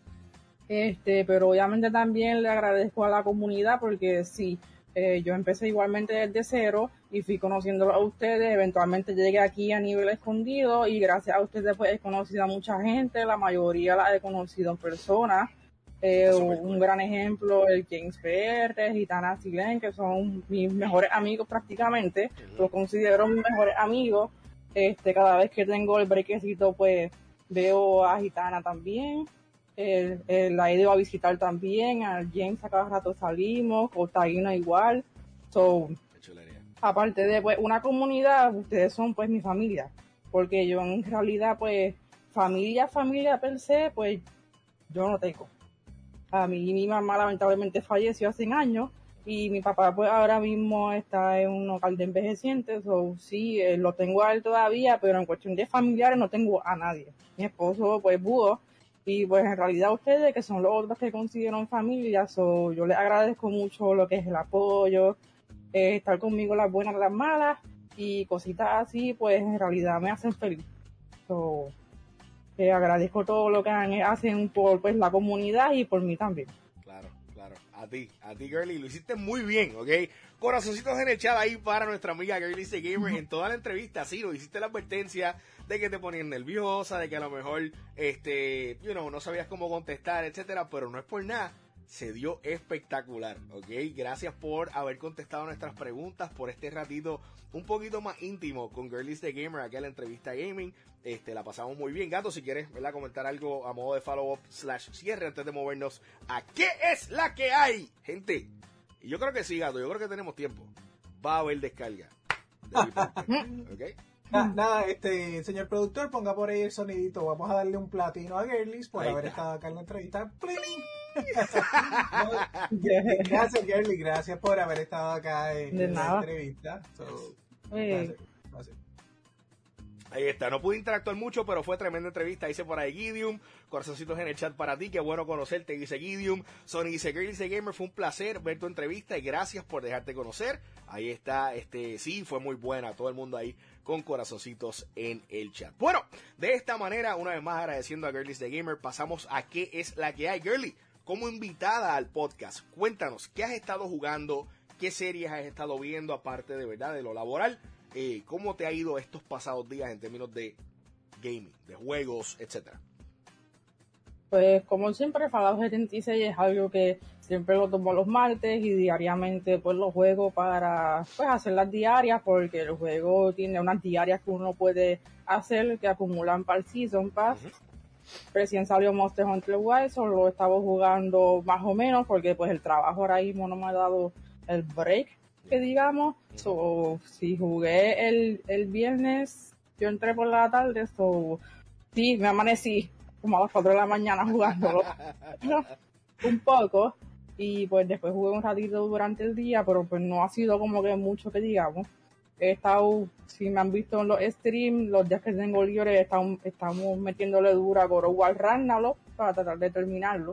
Este, pero obviamente también le agradezco a la comunidad porque sí, eh, yo empecé igualmente desde cero y fui conociéndolo a ustedes, eventualmente llegué aquí a nivel escondido y gracias a ustedes pues he conocido a mucha gente, la mayoría la he conocido en persona. Eh, un gran ejemplo, el James P R, Gitana Silen, que son mis mejores amigos prácticamente, los considero mis mejores amigos. Este, cada vez que tengo el brequecito pues veo a Gitana también. Eh, eh, la he ido a visitar también, al James a cada rato salimos, Cotaína igual. So, aparte de pues una comunidad, ustedes son pues mi familia, porque yo en realidad pues familia, familia per se, pues yo no tengo. A mí mi mamá lamentablemente falleció hace años y mi papá pues ahora mismo está en un hogar de envejecientes, o sí, eh, lo tengo a él todavía, pero en cuestión de familiares no tengo a nadie. Mi esposo pues pudo. Y pues en realidad ustedes, que son los otros que considero familia, so, yo les agradezco mucho lo que es el apoyo, eh, estar conmigo las buenas, las malas, y cositas así, pues en realidad me hacen feliz. So, eh, agradezco todo lo que han, hacen por pues la comunidad y por mí también. Claro, claro. A ti, a ti, Girly, lo hiciste muy bien, ¿ok? Corazoncitos en el chat ahí para nuestra amiga Girly the Gamer. En toda la entrevista, sí, lo hiciste la advertencia de que te ponías nerviosa, de que a lo mejor, este, you know, no sabías cómo contestar, etcétera, pero no es por nada. Se dio espectacular, ¿ok? Gracias por haber contestado nuestras preguntas, por este ratito un poquito más íntimo con Girly the Gamer, aquí en la entrevista gaming. Este, la pasamos muy bien. Gato, si quieres, ¿verdad?, comentar algo a modo de follow-up slash cierre antes de movernos a ¿qué es la que hay? Gente, y yo creo que sí, Gato, yo creo que tenemos tiempo. Va a haber descarga. ¿Ok? Nada, nada, este, señor productor, ponga por ahí el sonidito. Vamos a darle un platino a Girly por ahí haber está. estado acá en la entrevista. No, gracias, Girly, gracias por haber estado acá en, en la entrevista. So, gracias, gracias. Ahí está, no pude interactuar mucho, pero fue tremenda entrevista. Dice por ahí Gideon, corazoncitos en el chat para ti, qué bueno conocerte, dice Gideon. Sony dice, Girly the Gamer, fue un placer ver tu entrevista y gracias por dejarte conocer. Ahí está, este, sí, fue muy buena, todo el mundo ahí con corazoncitos en el chat. Bueno, de esta manera, una vez más agradeciendo a Girly the Gamer, pasamos a qué es la que hay. Girly, como invitada al podcast, cuéntanos, ¿qué has estado jugando? ¿Qué series has estado viendo aparte de verdad de lo laboral? Eh, ¿Cómo te ha ido estos pasados días en términos de gaming, de juegos, etcétera? Pues como siempre, Fallout setenta y seis es algo que siempre lo tomo los martes y diariamente pues lo juego para pues hacer las diarias, porque el juego tiene unas diarias que uno puede hacer que acumulan para el Season Pass. Uh-huh. Recién salió Monster Hunter Wilds, solo lo estaba jugando más o menos porque pues el trabajo ahora mismo no me ha dado el break, que digamos. So, si jugué el, el viernes, yo entré por la tarde, so, sí, me amanecí como a las cuatro de la mañana jugándolo un poco, y pues después jugué un ratito durante el día, pero pues no ha sido como que mucho que digamos. He estado, si me han visto en los streams, los días que tengo libre, estamos, estamos metiéndole dura a God of War Ragnarok para tratar de terminarlo.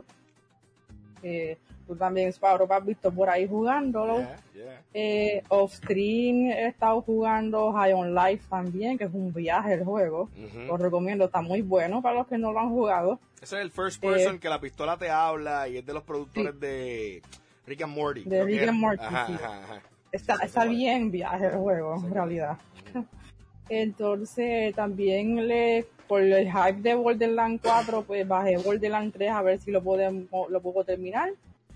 Eh, tú también, Sparrow, has visto por ahí jugándolo. Yeah, yeah. Eh, off stream he estado jugando High on Life también, que es un viaje el juego. Uh-huh. Lo recomiendo, está muy bueno para los que no lo han jugado. Ese es el first person eh, que la pistola te habla y es de los productores sí. de Rick and Morty. De Rick and Morty, ajá, sí. Ajá, ajá. Está, está bien viaje el juego, sí. en realidad. Uh-huh. Entonces también le por el hype de Borderlands cuatro, pues bajé Borderlands tres a ver si lo podemos lo puedo terminar.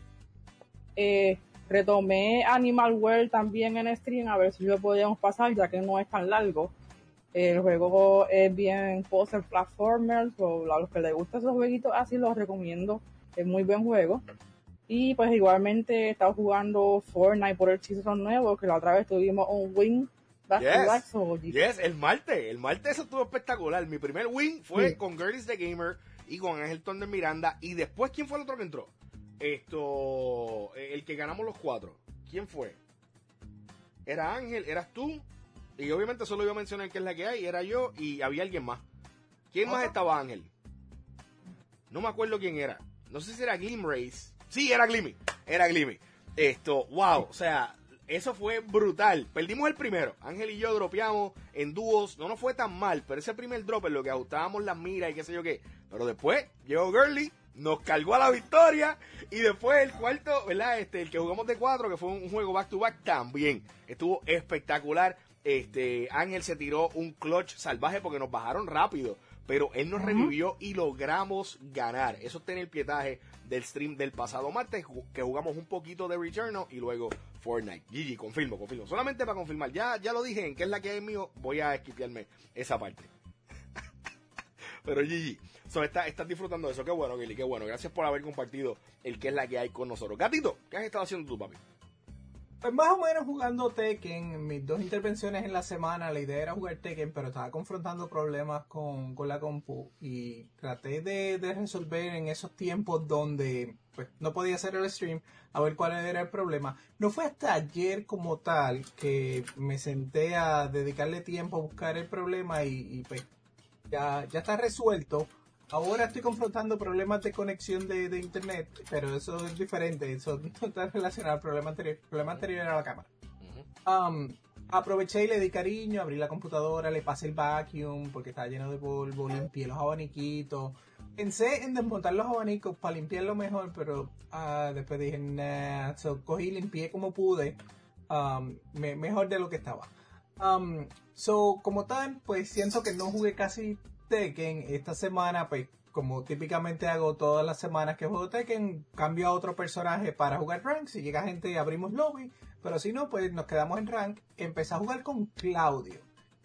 Eh, retomé Animal World también en stream a ver si lo podíamos pasar, ya que no es tan largo. El juego es bien puzzle platformer, so a los que les gustan esos jueguitos así los recomiendo es muy buen juego. Y pues igualmente he estado jugando Fortnite por el season nuevo, que la otra vez tuvimos un win back yes. to back. So, yes, el martes, el martes eso estuvo espectacular. Mi primer win fue sí. con Girlies the Gamer y con Ángel Thunder Miranda. Y después, ¿quién fue el otro que entró? Esto, el que ganamos los cuatro. ¿Quién fue? Era Ángel, eras tú. Y obviamente solo iba a mencionar que es la que hay. Era yo y había alguien más. ¿Quién más estaba, Ángel? No me acuerdo quién era. No sé si era Glim Race. Sí, era Glimmy. Era Glimmy. Esto, wow. O sea, eso fue brutal. Perdimos el primero. Ángel y yo dropeamos en dúos. No nos fue tan mal. Pero ese primer drop en lo que ajustábamos las miras y qué sé yo qué. Pero después llegó Girly. Nos cargó a la victoria. Y después el cuarto, ¿verdad? Este, el que jugamos de cuatro, que fue un juego back to back, también. Estuvo espectacular. Este, Ángel se tiró un clutch salvaje porque nos bajaron rápido. Pero él nos revivió y logramos ganar. Eso está en el pietaje del stream del pasado martes, que jugamos un poquito de Returnal y luego Fortnite. Gigi, confirmo, confirmo. Solamente para confirmar, ya, ya lo dije en qué es la que hay mío, voy a esquipearme esa parte. Pero Gigi, so, está, estás disfrutando de eso. Qué bueno, Gili, qué bueno. Gracias por haber compartido el qué es la que hay con nosotros. Gatito, ¿qué has estado haciendo tú, papi? Pues más o menos jugando Tekken, en mis dos intervenciones en la semana, la idea era jugar Tekken, pero estaba confrontando problemas con, con la compu y traté de, de resolver en esos tiempos donde pues no podía hacer el stream, a ver cuál era el problema. No fue hasta ayer como tal que me senté a dedicarle tiempo a buscar el problema y, y pues ya, ya está resuelto. Ahora estoy confrontando problemas de conexión de, de internet, pero eso es diferente, eso no está relacionado al problema anterior. El problema anterior era la cámara. Um, aproveché y le di cariño, abrí la computadora, le pasé el vacuum porque estaba lleno de polvo, limpié los abaniquitos. Pensé en desmontar los abanicos para limpiarlo mejor, pero uh, después dije, nah, so, cogí y limpié como pude, um, me, mejor de lo que estaba. Um, so, como tal, pues siento que no jugué casi Tekken esta semana, pues como típicamente hago todas las semanas que juego Tekken, cambio a otro personaje para jugar rank. Si llega gente abrimos lobby, pero si no, pues nos quedamos en rank. Empecé a jugar con Claudio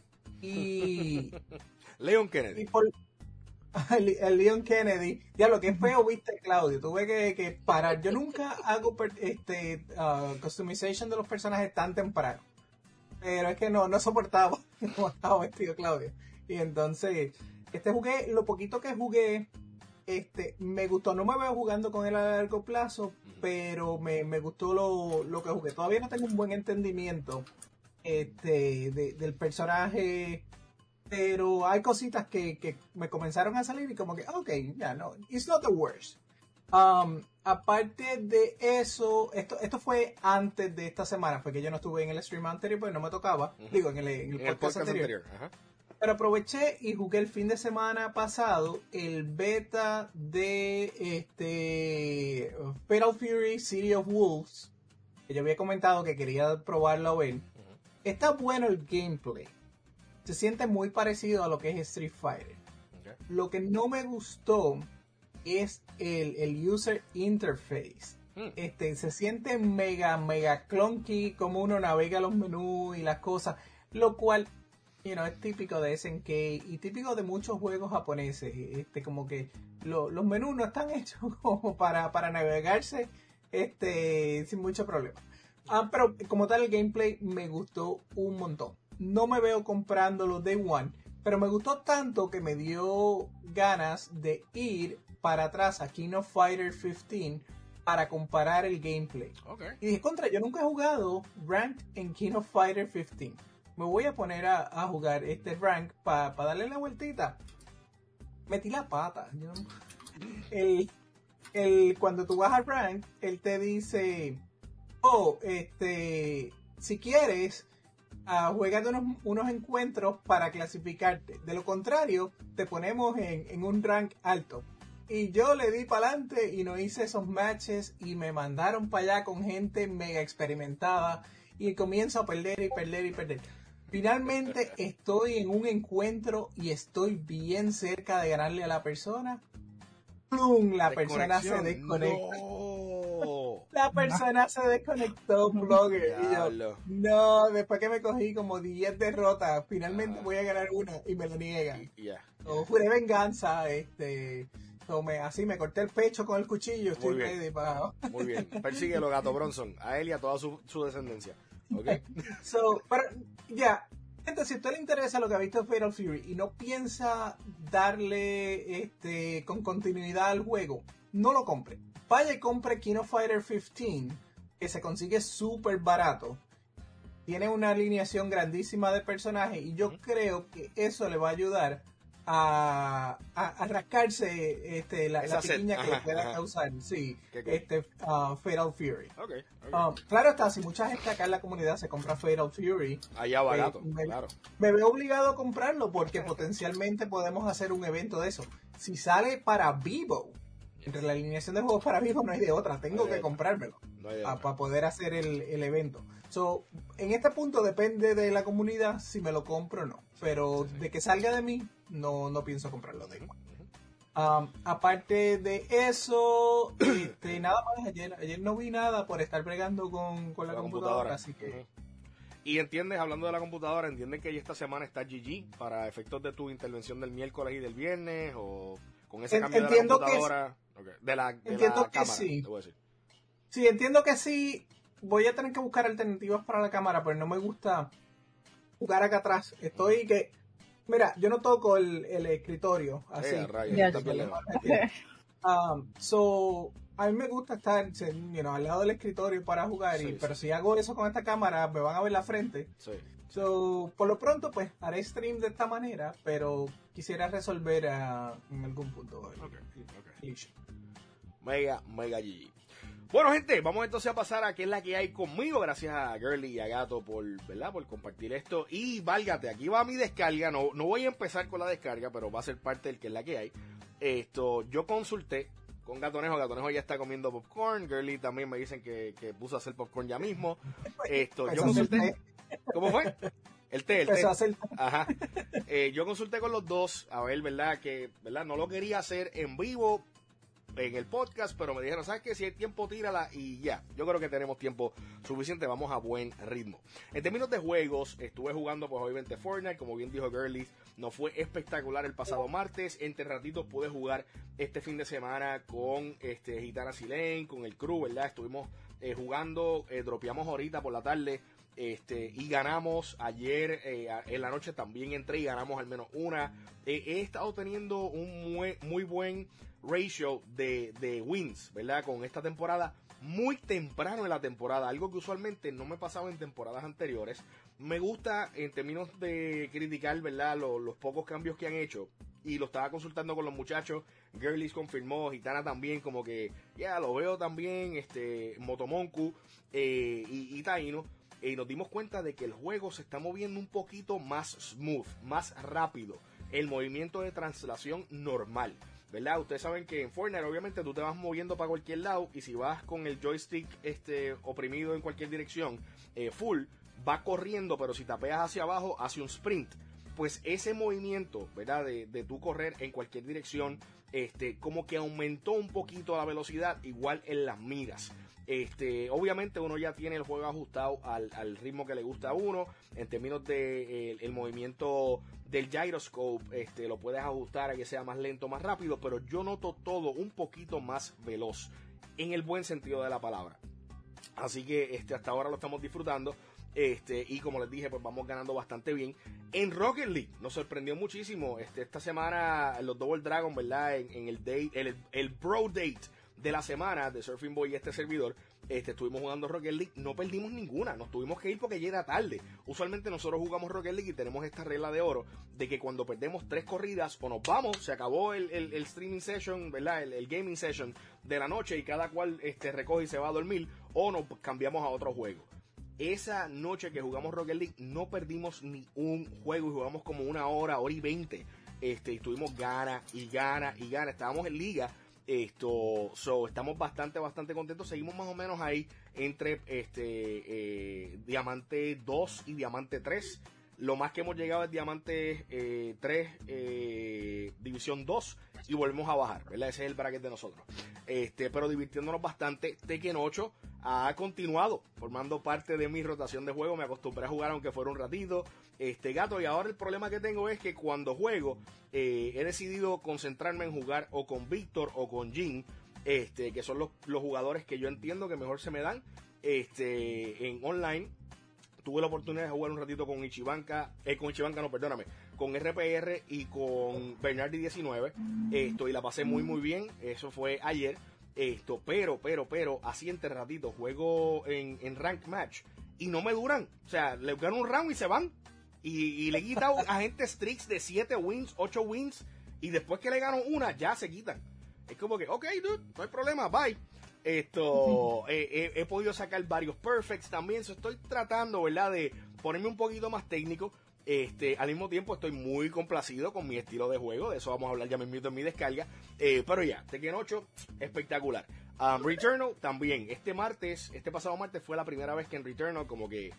y Leon Kennedy y por, el, el Leon Kennedy, ya lo que es feo, viste, Claudio, tuve que, que parar. Yo nunca hago per, este uh, customization de los personajes tan temprano, pero es que no, no soportaba cómo estaba vestido Claudio. Y entonces, este jugué, lo poquito que jugué, este, me gustó. No me veo jugando con él a largo plazo, pero me, me gustó lo, lo que jugué. Todavía no tengo un buen entendimiento este, de, del personaje, pero hay cositas que, que me comenzaron a salir y como que, ok, ya yeah, no, it's not the worst. Um, aparte de eso, esto, esto fue antes de esta semana, porque yo no estuve en el stream anterior, pues no me tocaba, uh-huh. digo, en el, en el, en podcast, el podcast anterior. anterior. Uh-huh. Pero aproveché y jugué el fin de semana pasado el beta de este Fatal Fury City of Wolves, que yo había comentado que quería probarlo a ver. Uh-huh. Está bueno el gameplay. Se siente muy parecido a lo que es Street Fighter. Okay. Lo que no me gustó es el, el user interface. Hmm. Este, se siente mega, mega clunky como uno navega los menús y las cosas, lo cual You know, es típico de S N K y típico de muchos juegos japoneses. Este, como que lo, los menús no están hechos como para, para navegarse este, sin mucho problema. Ah, pero como tal el gameplay me gustó un montón. No me veo comprándolo Day One, pero me gustó tanto que me dio ganas de ir para atrás a King of Fighter quince para comparar el gameplay. Okay. Y dije, contra, yo nunca he jugado Ranked en King of Fighter quince. Me voy a poner a, a jugar este rank para pa darle la vueltita. Metí la pata. Yo, el, el, cuando tú vas al rank, él te dice, oh, este, si quieres, uh, juégate unos, unos encuentros para clasificarte. De lo contrario, te ponemos en, en un rank alto. Y yo le di para adelante y no hice esos matches y me mandaron para allá con gente mega experimentada y comienzo a perder y perder y perder. Finalmente estoy en un encuentro y estoy bien cerca de ganarle a la persona. ¡Plum! La persona se desconecta. No. La persona se desconectó, blogger. Y yo, no, después que me cogí como diez derrotas, finalmente ah. voy a ganar una y me lo niegan. Yeah. So, juré venganza, este, So, me, así me corté el pecho con el cuchillo, estoy Muy bien. ready para... Muy bien. Persíguelo, Gato Bronson. A él y a toda su, su descendencia. ¿Ok? So, pero, ya, gente, si a usted le interesa lo que ha visto Fatal Fury y no piensa darle este con continuidad al juego, no lo compre. Vaya y compre King of Fighter quince, que se consigue súper barato. Tiene una alineación grandísima de personajes y yo creo que eso le va a ayudar a, a, a rascarse este, la, la piquiña que le pueda ajá. causar sí, este, uh, Fatal Fury. Okay, okay. Um, claro está, si mucha gente acá en la comunidad se compra Fatal Fury, allá barato, eh, me, claro. me veo obligado a comprarlo porque potencialmente podemos hacer un evento de eso. Si sale para Vivo, entre la alineación de juegos para Vivo no hay de otra, tengo no que comprármelo no para poder hacer el, el evento. So, en este punto depende de la comunidad si me lo compro o no, pero sí, sí. de que salga de mí, no, no pienso comprarlo de igual. Um, aparte de eso, este, nada más, ayer, ayer no vi nada por estar bregando con, con la, la computadora, computadora, así que... Uh-huh. Y entiendes, hablando de la computadora, entiendes que ya esta semana está G G para efectos de tu intervención del miércoles y del viernes, o con ese cambio entiendo de la computadora, que, okay. de la, de entiendo la que cámara, sí. te voy a decir. Sí, entiendo que sí. Voy a tener que buscar alternativas para la cámara, pero no me gusta jugar acá atrás. Estoy que... Mira, yo no toco el, el escritorio así. Eh, rayos, yeah. um, so, a mí me gusta estar you know, al lado del escritorio para jugar, sí, y, sí. pero si hago eso con esta cámara, me van a ver la frente. Sí. So, por lo pronto, pues, haré stream de esta manera, pero quisiera resolver uh, en algún punto. Okay, okay. Mega, mega G G. Bueno, gente, vamos entonces a pasar a qué es la que hay conmigo. Gracias a Girly y a Gato por, ¿verdad? por compartir esto. Y válgate, aquí va mi descarga. No, no voy a empezar con la descarga, pero va a ser parte del que es la que hay. Esto, yo consulté con Gatonejo. Gatonejo ya está comiendo popcorn. Girly también me dicen que, que puso a hacer popcorn ya mismo. Esto, yo consulté. ¿Cómo fue? El té, el té. Ajá. Eh, yo consulté con los dos a ver, ¿verdad? Que, ¿verdad? No lo quería hacer en vivo en el podcast, pero me dijeron, ¿sabes qué? Si hay tiempo, tírala y ya. Yo creo que tenemos tiempo suficiente, vamos a buen ritmo. En términos de juegos, estuve jugando pues obviamente Fortnite, como bien dijo Girly, no fue espectacular el pasado martes, entre ratitos pude jugar este fin de semana con este Gitana Silane, con el crew, ¿verdad? Estuvimos eh, jugando, eh, dropeamos ahorita por la tarde, Este, y ganamos ayer eh, en la noche también entré y ganamos al menos una. Eh, he estado teniendo un muy, muy buen ratio de, de wins, ¿verdad? Con esta temporada, muy temprano en la temporada, algo que usualmente no me pasaba en temporadas anteriores. Me gusta en términos de criticar, ¿verdad? Los, los pocos cambios que han hecho. Y lo estaba consultando con los muchachos. Girlies confirmó, Gitana también, como que ya lo veo también, este, Motomonku eh, y, y Taino. Y nos dimos cuenta de que el juego se está moviendo un poquito más smooth, más rápido. El movimiento de translación normal, ¿verdad? Ustedes saben que en Fortnite obviamente tú te vas moviendo para cualquier lado y si vas con el joystick este, oprimido en cualquier dirección, eh, full, va corriendo, pero si tapeas hacia abajo, hace un sprint. Pues ese movimiento, ¿verdad? De, de tú correr en cualquier dirección, este, como que aumentó un poquito la velocidad, igual en las miras. Este, obviamente uno ya tiene el juego ajustado al, al ritmo que le gusta a uno. En términos de el, el movimiento del gyroscope, este, lo puedes ajustar a que sea más lento, más rápido, pero yo noto todo un poquito más veloz, en el buen sentido de la palabra. Así que este, hasta ahora lo estamos disfrutando. Este, y como les dije, pues vamos ganando bastante bien. En Rocket League nos sorprendió muchísimo. Este, esta semana los Double Dragon, ¿verdad? En, en el date, el, el Bro Date de la semana de Surfing Boy y este servidor, este, estuvimos jugando Rocket League, no perdimos ninguna, nos tuvimos que ir porque ya era tarde. Usualmente nosotros jugamos Rocket League y tenemos esta regla de oro de que cuando perdemos tres corridas o nos vamos, se acabó el, el, el streaming session, ¿verdad? El, el gaming session de la noche y cada cual este, recoge y se va a dormir, o nos cambiamos a otro juego. Esa noche que jugamos Rocket League no perdimos ni un juego y jugamos como una hora, hora y veinte. Este, y estuvimos gana y gana y gana. Estábamos en liga. Esto, so, estamos bastante, bastante contentos. Seguimos más o menos ahí entre este eh, Diamante dos y Diamante tres. Lo más que hemos llegado es Diamante eh, tres, eh, División dos, y volvemos a bajar, ¿verdad? Ese es el bracket de nosotros. Este, pero divirtiéndonos bastante. Tekken ocho ha continuado formando parte de mi rotación de juego. Me acostumbré a jugar aunque fuera un ratito. Este gato, y ahora el problema que tengo es que cuando juego, eh, he decidido concentrarme en jugar o con Víctor o con Jin, este, que son los, los jugadores que yo entiendo que mejor se me dan este, en online. Tuve la oportunidad de jugar un ratito con Ichibanka, eh, con Ichibanka no, perdóname, con R P R y con Bernardi diecinueve, esto, y la pasé muy muy bien, eso fue ayer, esto, pero, pero, pero, así entre ratito, juego en, en Rank Match, y no me duran, o sea, le gano un round y se van, y, y le he quitado a gente streaks de siete wins, ocho wins, y después que le gano una, ya se quitan, es como que, ok dude, no hay problema, bye. Esto, eh, he, he podido sacar varios perfects también, so estoy tratando, ¿verdad?, de ponerme un poquito más técnico. Este, al mismo tiempo estoy muy complacido con mi estilo de juego, de eso vamos a hablar ya mismito en mi descarga, eh, pero ya, Tekken ocho, espectacular. Um, Returnal también, este martes, este pasado martes fue la primera vez que en Returnal como que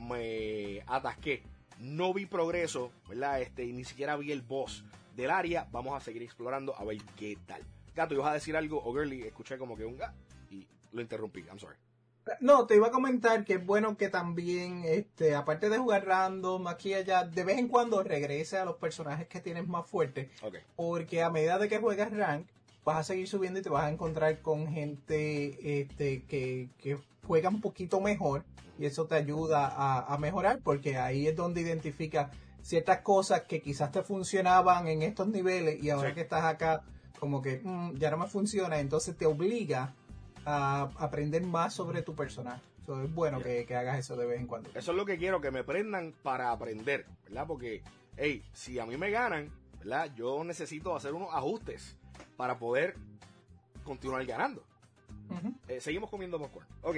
me atasqué, no vi progreso, ¿verdad?, este, y ni siquiera vi el boss del área. Vamos a seguir explorando a ver qué tal. Gato, ¿ibas a decir algo? O Girly, escuché como que un ga y lo interrumpí, I'm sorry. No, te iba a comentar que es bueno que también, este, aparte de jugar random aquí y allá, de vez en cuando regrese a los personajes que tienes más fuertes. Okay. Porque a medida de que juegas rank, vas a seguir subiendo y te vas a encontrar con gente este, que, que juega un poquito mejor. Y eso te ayuda a, a mejorar, porque ahí es donde identificas ciertas cosas que quizás te funcionaban en estos niveles y ahora sí. que estás acá, como que mmm, ya no me funciona, entonces te obliga a aprender más sobre tu personaje. So, es bueno yeah. que, que hagas eso de vez en cuando. Eso es lo que quiero, que me prendan para aprender, ¿verdad? Porque, hey, si a mí me ganan, ¿verdad?, yo necesito hacer unos ajustes para poder continuar ganando. Uh-huh. Eh, seguimos comiendo popcorn. Ok,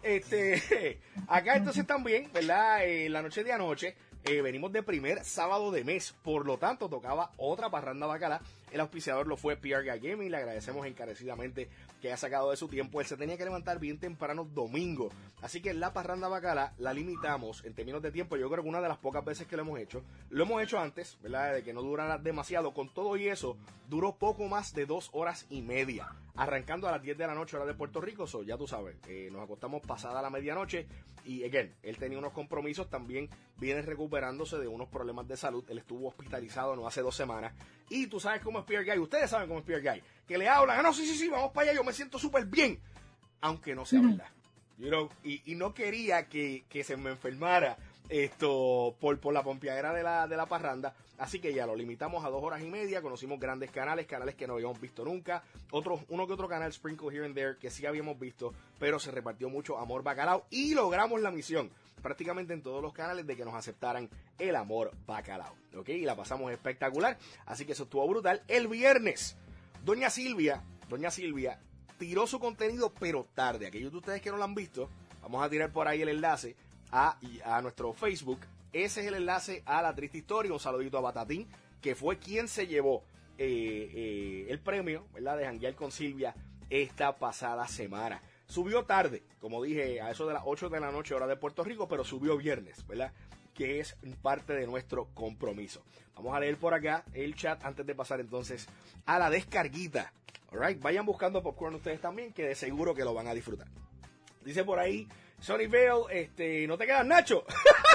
este, acá entonces también, ¿verdad? Eh, la noche de anoche, eh, venimos de primer sábado de mes, por lo tanto tocaba otra parranda bacala. El auspiciador lo fue P R Guy Gaming, le agradecemos encarecidamente que haya sacado de su tiempo. Él se tenía que levantar bien temprano domingo, así que la parranda bacala la limitamos en términos de tiempo. Yo creo que una de las pocas veces que lo hemos hecho, lo hemos hecho antes, ¿verdad?, de que no durara demasiado. Con todo y eso, duró poco más de dos horas y media, arrancando a las diez de la noche hora de Puerto Rico. So, ya tú sabes, eh, nos acostamos pasada la medianoche y, again, él tenía unos compromisos, también viene recuperándose de unos problemas de salud. Él estuvo hospitalizado no hace dos semanas y tú sabes cómo es P R Guy, ustedes saben cómo es P R Guy, que le hablan, ah, no, sí, sí, sí, vamos para allá, yo me siento súper bien, aunque no sea uh-huh. verdad, you know? y, y no quería que, que se me enfermara esto por, por la pompeadera de la, de la parranda, así que ya lo limitamos a dos horas y media. Conocimos grandes canales, canales que no habíamos visto nunca, otros, uno que otro canal sprinkle here and there que sí habíamos visto, pero se repartió mucho amor bacalao y logramos la misión prácticamente en todos los canales de que nos aceptaran el amor bacalao, ¿ok? Y la pasamos espectacular, así que eso estuvo brutal. El viernes, Doña Silvia, Doña Silvia tiró su contenido, pero tarde. Aquellos de ustedes que no lo han visto, vamos a tirar por ahí el enlace a, a nuestro Facebook. Ese es el enlace a la triste historia. Un saludito a Batatín, que fue quien se llevó eh, eh, el premio, ¿verdad?, de janguear con Silvia esta pasada semana. Subió tarde, como dije, a eso de las ocho de la noche hora de Puerto Rico, pero subió viernes, ¿verdad?, que es parte de nuestro compromiso. Vamos a leer por acá el chat antes de pasar entonces a la descarguita. Alright, vayan buscando popcorn ustedes también, que de seguro que lo van a disfrutar. Dice por ahí Sonny Vale, este, no te quedas Nacho.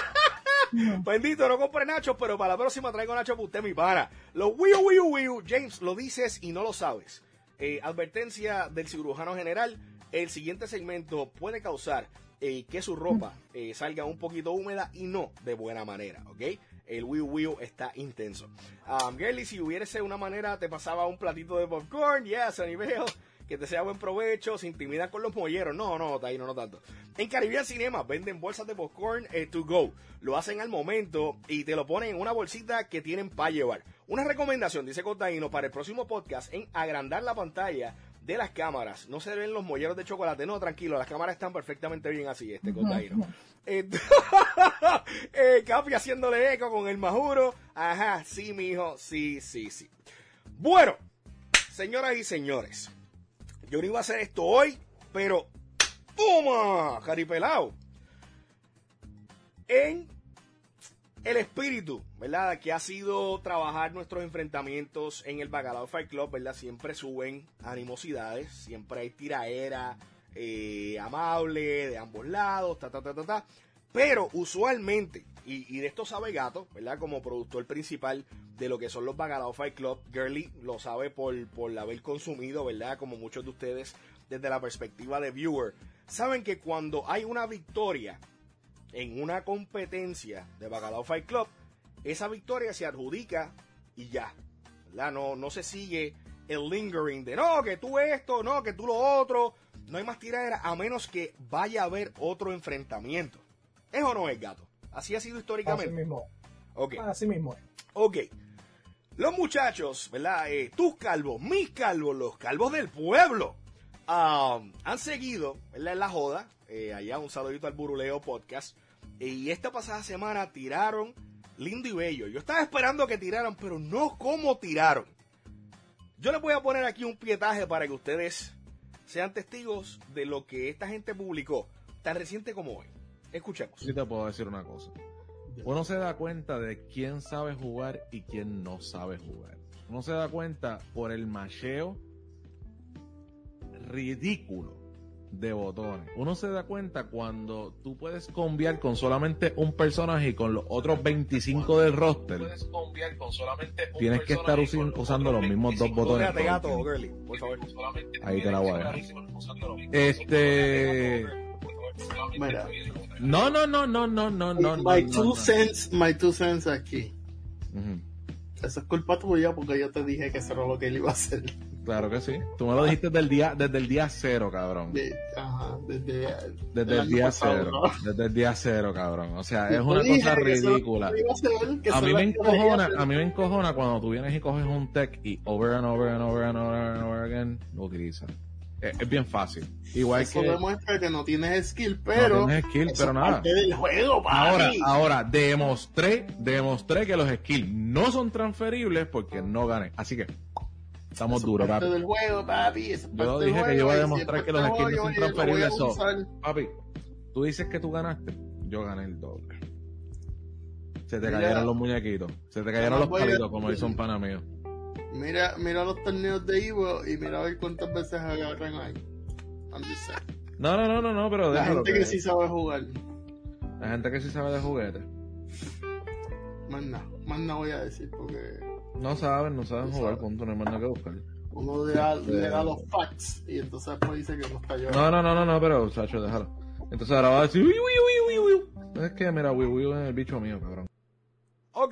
No. Bendito, no compre Nacho, pero para la próxima traigo Nacho para usted, mi pana. Los wiu wiu wiu, James, lo dices y no lo sabes. Eh, advertencia del cirujano general: el siguiente segmento puede causar eh, que su ropa eh, salga un poquito húmeda y no de buena manera, ¿ok? El wiu wiu está intenso. Um, Girly, si hubiese una manera, te pasaba un platito de popcorn, yes, Sonny Vale. Que te sea buen provecho, se intimidan con los molleros. No, no, Taino, no tanto. En Caribbean Cinema venden bolsas de popcorn eh, to go. Lo hacen al momento y te lo ponen en una bolsita que tienen para llevar. Una recomendación, dice Cotaino, para el próximo podcast, en agrandar la pantalla de las cámaras. No se ven los molleros de chocolate. No, tranquilo, las cámaras están perfectamente bien así, este Cotaino. eh, eh, Capi haciéndole eco con el majuro. Ajá, sí, mijo, sí, sí, sí. Bueno, señoras y señores, yo no iba a hacer esto hoy, pero ¡toma! Caripelao. En el espíritu, ¿verdad? Que ha sido trabajar nuestros enfrentamientos en el Bacalao Fight Club, ¿verdad? Siempre suben animosidades, siempre hay tiraera eh, amable de ambos lados, ta, ta, ta, ta, ta. Pero usualmente, y, y de esto sabe Gato, ¿verdad? Como productor principal de lo que son los Bacalao Fight Club, Girly lo sabe por, por haber consumido, ¿verdad? Como muchos de ustedes desde la perspectiva de viewer, saben que cuando hay una victoria en una competencia de Bacalao Fight Club, esa victoria se adjudica y ya, ¿verdad? No, no se sigue el lingering de no, que tú esto, no, que tú lo otro, no hay más tiradera a menos que vaya a haber otro enfrentamiento. ¿Es o no es, Gato? Así ha sido históricamente. Así mismo. Okay. Así mismo. Ok. Los muchachos, ¿verdad? Eh, tus calvos, mis calvos, los calvos del pueblo, um, han seguido, ¿verdad? En la joda. Eh, allá un saludito al Buruleo Podcast. Eh, y esta pasada semana tiraron lindo y bello. Yo estaba esperando que tiraran, pero no como tiraron. Yo les voy a poner aquí un pietaje para que ustedes sean testigos de lo que esta gente publicó, tan reciente como hoy. Escuchemos. Sí te puedo decir una cosa. Uno se da cuenta de quién sabe jugar y quién no sabe jugar. Uno se da cuenta por el macheo ridículo de botones. Uno se da cuenta cuando tú puedes combiar con solamente un personaje y con los otros veinticinco del roster. Tienes que estar usi- usando los mismos dos botones. Espérate, Gato, Girly, por favor. Ahí te la voy a dejar. Este... Mira, No, no, no, no, no, no, no. my no, two no. cents, my two cents aquí. Ujú. Eso es culpa tuya porque yo te dije que eso era lo que él iba a hacer. Claro que sí. Tú me lo dijiste desde el día, desde el día cero, cabrón. De- ajá, desde, Desde el año día pasado, cero. ¿no? Desde el día cero, cabrón. O sea, es Yo una te dije cosa que eso era lo ridícula. que iba a hacer, que A eso mí era me lo que iba a encojona, hacer. a mí me encojona cuando tú vienes y coges un tech y over and over and over and over and over again lo utilizas. Es, es bien fácil. Igual Eso que demuestra que no tienes skill, pero no tienes skill, eso pero es nada. parte del juego, papi. Ahora, ahora, demostré, demostré que los skills no son transferibles porque no gané. Así que estamos Eso duros, es parte papi. del juego, papi. Eso es Yo parte del dije que juego, yo iba a y si demostrar es que los parte del skills no juego, son yo voy a transferibles. So, usar. papi, tú dices que tú ganaste, yo gané el doble. Se te Mira, cayeron los muñequitos, se te cayeron no los voy a- palitos, como dice un pana mío. Mira, mira los torneos de Evo y mira a ver cuántas veces agarran ahí. I'm just saying. No, no, no, no, no, pero La déjalo. gente que- que sí sabe jugar. La gente que sí sabe de juguetes. Más nada, más nada voy a decir porque No saben, no saben No jugar, saben. punto, no hay más nada que buscar. uno le da, Este- le da los facts y entonces después dice que no está yo. No, no, no, no, no, pero, Sacho, déjalo. Entonces ahora va a decir, uy, uy, uy, uy, uy. Es que, mira, uy, uy, uy, es el bicho mío, cabrón. Ok.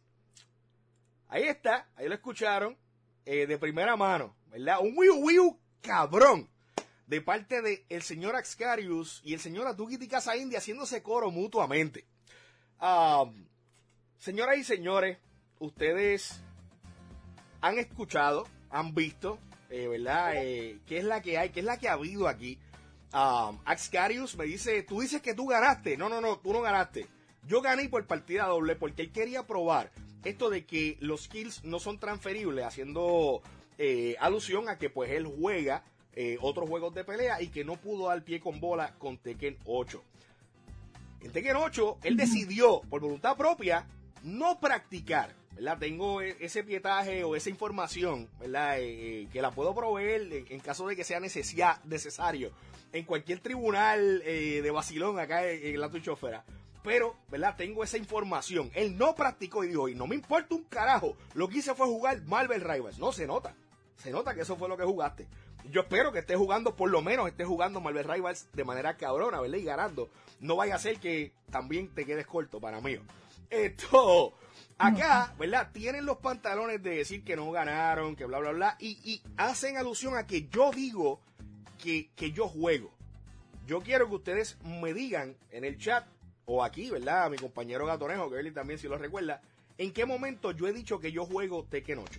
Ahí está, ahí lo escucharon eh, de primera mano, ¿verdad? Un wiu wiu cabrón de parte de el señor Axcarius y el señor Atukiti Casa India haciéndose coro mutuamente. Um, señoras y señores, ustedes han escuchado, han visto, eh, ¿verdad? Eh, ¿Qué es la que hay? ¿Qué es la que ha habido aquí? Um, Axcarius me dice, tú dices que tú ganaste. No, no, no, tú no ganaste. Yo gané por partida doble porque él quería probar esto de que los kills no son transferibles, haciendo eh, alusión a que pues él juega eh, otros juegos de pelea y que no pudo dar pie con bola con Tekken ocho. En Tekken ocho, él decidió por voluntad propia no practicar, ¿verdad? Tengo ese pietaje o esa información, ¿verdad? Eh, que la puedo proveer en, en caso de que sea necesia- necesario en cualquier tribunal eh, de vacilón acá en, en la Tuchofera. Pero, ¿verdad? Tengo esa información. Él no practicó y dijo, y no me importa un carajo, lo que hice fue jugar Marvel Rivals. No, se nota. Se nota que eso fue lo que jugaste. Yo espero que estés jugando, por lo menos estés jugando Marvel Rivals de manera cabrona, ¿verdad? Y ganando. No vaya a ser que también te quedes corto para mí. Esto, acá, ¿verdad? Tienen los pantalones de decir que no ganaron, que bla, bla, bla. Y, y hacen alusión a que yo digo que, que yo juego. Yo quiero que ustedes me digan en el chat, o aquí, ¿verdad? A mi compañero Gatonejo, que él también si lo recuerda, ¿en qué momento yo he dicho que yo juego Tekken ocho?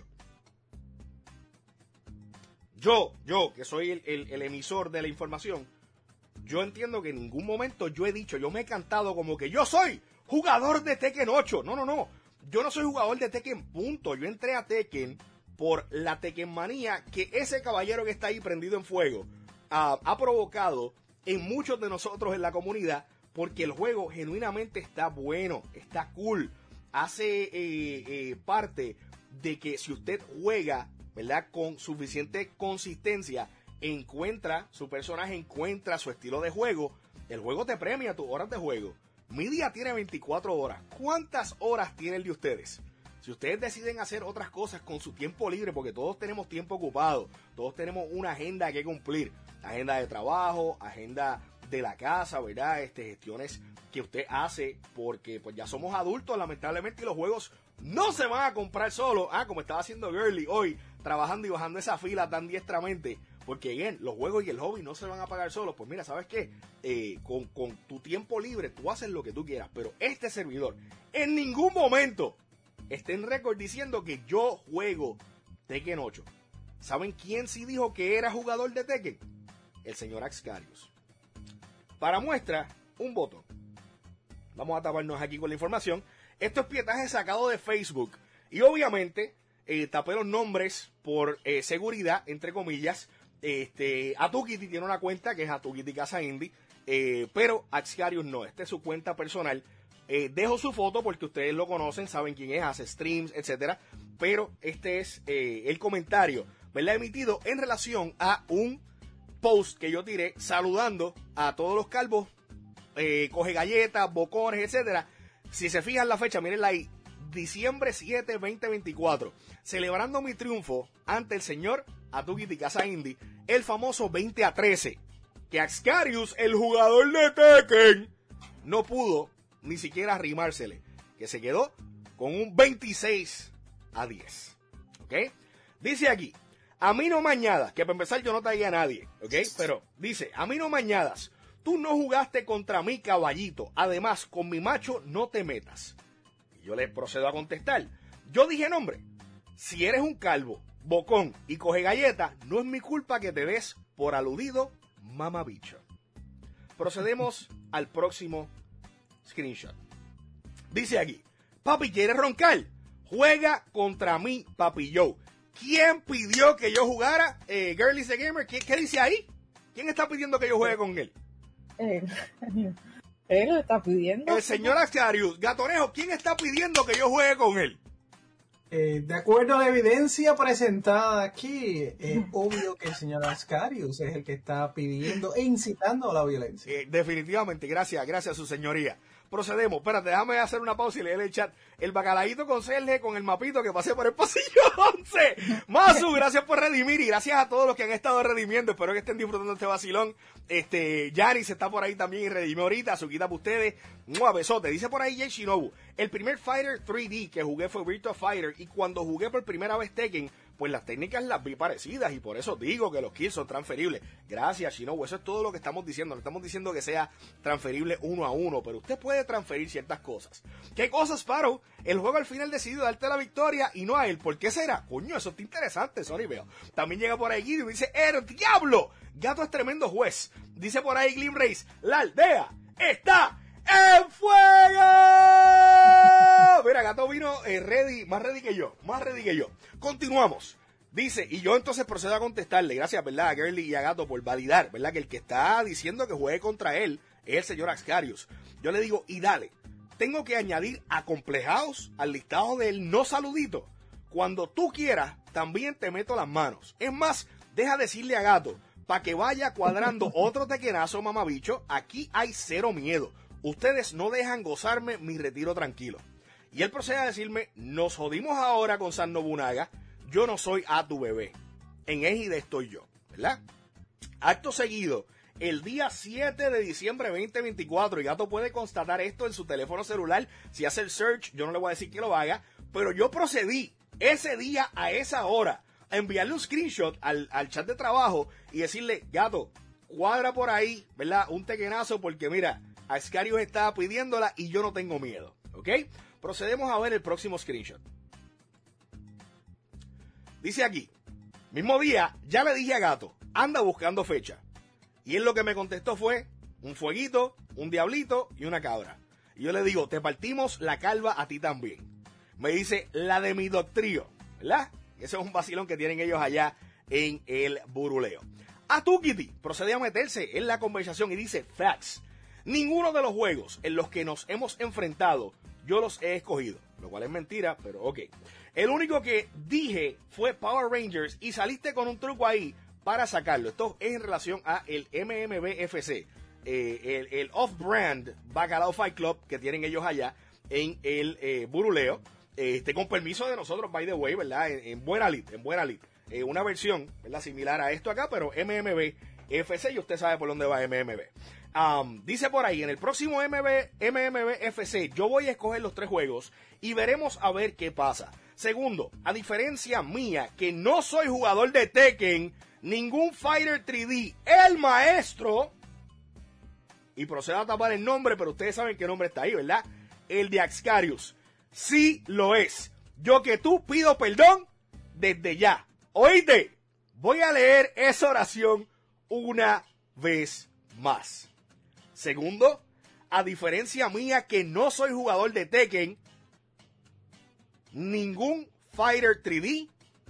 Yo, yo, que soy el, el, el emisor de la información, yo entiendo que en ningún momento yo he dicho, yo me he cantado como que yo soy jugador de Tekken ocho. No, no, no. Yo no soy jugador de Tekken, punto. Yo entré a Tekken por la Tekken manía que ese caballero que está ahí prendido en fuego uh, ha provocado en muchos de nosotros en la comunidad, porque el juego genuinamente está bueno, está cool. hace eh, eh, parte de que si usted juega, ¿verdad?, con suficiente consistencia, encuentra su personaje, encuentra su estilo de juego, el juego te premia tus horas de juego. Mi día tiene veinticuatro horas. ¿Cuántas horas tiene el de ustedes? Si ustedes deciden hacer otras cosas con su tiempo libre, porque todos tenemos tiempo ocupado, todos tenemos una agenda que cumplir, agenda de trabajo, agenda de la casa, ¿verdad? Este, gestiones que usted hace, porque pues ya somos adultos, lamentablemente, y los juegos no se van a comprar solo. Ah, como estaba haciendo Girly hoy, trabajando y bajando esa fila tan diestramente, porque bien, los juegos y el hobby no se van a pagar solos. Pues mira, ¿sabes qué? Eh, con, con tu tiempo libre tú haces lo que tú quieras, pero este servidor en ningún momento está en récord diciendo que yo juego Tekken ocho. ¿Saben quién sí dijo que era jugador de Tekken? El señor Axcarius. Para muestra, un botón. Vamos a taparnos aquí con la información. Esto es pietaje sacado de Facebook. Y obviamente, eh, tapé los nombres por eh, seguridad, entre comillas. Este, Atukiti tiene una cuenta que es Atukiti Casa Indie. Eh, pero Axcarius no. Esta es su cuenta personal. Eh, dejo su foto porque ustedes lo conocen, saben quién es, hace streams, etcétera. Pero este es eh, el comentario, ¿verdad?, emitido en relación a un post que yo tiré saludando a todos los calvos, eh, coge galletas, bocones, etcétera. Si se fijan la fecha, mírenla ahí, diciembre siete, veinte veinticuatro, celebrando mi triunfo ante el señor Atukiti Casa Indie, el famoso veinte a trece, que Axcarius, el jugador de Tekken, no pudo ni siquiera arrimársele, que se quedó con un veintiséis a diez. ¿Ok? Dice aquí, a mí no me añadas, que para empezar yo no traía a nadie, ¿ok? Pero dice, a mí no me añadas, tú no jugaste contra mi caballito, además con mi macho no te metas. Y yo le procedo a contestar, yo dije nombre, si eres un calvo, bocón y coge galleta, no es mi culpa que te des por aludido mamabicho. Procedemos al próximo screenshot. Dice aquí, papi, ¿quieres roncar? Juega contra mí, papi Joe. ¿Quién pidió que yo jugara? Eh, Girly the Gamer, ¿qué, ¿qué dice ahí? ¿Quién está pidiendo que yo juegue con él? Él, él lo está pidiendo. El señor Axcarius. Gatonejo, ¿quién está pidiendo que yo juegue con él? Eh, de acuerdo a la evidencia presentada aquí, es obvio que el señor Axcarius es el que está pidiendo e incitando a la violencia. Eh, definitivamente, gracias, gracias su señoría. Procedemos, espérate, déjame hacer una pausa y leer el chat. El bacalaíto con Serge con el mapito que pasé por el pasillo once. Masu, gracias por redimir y gracias a todos los que han estado redimiendo. Espero que estén disfrutando este vacilón. Este, Yaris está por ahí también y redimió ahorita. Azuquita para ustedes. Mua, besote. Dice por ahí Jay Shinobu. El primer Fighter tres D que jugué fue Virtua Fighter y cuando jugué por primera vez Tekken, pues las técnicas las vi parecidas y por eso digo que los kills son transferibles. Gracias, Shinobu. Eso es todo lo que estamos diciendo. No estamos diciendo que sea transferible uno a uno, pero usted puede transferir ciertas cosas. ¿Qué cosas, Paro? El juego al final decidió darte la victoria y no a él. ¿Por qué será? Coño, eso está interesante, sorry, veo. También llega por ahí Guido y dice, ¡el diablo! Gato es tremendo juez. Dice por ahí Glim Race, la aldea está ¡en fuego! Mira, Gato vino eh, ready, más ready que yo, más ready que yo. Continuamos. Dice, y yo entonces procedo a contestarle, gracias, ¿verdad?, a Girly y a Gato por validar, ¿verdad?, que el que está diciendo que juegue contra él es el señor Axcarius. Yo le digo, y dale, tengo que añadir acomplejados al listado del no saludito. Cuando tú quieras, también te meto las manos. Es más, deja decirle a Gato, para que vaya cuadrando otro tequenazo, mamabicho, aquí hay cero miedo. Ustedes no dejan gozarme mi retiro tranquilo. Y él procede a decirme, nos jodimos ahora con San Nobunaga, yo no soy a tu bebé. En Égide estoy yo, ¿verdad? Acto seguido, el día siete de diciembre de veinte veinticuatro, y Gato puede constatar esto en su teléfono celular, si hace el search, yo no le voy a decir que lo haga, pero yo procedí ese día a esa hora a enviarle un screenshot al, al chat de trabajo y decirle, Gato, cuadra por ahí, ¿verdad?, un tequenazo, porque mira, Axcarius estaba pidiéndola y yo no tengo miedo, ¿ok? Procedemos a ver el próximo screenshot. Dice aquí, mismo día, ya le dije a Gato, anda buscando fecha. Y él lo que me contestó fue un fueguito, un diablito y una cabra. Y yo le digo, te partimos la calva a ti también. Me dice, la de mi doctrío, ¿verdad? Ese es un vacilón que tienen ellos allá en el buruleo. Atukiti procede a meterse en la conversación y dice, facts. Ninguno de los juegos en los que nos hemos enfrentado, yo los he escogido. lo cual es mentira, pero ok. El único que dije fue Power Rangers y saliste con un truco ahí para sacarlo. Esto es en relación a el M M B F C, eh, el, el off-brand Bacalao Fight Club que tienen ellos allá en el eh, Buruleo, este, con permiso de nosotros, by the way, ¿verdad? En, en buena lid, en buena lid. Eh, una versión, ¿verdad? Similar a esto acá, pero M M B F C, y usted sabe por dónde va M M B. Um, dice por ahí, en el próximo M M B F C yo voy a escoger los tres juegos y veremos a ver qué pasa. Segundo, a diferencia mía, que no soy jugador de Tekken, ningún Fighter tres D, el maestro, y procedo a tapar el nombre, pero ustedes saben qué nombre está ahí, ¿verdad? El de Axcarius. Sí lo es. Yo que tú pido perdón desde ya. Oíste, voy a leer esa oración una vez más. Segundo, a diferencia mía que no soy jugador de Tekken, ningún Fighter tres D,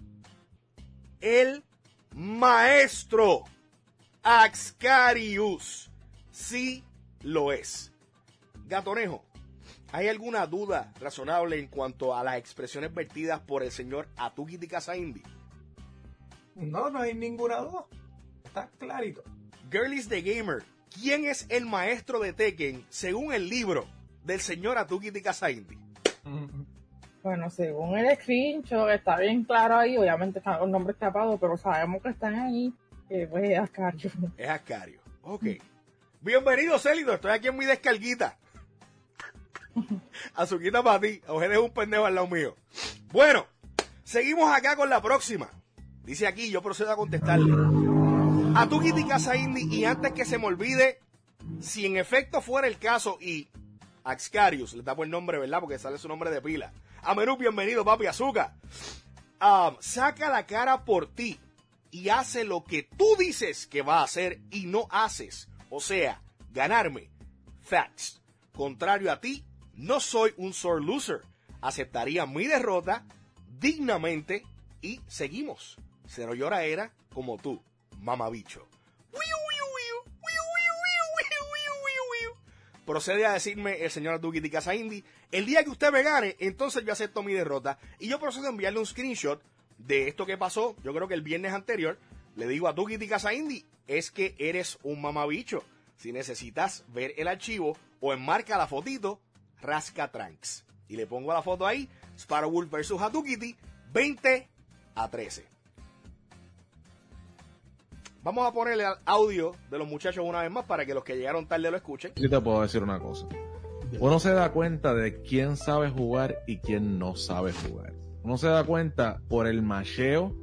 el maestro Axcarius sí lo es. Gatonejo, ¿hay alguna duda razonable en cuanto a las expresiones vertidas por el señor Atuki Tikasa Indy? No, no hay ninguna duda. Está clarito. Girlies the Gamer, ¿quién es el maestro de Tekken según el libro del señor Atuki Tikasa Indy? Bueno, según el screenshot, está bien claro ahí, obviamente están los nombres tapados, pero sabemos que están ahí, eh, pues es Ascario. Es Ascario, ok. Bienvenido, Célido, estoy aquí en mi descarguita. Azuquita para ti, Eugenio es un pendejo al lado mío. Bueno, seguimos acá con la próxima. Dice aquí, yo procedo a contestarle. Atuki Tikasa Indy, y antes que se me olvide, si en efecto fuera el caso y Axcarius, le tapo el nombre, ¿verdad? Porque sale su nombre de pila. Amenú, bienvenido, papi, Azúcar. Um, saca la cara por ti y hace lo que tú dices que va a hacer y no haces. O sea, ganarme. Facts. Contrario a ti, no soy un sore loser. Aceptaría mi derrota dignamente y seguimos. Cero llora era como tú, mamabicho. Procede a decirme el señor Atuki Tikasa Indy, el día que usted me gane, entonces yo acepto mi derrota. Y yo procedo a enviarle un screenshot de esto que pasó, yo creo que el viernes anterior. Le digo a Atuki Tikasa Indy, es que eres un mamabicho. Si necesitas ver el archivo o enmarca la fotito, rasca Trunks. Y le pongo la foto ahí, Sparrow Wolf versus Atuki veinte a trece. Vamos a ponerle el audio de los muchachos una vez más para que los que llegaron tarde lo escuchen. Sí te puedo decir una cosa. Uno se da cuenta de quién sabe jugar y quién no sabe jugar. Uno se da cuenta por el macheo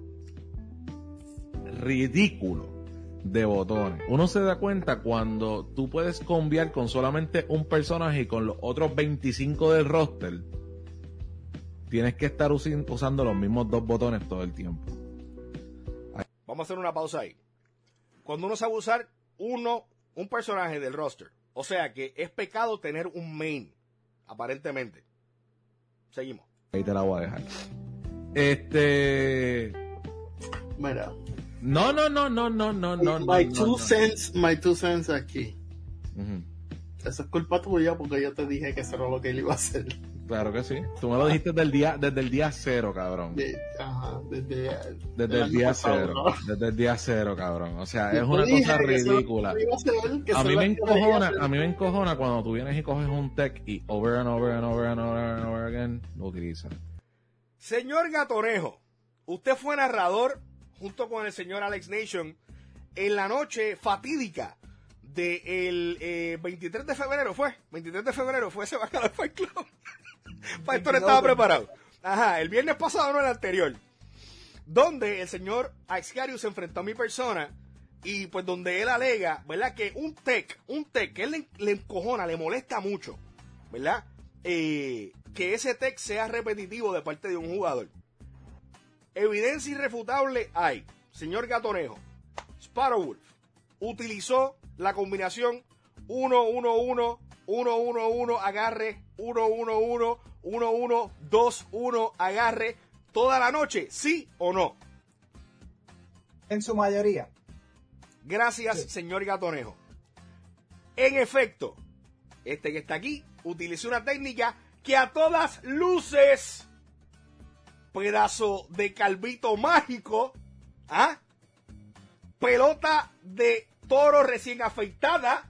ridículo de botones. Uno se da cuenta cuando tú puedes combiar con solamente un personaje y con los otros veinticinco del roster tienes que estar usi- usando los mismos dos botones todo el tiempo. Vamos a hacer una pausa ahí. Cuando uno sabe usar uno, un personaje del roster, o sea que es pecado tener un main, aparentemente. Seguimos. Ahí te la voy a dejar. Este... Mira. No, no, no, no, no, no, no. My no, two no, cents, my two cents aquí. no. Uh-huh. Eso es culpa tuya porque yo te dije que eso era lo que él iba a hacer. Claro que sí. Tú me lo dijiste desde el día, desde el día cero, cabrón. De, ajá, desde, Desde el año día pasado, cero. ¿no? Desde el día cero, cabrón. O sea, Yo es te una dije cosa que eso era lo ridícula. que iba a hacer, que A eso mí era me lo que iba a encojona, hacer. a mí me encojona cuando tú vienes y coges un tech y over and over and over and over and over again lo utilizas. Señor Gatonejo, usted fue narrador junto con el señor Alex Nation en la noche fatídica del eh, veintitrés de febrero, ¿fue? veintitrés de febrero fue ese Bacalao Fight Club. Para esto no estaba preparado. Ajá, el viernes pasado, no el anterior. Donde el señor Axcarius se enfrentó a mi persona y pues donde él alega, ¿verdad? Que un tech, un tech, que él le, le encojona, le molesta mucho, ¿verdad? Eh, que ese tech sea repetitivo de parte de un jugador. Evidencia irrefutable hay. Señor Gatonejo, Sparrow Wolf utilizó la combinación uno uno uno, uno uno uno, agarre, uno uno uno, uno uno, dos uno, agarre, toda la noche, ¿sí o no? En su mayoría. Gracias, Sí. señor Gatonejo. En efecto, este que está aquí utilizó una técnica que a todas luces, pedazo de calvito mágico, ¿ah? Pelota de toro recién afeitada,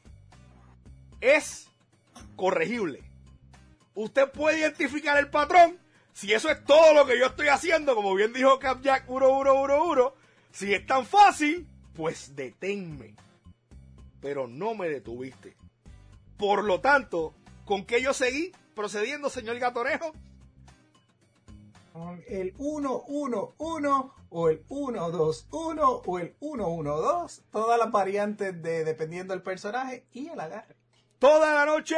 es corregible. Usted puede identificar el patrón. Si eso es todo lo que yo estoy haciendo, como bien dijo Capjack uno uno uno uno, si es tan fácil, pues deténme. Pero no me detuviste. Por lo tanto, ¿con qué yo seguí procediendo, señor Gatonejo? El uno uno uno o el uno dos uno o el uno uno dos, todas las variantes de dependiendo del personaje y el agarre. Toda la noche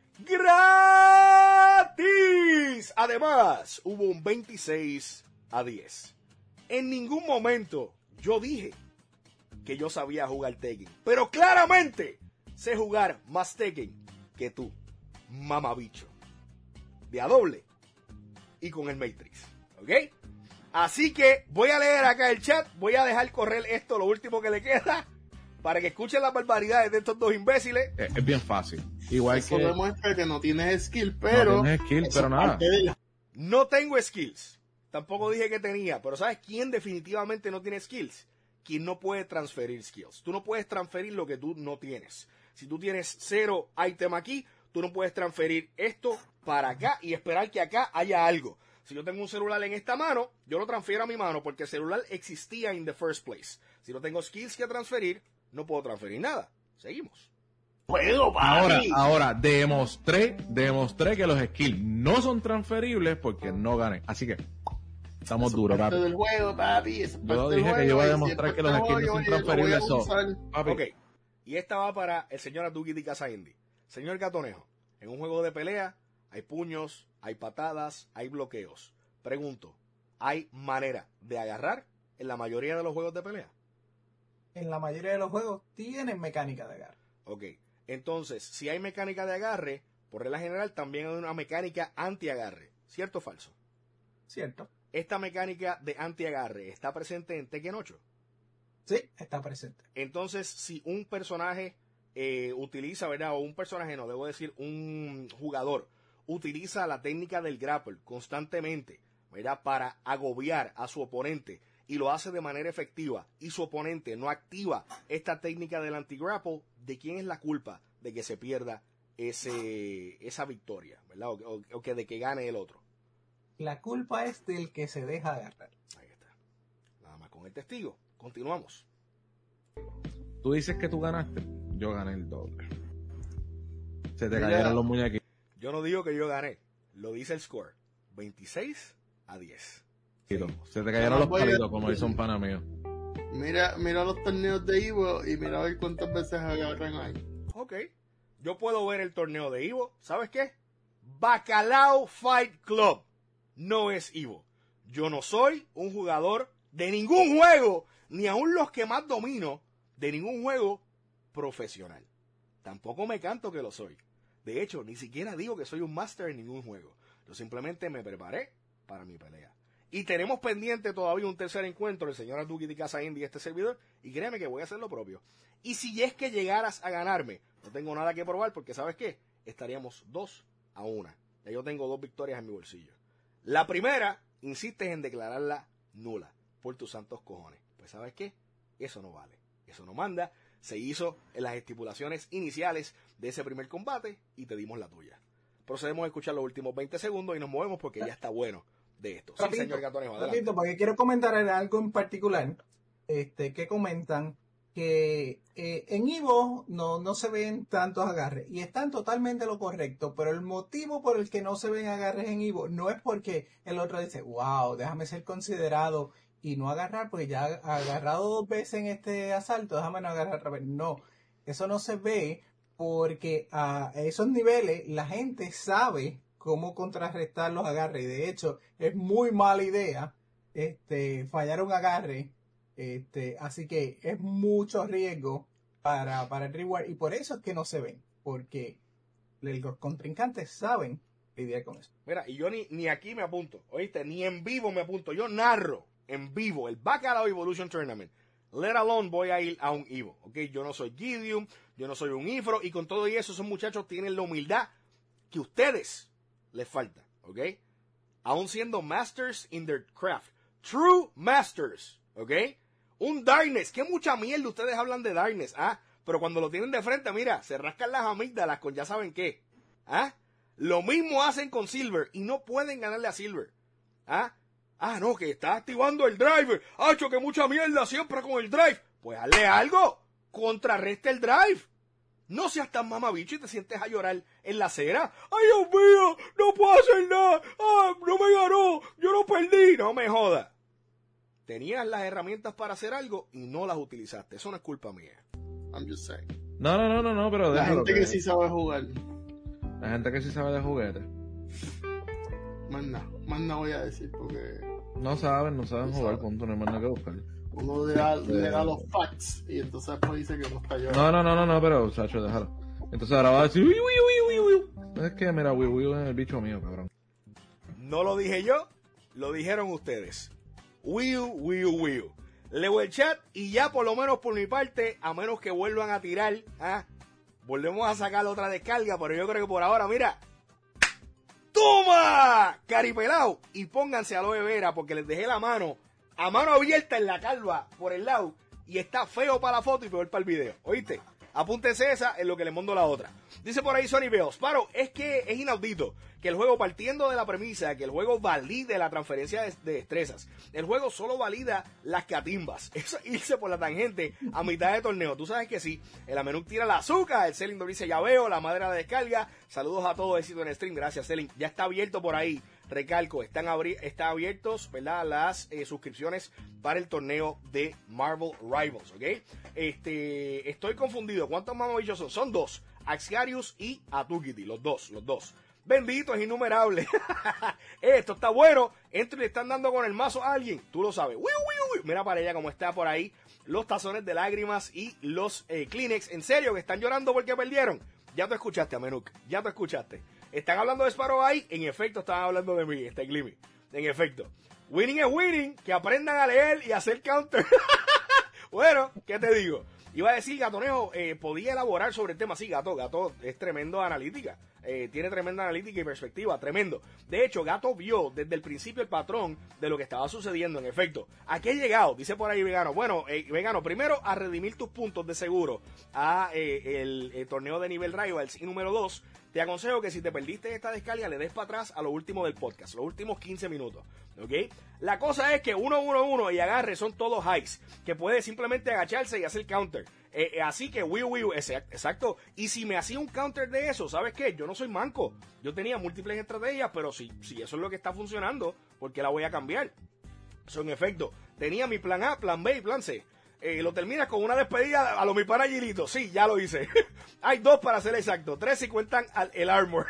gratis. Además, hubo un veintiséis a diez. En ningún momento yo dije que yo sabía jugar Tekken, pero claramente sé jugar más Tekken que tú, mamabicho. De a doble y con el Matrix, ¿ok? Así que voy a leer acá el chat, voy a dejar correr esto, lo último que le queda, para que escuchen las barbaridades de estos dos imbéciles. Es, es bien fácil. Igual Eso que... demuestra que no tienes skill, pero... No tienes skill, eso pero es nada. parte de la- No tengo skills. Tampoco dije que tenía, pero ¿sabes quién definitivamente no tiene skills? Quien no puede transferir skills. Tú no puedes transferir lo que tú no tienes. Si tú tienes cero item aquí, tú no puedes transferir esto para acá y esperar que acá haya algo. Si yo tengo un celular en esta mano, yo lo transfiero a mi mano porque el celular existía in the first place. Si no tengo skills que transferir, no puedo transferir nada. Seguimos. Puedo, Ahora, papi. ahora, demostré, demostré que los skills no son transferibles porque no gané. Así que, estamos Eso es duros, parte papi. del juego, papi. Eso es Yo parte dije del que yo iba a juego, y demostrar si que los después skills no te son voy a- lo voy a transferibles. So, usar. papi, Ok. Y esta va para el señor Atukiti Casa Indy. Señor Gatonejo, en un juego de pelea hay puños, hay patadas, hay bloqueos. Pregunto, ¿hay manera de agarrar en la mayoría de los juegos de pelea? En la mayoría de los juegos tienen mecánica de agarre. Ok. Entonces, si hay mecánica de agarre, por regla general también hay una mecánica anti-agarre. ¿Cierto o falso? ¿Cierto? Esta mecánica de anti-agarre está presente en Tekken ocho. Sí, está presente. Entonces, si un personaje eh, utiliza, ¿verdad? O un personaje, no, debo decir, un jugador utiliza la técnica del grapple constantemente, ¿verdad? Para agobiar a su oponente y lo hace de manera efectiva y su oponente no activa esta técnica del anti-grapple, ¿de quién es la culpa de que se pierda ese, esa victoria, ¿verdad? O, o- o que de que gane el otro. La culpa es del que se deja agarrar. Ahí está. Nada más con el testigo. Continuamos. tú dices que tú ganaste. Yo gané el doble. Se te Mira. cayeron los muñequitos. Yo no digo que yo gané, lo dice el score. veintiséis a diez. Se te cayeron No los voy a- palitos, como dice un pana mío. Mira, mira los torneos de Evo y mira a ver cuántas veces agarran ahí. Ok. Yo puedo ver el torneo de Evo. ¿Sabes qué? Bacalao Fight Club no es Evo. Yo no soy un jugador de ningún juego, ni aun los que más domino, de ningún juego profesional. Tampoco me canto que lo soy. De hecho, ni siquiera digo que soy un máster en ningún juego. Yo simplemente me preparé para mi pelea. Y tenemos pendiente todavía un tercer encuentro, el señor Aduki de Casa Indy y este servidor, y créeme que voy a hacer lo propio. Y si es que llegaras a ganarme, no tengo nada que probar, porque ¿sabes qué? Estaríamos dos a una. Ya yo tengo dos victorias en mi bolsillo. La primera, insistes en declararla nula, por tus santos cojones. Pues ¿sabes qué? Eso no vale, eso no manda. Se hizo en las estipulaciones iniciales de ese primer combate y te dimos la tuya. Procedemos a escuchar los últimos veinte segundos y nos movemos porque ya está bueno de esto. Sí, Rapidito, señor Gatonejo, adelante. rapidito, porque quiero comentar en algo en particular, este, que comentan que eh, en Evo no, no se ven tantos agarres y están totalmente lo correcto, pero el motivo por el que no se ven agarres en Evo no es porque el otro dice, wow, déjame ser considerado y no agarrar, porque ya ha agarrado dos veces en este asalto, déjame no agarrar otra vez. No, eso no se ve porque a esos niveles la gente sabe cómo contrarrestar los agarres y de hecho es muy mala idea este, fallar un agarre. Este, así que es mucho riesgo para, para el reward y por eso es que no se ven, porque los contrincantes saben lidiar con eso. Mira, y yo ni, ni aquí me apunto, oíste, ni en vivo me apunto. Yo narro en vivo el Bacalao Evolution Tournament. Let alone voy a ir a un Evo, ¿ok? Yo no soy Gideon, yo no soy un Ifro, y con todo y eso, esos muchachos tienen la humildad que ustedes les falta, ¿ok? Aún siendo masters in their craft. True masters, ¿ok? Un Darkness, que mucha mierda ustedes hablan de Darkness, ¿ah? Pero cuando lo tienen de frente, mira, se rascan las amígdalas con ya saben qué, ¿ah? Lo mismo hacen con Silver y no pueden ganarle a Silver, ¿ah? Ah, no, que está activando el driver. ¡Hacho, que mucha mierda siempre con el drive! Pues hazle algo, contrarresta el drive. No seas tan mamabicho y te sientes a llorar en la acera. ¡Ay, Dios mío! ¡No puedo hacer nada! ¡Ah, no me ganó! ¡Yo no perdí! ¡No me jodas! Tenías las herramientas para hacer algo y no las utilizaste. Eso no es culpa mía. I'm just saying. No, no, no, no, no, pero La déjalo. gente que sí sabe jugar. La gente que sí sabe de juguetes. Más nada, más nada voy a decir porque No saben, no saben No jugar, saben. punto, no hay más nada que buscar. uno le da, le da los facts y entonces después dice que no está yo. No, no, no, no, no, pero, Sacho, déjalo. Entonces ahora va a decir, uy, uy, uy, uy, uy. Es que, mira, uy, uy, uy, es el bicho mío, cabrón. No lo dije yo, lo dijeron ustedes. Wiu, wiu, wiu. Leo el chat y ya por lo menos por mi parte, a menos que vuelvan a tirar, ¿ah? Volvemos a sacar otra descarga, pero yo creo que por ahora, mira. ¡Toma! Caripelao. Y pónganse a lo de vera porque les dejé la mano, a mano abierta en la calva por el lado. Y está feo para la foto y peor para el video. ¿Oíste? Apúntense esa en lo que le mando la otra. Dice por ahí Sony Beos, Paro, es que es inaudito que el juego, partiendo de la premisa que el juego valide la transferencia de, de destrezas, el juego solo valida las catimbas. Eso es irse por la tangente a mitad de torneo. Tú sabes que sí, el Amenuk tira la azúcar, el Selling dice ya veo, la madre la descarga. Saludos a todos, éxito en el stream, gracias Selling. Ya está abierto por ahí. Recalco, están, abri están abiertos, ¿verdad? Las eh, suscripciones para el torneo de Marvel Rivals, ¿ok? Este, estoy confundido. ¿Cuántos mamabichos son? Son dos. Axiarius y Atukiti, los dos, los dos. Bendito, es innumerable. Esto está bueno. Entro y le están dando con el mazo a alguien. Tú lo sabes. Uy, uy, uy. Mira para ella cómo está por ahí. Los tazones de lágrimas y los eh, Kleenex. En serio, que están llorando porque perdieron. Ya te escuchaste, Amenuk. Ya te escuchaste. ¿Están hablando de Sparrow ahí? En efecto, están hablando de mí, este Glimmy. En efecto. Winning es winning. Que aprendan a leer y a hacer counter. Bueno, ¿qué te digo? Iba a decir, Gatonejo, eh, podía elaborar sobre el tema. Sí, Gato, Gato es tremendo analítica. Eh, tiene tremenda analítica y perspectiva, tremendo. De hecho, Gato vio desde el principio el patrón de lo que estaba sucediendo. En efecto, ¿a qué he llegado? Dice por ahí Vegano. Bueno, eh, Vegano, primero a redimir tus puntos de seguro a eh, el, el torneo de nivel Rivals. Y número dos, te aconsejo que si te perdiste esta descarga, le des para atrás a lo último del podcast, los últimos quince minutos, ¿ok? La cosa es que uno, uno, uno y agarre son todos highs, que puede simplemente agacharse y hacer counter. Eh, eh, así que, wiu, wiu, exacto. Y si me hacía un counter de eso, ¿sabes qué? Yo no soy manco. Yo tenía múltiples estrategias, pero si, si eso es lo que está funcionando, ¿por qué la voy a cambiar? Eso en efecto. Tenía mi plan A, plan B y plan C. Eh, lo terminas con una despedida a lo mi pana Gilito. Sí, ya lo hice. Hay dos para ser exacto. Tres si cuentan al, el armor.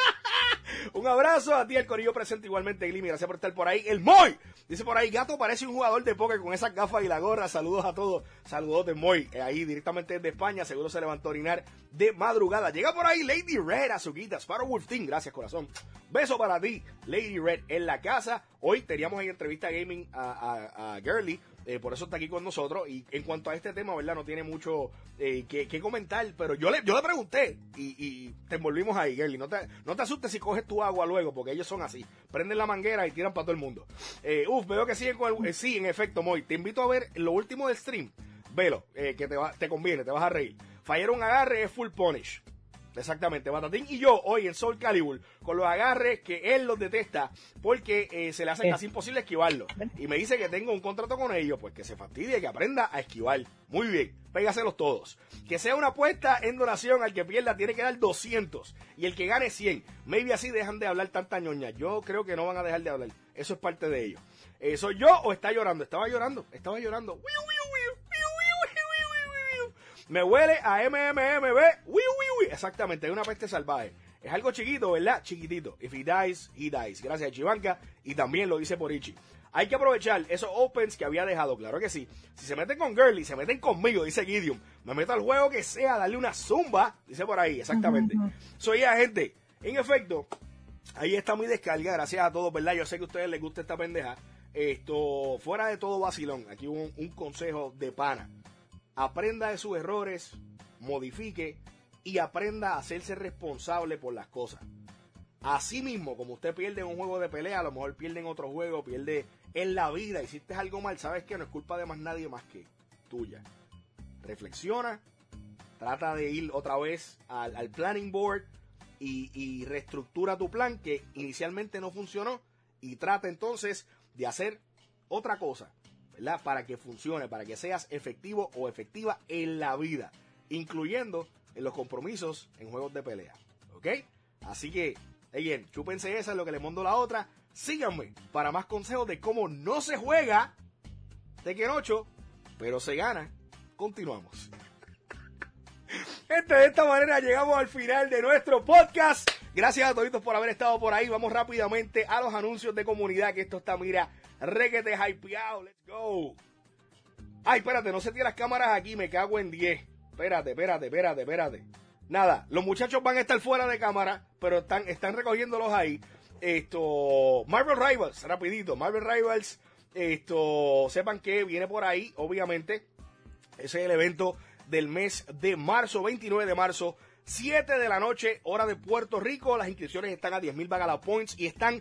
Un abrazo a ti, el corillo presente igualmente, Glimmy. Gracias por estar por ahí. El Moy. Dice por ahí, Gato parece un jugador de póker con esas gafas y la gorra. Saludos a todos. Saludos de Moy. Eh, ahí directamente desde España. Seguro se levantó a orinar de madrugada. Llega por ahí Lady Red, Azuquita, Sparrow Wolf Team. Gracias, corazón. Beso para ti, Lady Red, en la casa. Hoy teníamos en entrevista gaming a, a, a Girly. Eh, por eso está aquí con nosotros. Y en cuanto a este tema, ¿verdad? No tiene mucho eh, que, que comentar. Pero yo le, yo le pregunté y, y te envolvimos ahí, Girly. No te, no te asustes si coges tu agua luego, porque ellos son así. Prenden la manguera y tiran para todo el mundo. Eh, uf, veo que siguen con el... Eh, sí, en efecto, Moy. Te invito a ver lo último del stream. Velo, eh, que te, va, te conviene, te vas a reír. Fallar un agarre es full punish. Exactamente, Batatín y yo hoy en Soul Calibur con los agarres que él los detesta porque eh, se le hace casi imposible esquivarlo y me dice que tengo un contrato con ellos, pues que se fastidie, que aprenda a esquivar. Muy bien, pégaselos todos. Que sea una apuesta en donación, al que pierda tiene que dar doscientos y el que gane cien. Maybe así dejan de hablar tanta ñoña. Yo creo que no van a dejar de hablar, eso es parte de ellos. Eh, ¿Soy yo o está llorando? Estaba llorando, estaba llorando. Me huele a M M M B. Wiu, wiu, wiu. Exactamente, es una peste salvaje. Es algo chiquito, ¿verdad? Chiquitito. If he dies, he dies. Gracias a Chivanka. Y también lo dice por Ichi. Hay que aprovechar esos opens que había dejado, claro que sí. Si se meten con Girly, se meten conmigo, dice Gideon. Me meto al juego que sea, darle una zumba. Dice por ahí, exactamente. Uh-huh. Soy ya, gente. En efecto, ahí está mi descarga. Gracias a todos, ¿verdad? Yo sé que a ustedes les gusta esta pendeja. Esto, fuera de todo vacilón. Aquí un, un consejo de pana. Aprenda de sus errores, modifique y aprenda a hacerse responsable por las cosas. Así mismo, como usted pierde en un juego de pelea, a lo mejor pierde en otro juego, pierde en la vida, hiciste algo mal, sabes que no es culpa de más nadie más que tuya. Reflexiona, trata de ir otra vez al, al planning board y, y reestructura tu plan que inicialmente no funcionó y trata entonces de hacer otra cosa, ¿verdad? Para que funcione, para que seas efectivo o efectiva en la vida, incluyendo en los compromisos en juegos de pelea, ¿ok? Así que, again, chúpense esa, es lo que les mando la otra. Síganme para más consejos de cómo no se juega Tekken ocho, pero se gana. Continuamos. Gente, de esta manera llegamos al final de nuestro podcast. Gracias a todos por haber estado por ahí. Vamos rápidamente a los anuncios de comunidad, que esto está, mira, requete hypeado. Let's go. Ay, espérate, no se tiran las cámaras aquí, me cago en diez. Espérate, espérate, espérate, espérate. Nada, los muchachos van a estar fuera de cámara, pero están, están recogiéndolos ahí. Esto, Marvel Rivals, rapidito, Marvel Rivals, esto, sepan que viene por ahí, obviamente. Ese es el evento del mes de marzo, veintinueve de marzo, siete de la noche, hora de Puerto Rico. Las inscripciones están a diez mil Bacalao Points y están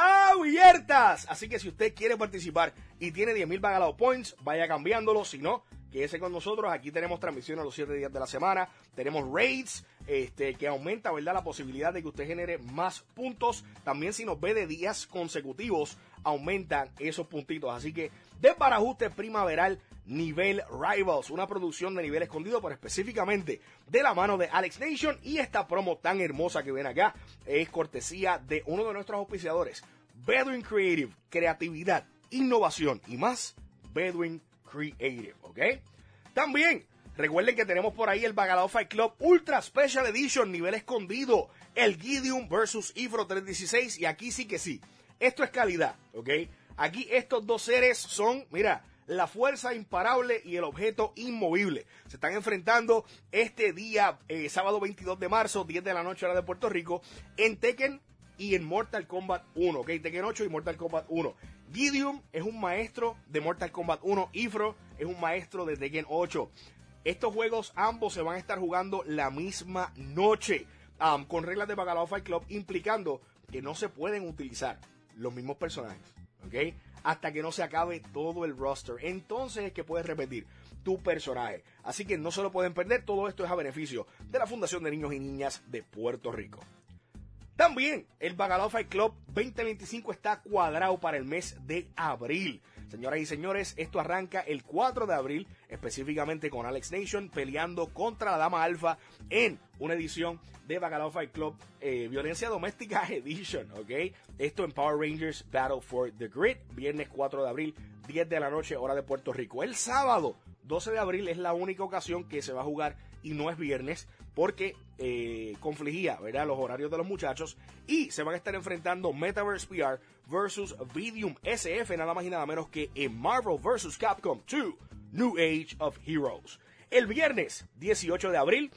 abiertas. Así que si usted quiere participar y tiene diez mil Bacalao Points, vaya cambiándolo. Si no, quédese con nosotros. Aquí tenemos transmisiones los siete días de la semana. Tenemos raids, este, que aumenta, ¿verdad?, la posibilidad de que usted genere más puntos. También si nos ve de días consecutivos, aumentan esos puntitos. Así que desbarajuste primaveral nivel Rivals, una producción de nivel escondido, pero específicamente de la mano de Alex Nation. Y esta promo tan hermosa que ven acá es cortesía de uno de nuestros auspiciadores, Bedouin Creative, creatividad, innovación y más, Bedouin Creative, ¿ok? También recuerden que tenemos por ahí el Bacalao Fight Club Ultra Special Edition, nivel escondido, el Gideon versus Ifro trescientos dieciséis, y aquí sí que sí, esto es calidad, ¿ok? Aquí estos dos seres son, mira, la fuerza imparable y el objeto inmovible. Se están enfrentando este día, eh, sábado veintidós de marzo, diez de la noche, hora de Puerto Rico, en Tekken y en Mortal Kombat uno, ¿ok? Tekken ocho y Mortal Kombat uno. Gideon es un maestro de Mortal Kombat uno, Ifro es un maestro de Tekken ocho. Estos juegos ambos se van a estar jugando la misma noche, um, con reglas de Bacalao Fight Club, implicando que no se pueden utilizar los mismos personajes, ¿ok? Hasta que no se acabe todo el roster. Entonces es que puedes repetir tu personaje. Así que no se lo pueden perder. Todo esto es a beneficio de la Fundación de Niños y Niñas de Puerto Rico. También el Bacalao Fight Club veinte veinticinco está cuadrado para el mes de abril. Señoras y señores, esto arranca el cuatro de abril, específicamente con Alex Nation peleando contra la Dama Alfa en una edición de Bacalao Fight Club eh, Violencia Doméstica Edition, ¿ok? Esto en Power Rangers Battle for the Grid, viernes cuatro de abril, diez de la noche, hora de Puerto Rico. El sábado doce de abril es la única ocasión que se va a jugar y no es viernes, porque eh, confligía, ¿verdad?, los horarios de los muchachos, y se van a estar enfrentando Metaverse V R versus Vidium S F, nada más y nada menos que en Marvel versus Capcom dos, New Age of Heroes. El viernes dieciocho de abril,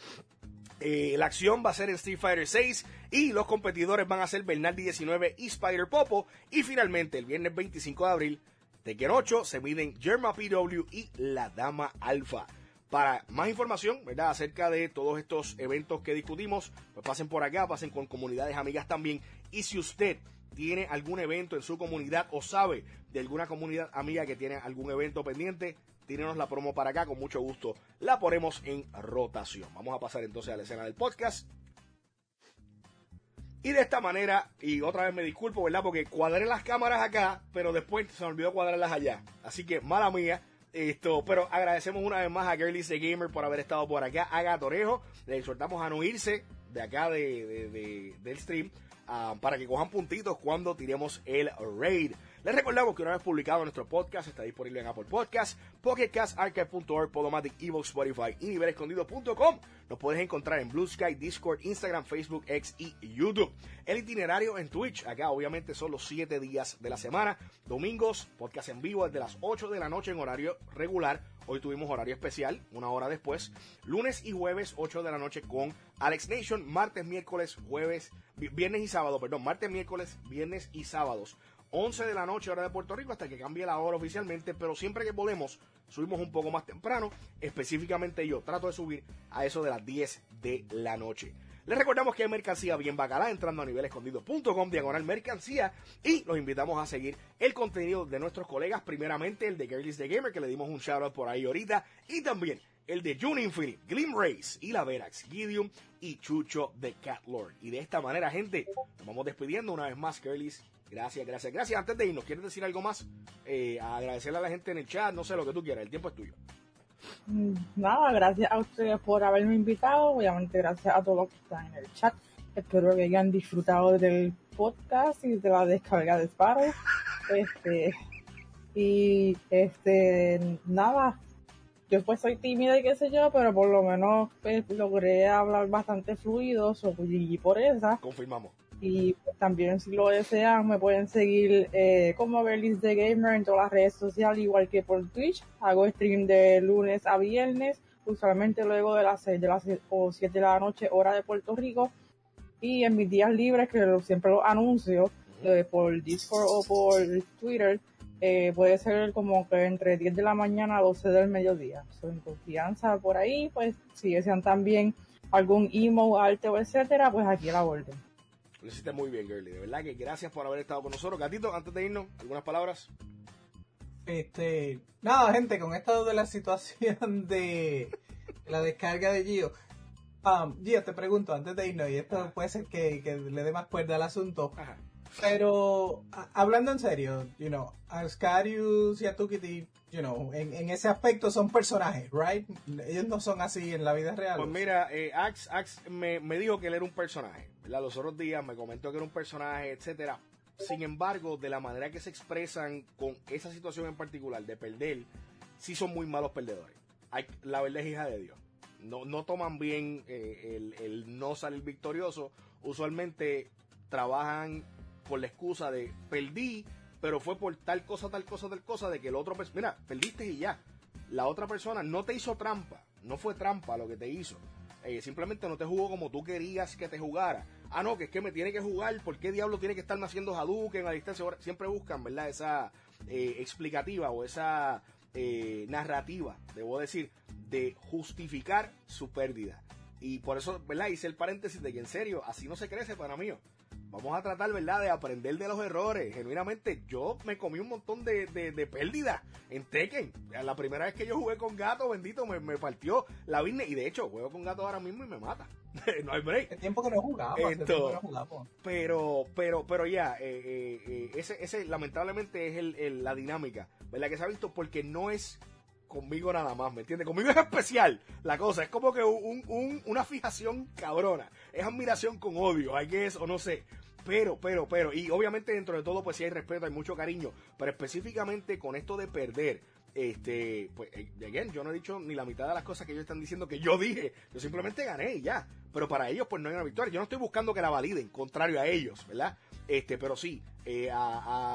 eh, la acción va a ser en Street Fighter seis y los competidores van a ser Bernardi diecinueve y Spider Popo. Y finalmente, el viernes veinticinco de abril, Tekken ocho, se miden Germa P W y la Dama Alfa. Para más información, ¿verdad?, acerca de todos estos eventos que discutimos, pues pasen por acá, pasen con comunidades amigas también. Y si usted tiene algún evento en su comunidad o sabe de alguna comunidad amiga que tiene algún evento pendiente, tírenos la promo para acá, con mucho gusto la ponemos en rotación. Vamos a pasar entonces a la escena del podcast. Y de esta manera, y otra vez me disculpo, ¿verdad?, porque cuadré las cámaras acá, pero después se me olvidó cuadrarlas allá. Así que, mala mía. Esto, pero agradecemos una vez más a Girlies the Gamer por haber estado por acá, a Gatorejo, le exhortamos a no irse de acá de, de, de, del stream, uh, para que cojan puntitos cuando tiremos el raid. Les recordamos que una vez publicado nuestro podcast está disponible en Apple Podcasts, Pocket Cast, Archive punto org, Podomatic, Evox, Spotify y nivel escondido punto com. Nos puedes encontrar en Blue Sky, Discord, Instagram, Facebook, X y YouTube. El itinerario en Twitch, acá obviamente son los siete días de la semana. Domingos, podcast en vivo desde las ocho de la noche en horario regular. Hoy tuvimos horario especial, una hora después. Lunes y jueves, ocho de la noche con Alex Nation. Martes, miércoles, jueves, viernes y sábado, perdón, martes, miércoles, viernes y sábados. once de la noche, hora de Puerto Rico, hasta que cambie la hora oficialmente, pero siempre que podemos, subimos un poco más temprano. Específicamente yo trato de subir a eso de las diez de la noche. Les recordamos que hay mercancía bien bacalá entrando a nivel escondido punto com, diagonal mercancía, y los invitamos a seguir el contenido de nuestros colegas, primeramente el de Girlies the Gamer, que le dimos un shoutout por ahí ahorita, y también el de June Infinite, Glim Race y la Verax, Gideon y Chucho de Catlord. Y de esta manera, gente, nos vamos despidiendo una vez más, Girlies. Gracias, gracias, gracias. Antes de irnos, ¿quieres decir algo más? Eh, agradecerle a la gente en el chat, no sé, lo que tú quieras, el tiempo es tuyo. Nada, gracias a ustedes por haberme invitado, obviamente gracias a todos los que están en el chat. Espero que hayan disfrutado del podcast y de la descarga de Sparrow. Este, y este, nada, yo pues soy tímida y qué sé yo, pero por lo menos pues, logré hablar bastante fluido sobre por esa. Confirmamos. Y también si lo desean me pueden seguir eh, como Girlies the Gamer en todas las redes sociales, igual que por Twitch. Hago stream de lunes a viernes, usualmente luego de las seis de las o siete de la noche, hora de Puerto Rico. Y en mis días libres, que lo, siempre lo anuncio eh, por Discord o por Twitter, eh, puede ser como que entre diez de la mañana a doce del mediodía. So, en confianza por ahí, pues si desean también algún emo, arte o etcétera, pues aquí a la orden. Lo hiciste muy bien, Girly. De verdad que gracias por haber estado con nosotros. Gatito, antes de irnos, ¿algunas palabras? Este, nada, gente, con esto de la situación de la descarga de Gio. Um, Gio, te pregunto, antes de irnos, y esto Ajá. puede ser que, que le dé más cuerda al asunto. Ajá. Pero, a, hablando en serio, you know, Ascarius y Atukity, you know, en, en ese aspecto son personajes, right? Ellos no son así en la vida real. Pues mira, eh, Ax, Ax me, me dijo que él era un personaje, ¿verdad? Los otros días me comentó que era un personaje, etcétera. Sin embargo, de la manera que se expresan con esa situación en particular de perder, sí son muy malos perdedores. Hay, la verdad es hija de Dios. No, no toman bien eh, el, el no salir victorioso. Usualmente trabajan con la excusa de perdí, pero fue por tal cosa, tal cosa, tal cosa, de que el otro, mira, perdiste y ya. La otra persona no te hizo trampa, no fue trampa lo que te hizo. Eh, simplemente no te jugó como tú querías que te jugara. Ah, no, que es que me tiene que jugar, ¿por qué diablo tiene que estarme haciendo Hadouken a distancia? Siempre buscan, ¿verdad? Esa eh, explicativa o esa eh, narrativa, debo decir, de justificar su pérdida. Y por eso, ¿verdad? Hice el paréntesis de que en serio, así no se crece, para mí. Vamos a tratar, ¿verdad?, de aprender de los errores. Genuinamente, yo me comí un montón de, de, de pérdidas en Tekken. La primera vez que yo jugué con Gato, bendito, me, me partió la business. Y de hecho, juego con Gato ahora mismo y me mata. No hay break. El tiempo que no jugaba. Esto, que no jugaba. Pero, pero, pero ya, eh, eh, eh, ese, ese lamentablemente es el, el, la dinámica, ¿verdad?, que se ha visto, porque no es conmigo nada más, ¿me entiendes? Conmigo es especial la cosa, es como que un, un, una fijación cabrona, es admiración con odio, hay que eso, no sé, pero, pero, pero, y obviamente dentro de todo pues sí hay respeto, hay mucho cariño, pero específicamente con esto de perder, este, pues, again, yo no he dicho ni la mitad de las cosas que ellos están diciendo que yo dije, yo simplemente gané y ya, pero para ellos pues no hay una victoria, yo no estoy buscando que la validen, contrario a ellos, ¿verdad? Este, pero sí, eh, a,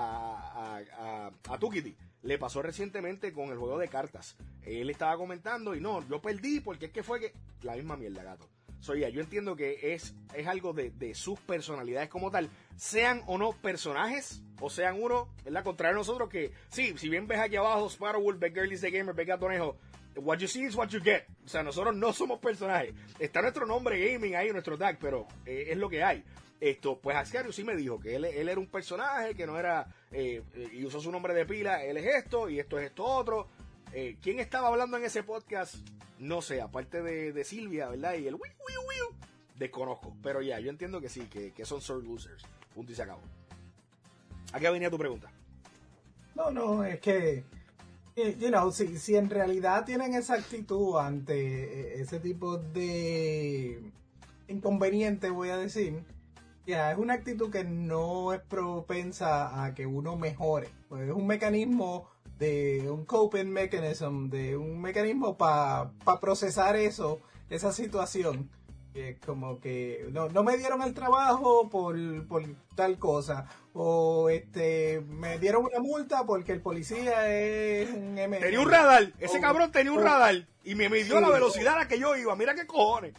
a, a, a, a Tukity le pasó recientemente con el juego de cartas. Él estaba comentando y no, yo perdí porque es que fue que... La misma mierda, Gato. Soy ya, yo entiendo que es, es algo de, de sus personalidades como tal, sean o no personajes, o sean uno, ¿verdad? Contrario a nosotros que, sí, si bien ves aquí abajo, Sparrowwolf, ve Girlies the Gamer, ve Gatonejo, what you see is what you get. O sea, nosotros no somos personajes. Está nuestro nombre gaming ahí, nuestro tag, pero eh, es lo que hay. Esto, pues Ascarius sí me dijo que él, él era un personaje, que no era, eh, y usó su nombre de pila, él es esto, y esto es esto otro. Eh, ¿Quién estaba hablando en ese podcast? No sé, aparte de, de Silvia, ¿verdad? Y el wiu, wiu, wiu, desconozco. Pero ya, yo entiendo que sí, que, que son sore losers. Punto y se acabó. ¿A qué venía tu pregunta? No, no, es que, you know, si, si en realidad tienen esa actitud ante ese tipo de inconveniente, voy a decir, ya, yeah, es una actitud que no es propensa a que uno mejore. Pues es un mecanismo de un coping mechanism, de un mecanismo para pa procesar eso, esa situación. Que es como que no, no me dieron el trabajo por, por tal cosa, o este me dieron una multa porque el policía es un M. Tenía un radar, ese o, cabrón tenía un o, radar y me midió sí, la velocidad a la que yo iba, mira qué cojones.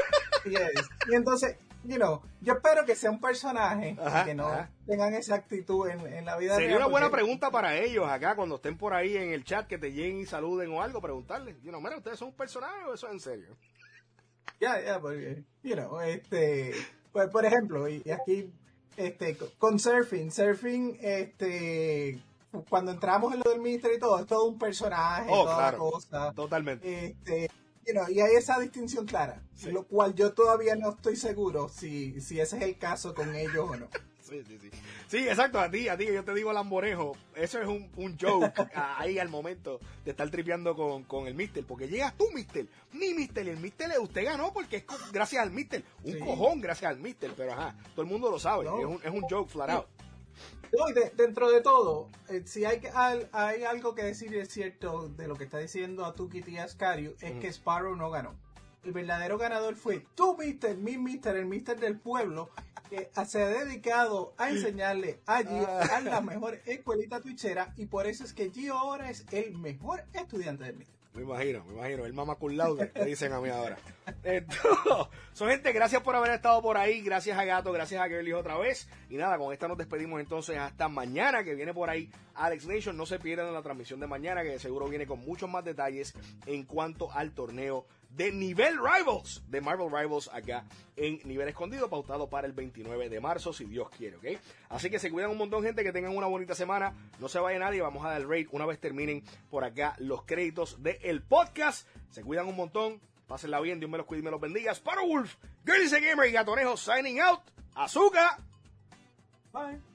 Yes. Y entonces, you know, yo espero que sea un personaje, ajá, que no ajá. tengan esa actitud en, en la vida real. Sería una buena porque... pregunta para ellos acá, cuando estén por ahí en el chat, que te lleguen y saluden o algo, preguntarles, you know, mira, ¿ustedes son un personaje o eso es en serio? Ya, ya, porque, you know, este, pues, por ejemplo, y, y aquí, este, con surfing, surfing, este, cuando entramos en lo del Mister y todo, es todo un personaje, Oh, toda claro. la cosa. Totalmente. Este, you know, y hay esa distinción clara, Sí. lo cual yo todavía no estoy seguro si, si ese es el caso con ellos o no. Sí, sí, sí. Sí, exacto, a ti, a ti que yo te digo lamborejo, eso es un, un joke ahí al momento de estar tripeando con, con el Mister, porque llegas tú, Mister, mi Mister, y el Mister usted ganó porque es con- gracias al Mister, un Sí. cojón gracias al Mister, pero ajá, todo el mundo lo sabe, No. es, un, es un joke flat out. No, y de- dentro de todo, eh, si hay, que- al- hay algo que decir es cierto de lo que está diciendo Atukiti y Ascario, es Ujú. que Sparrow no ganó. El verdadero ganador fue tú, Mister, mi Mister, el Mister del pueblo, que se ha dedicado a enseñarle a Gio a la mejor escuelita twitchera, y por eso es que Gio ahora es el mejor estudiante del Mister. Me imagino, me imagino, el mamá cum laude, me dicen a mí ahora. Esto, son gente, gracias por haber estado por ahí, gracias a Gato, gracias a Girly otra vez. Y nada, con esta nos despedimos entonces hasta mañana, que viene por ahí Alex Nation. No se pierdan la transmisión de mañana, que seguro viene con muchos más detalles en cuanto al torneo de Nivel Rivals, de Marvel Rivals acá en Nivel Escondido, pautado para el veintinueve de marzo, si Dios quiere, ¿ok? Así que se cuidan un montón, gente, que tengan una bonita semana, no se vaya nadie, vamos a dar el rate una vez terminen por acá los créditos del podcast. Se cuidan un montón, pásenla bien, Dios me los cuide y me los bendiga. Sparrow Wolf, Girls Gamer y Gatonejo signing out. Azúcar. Bye.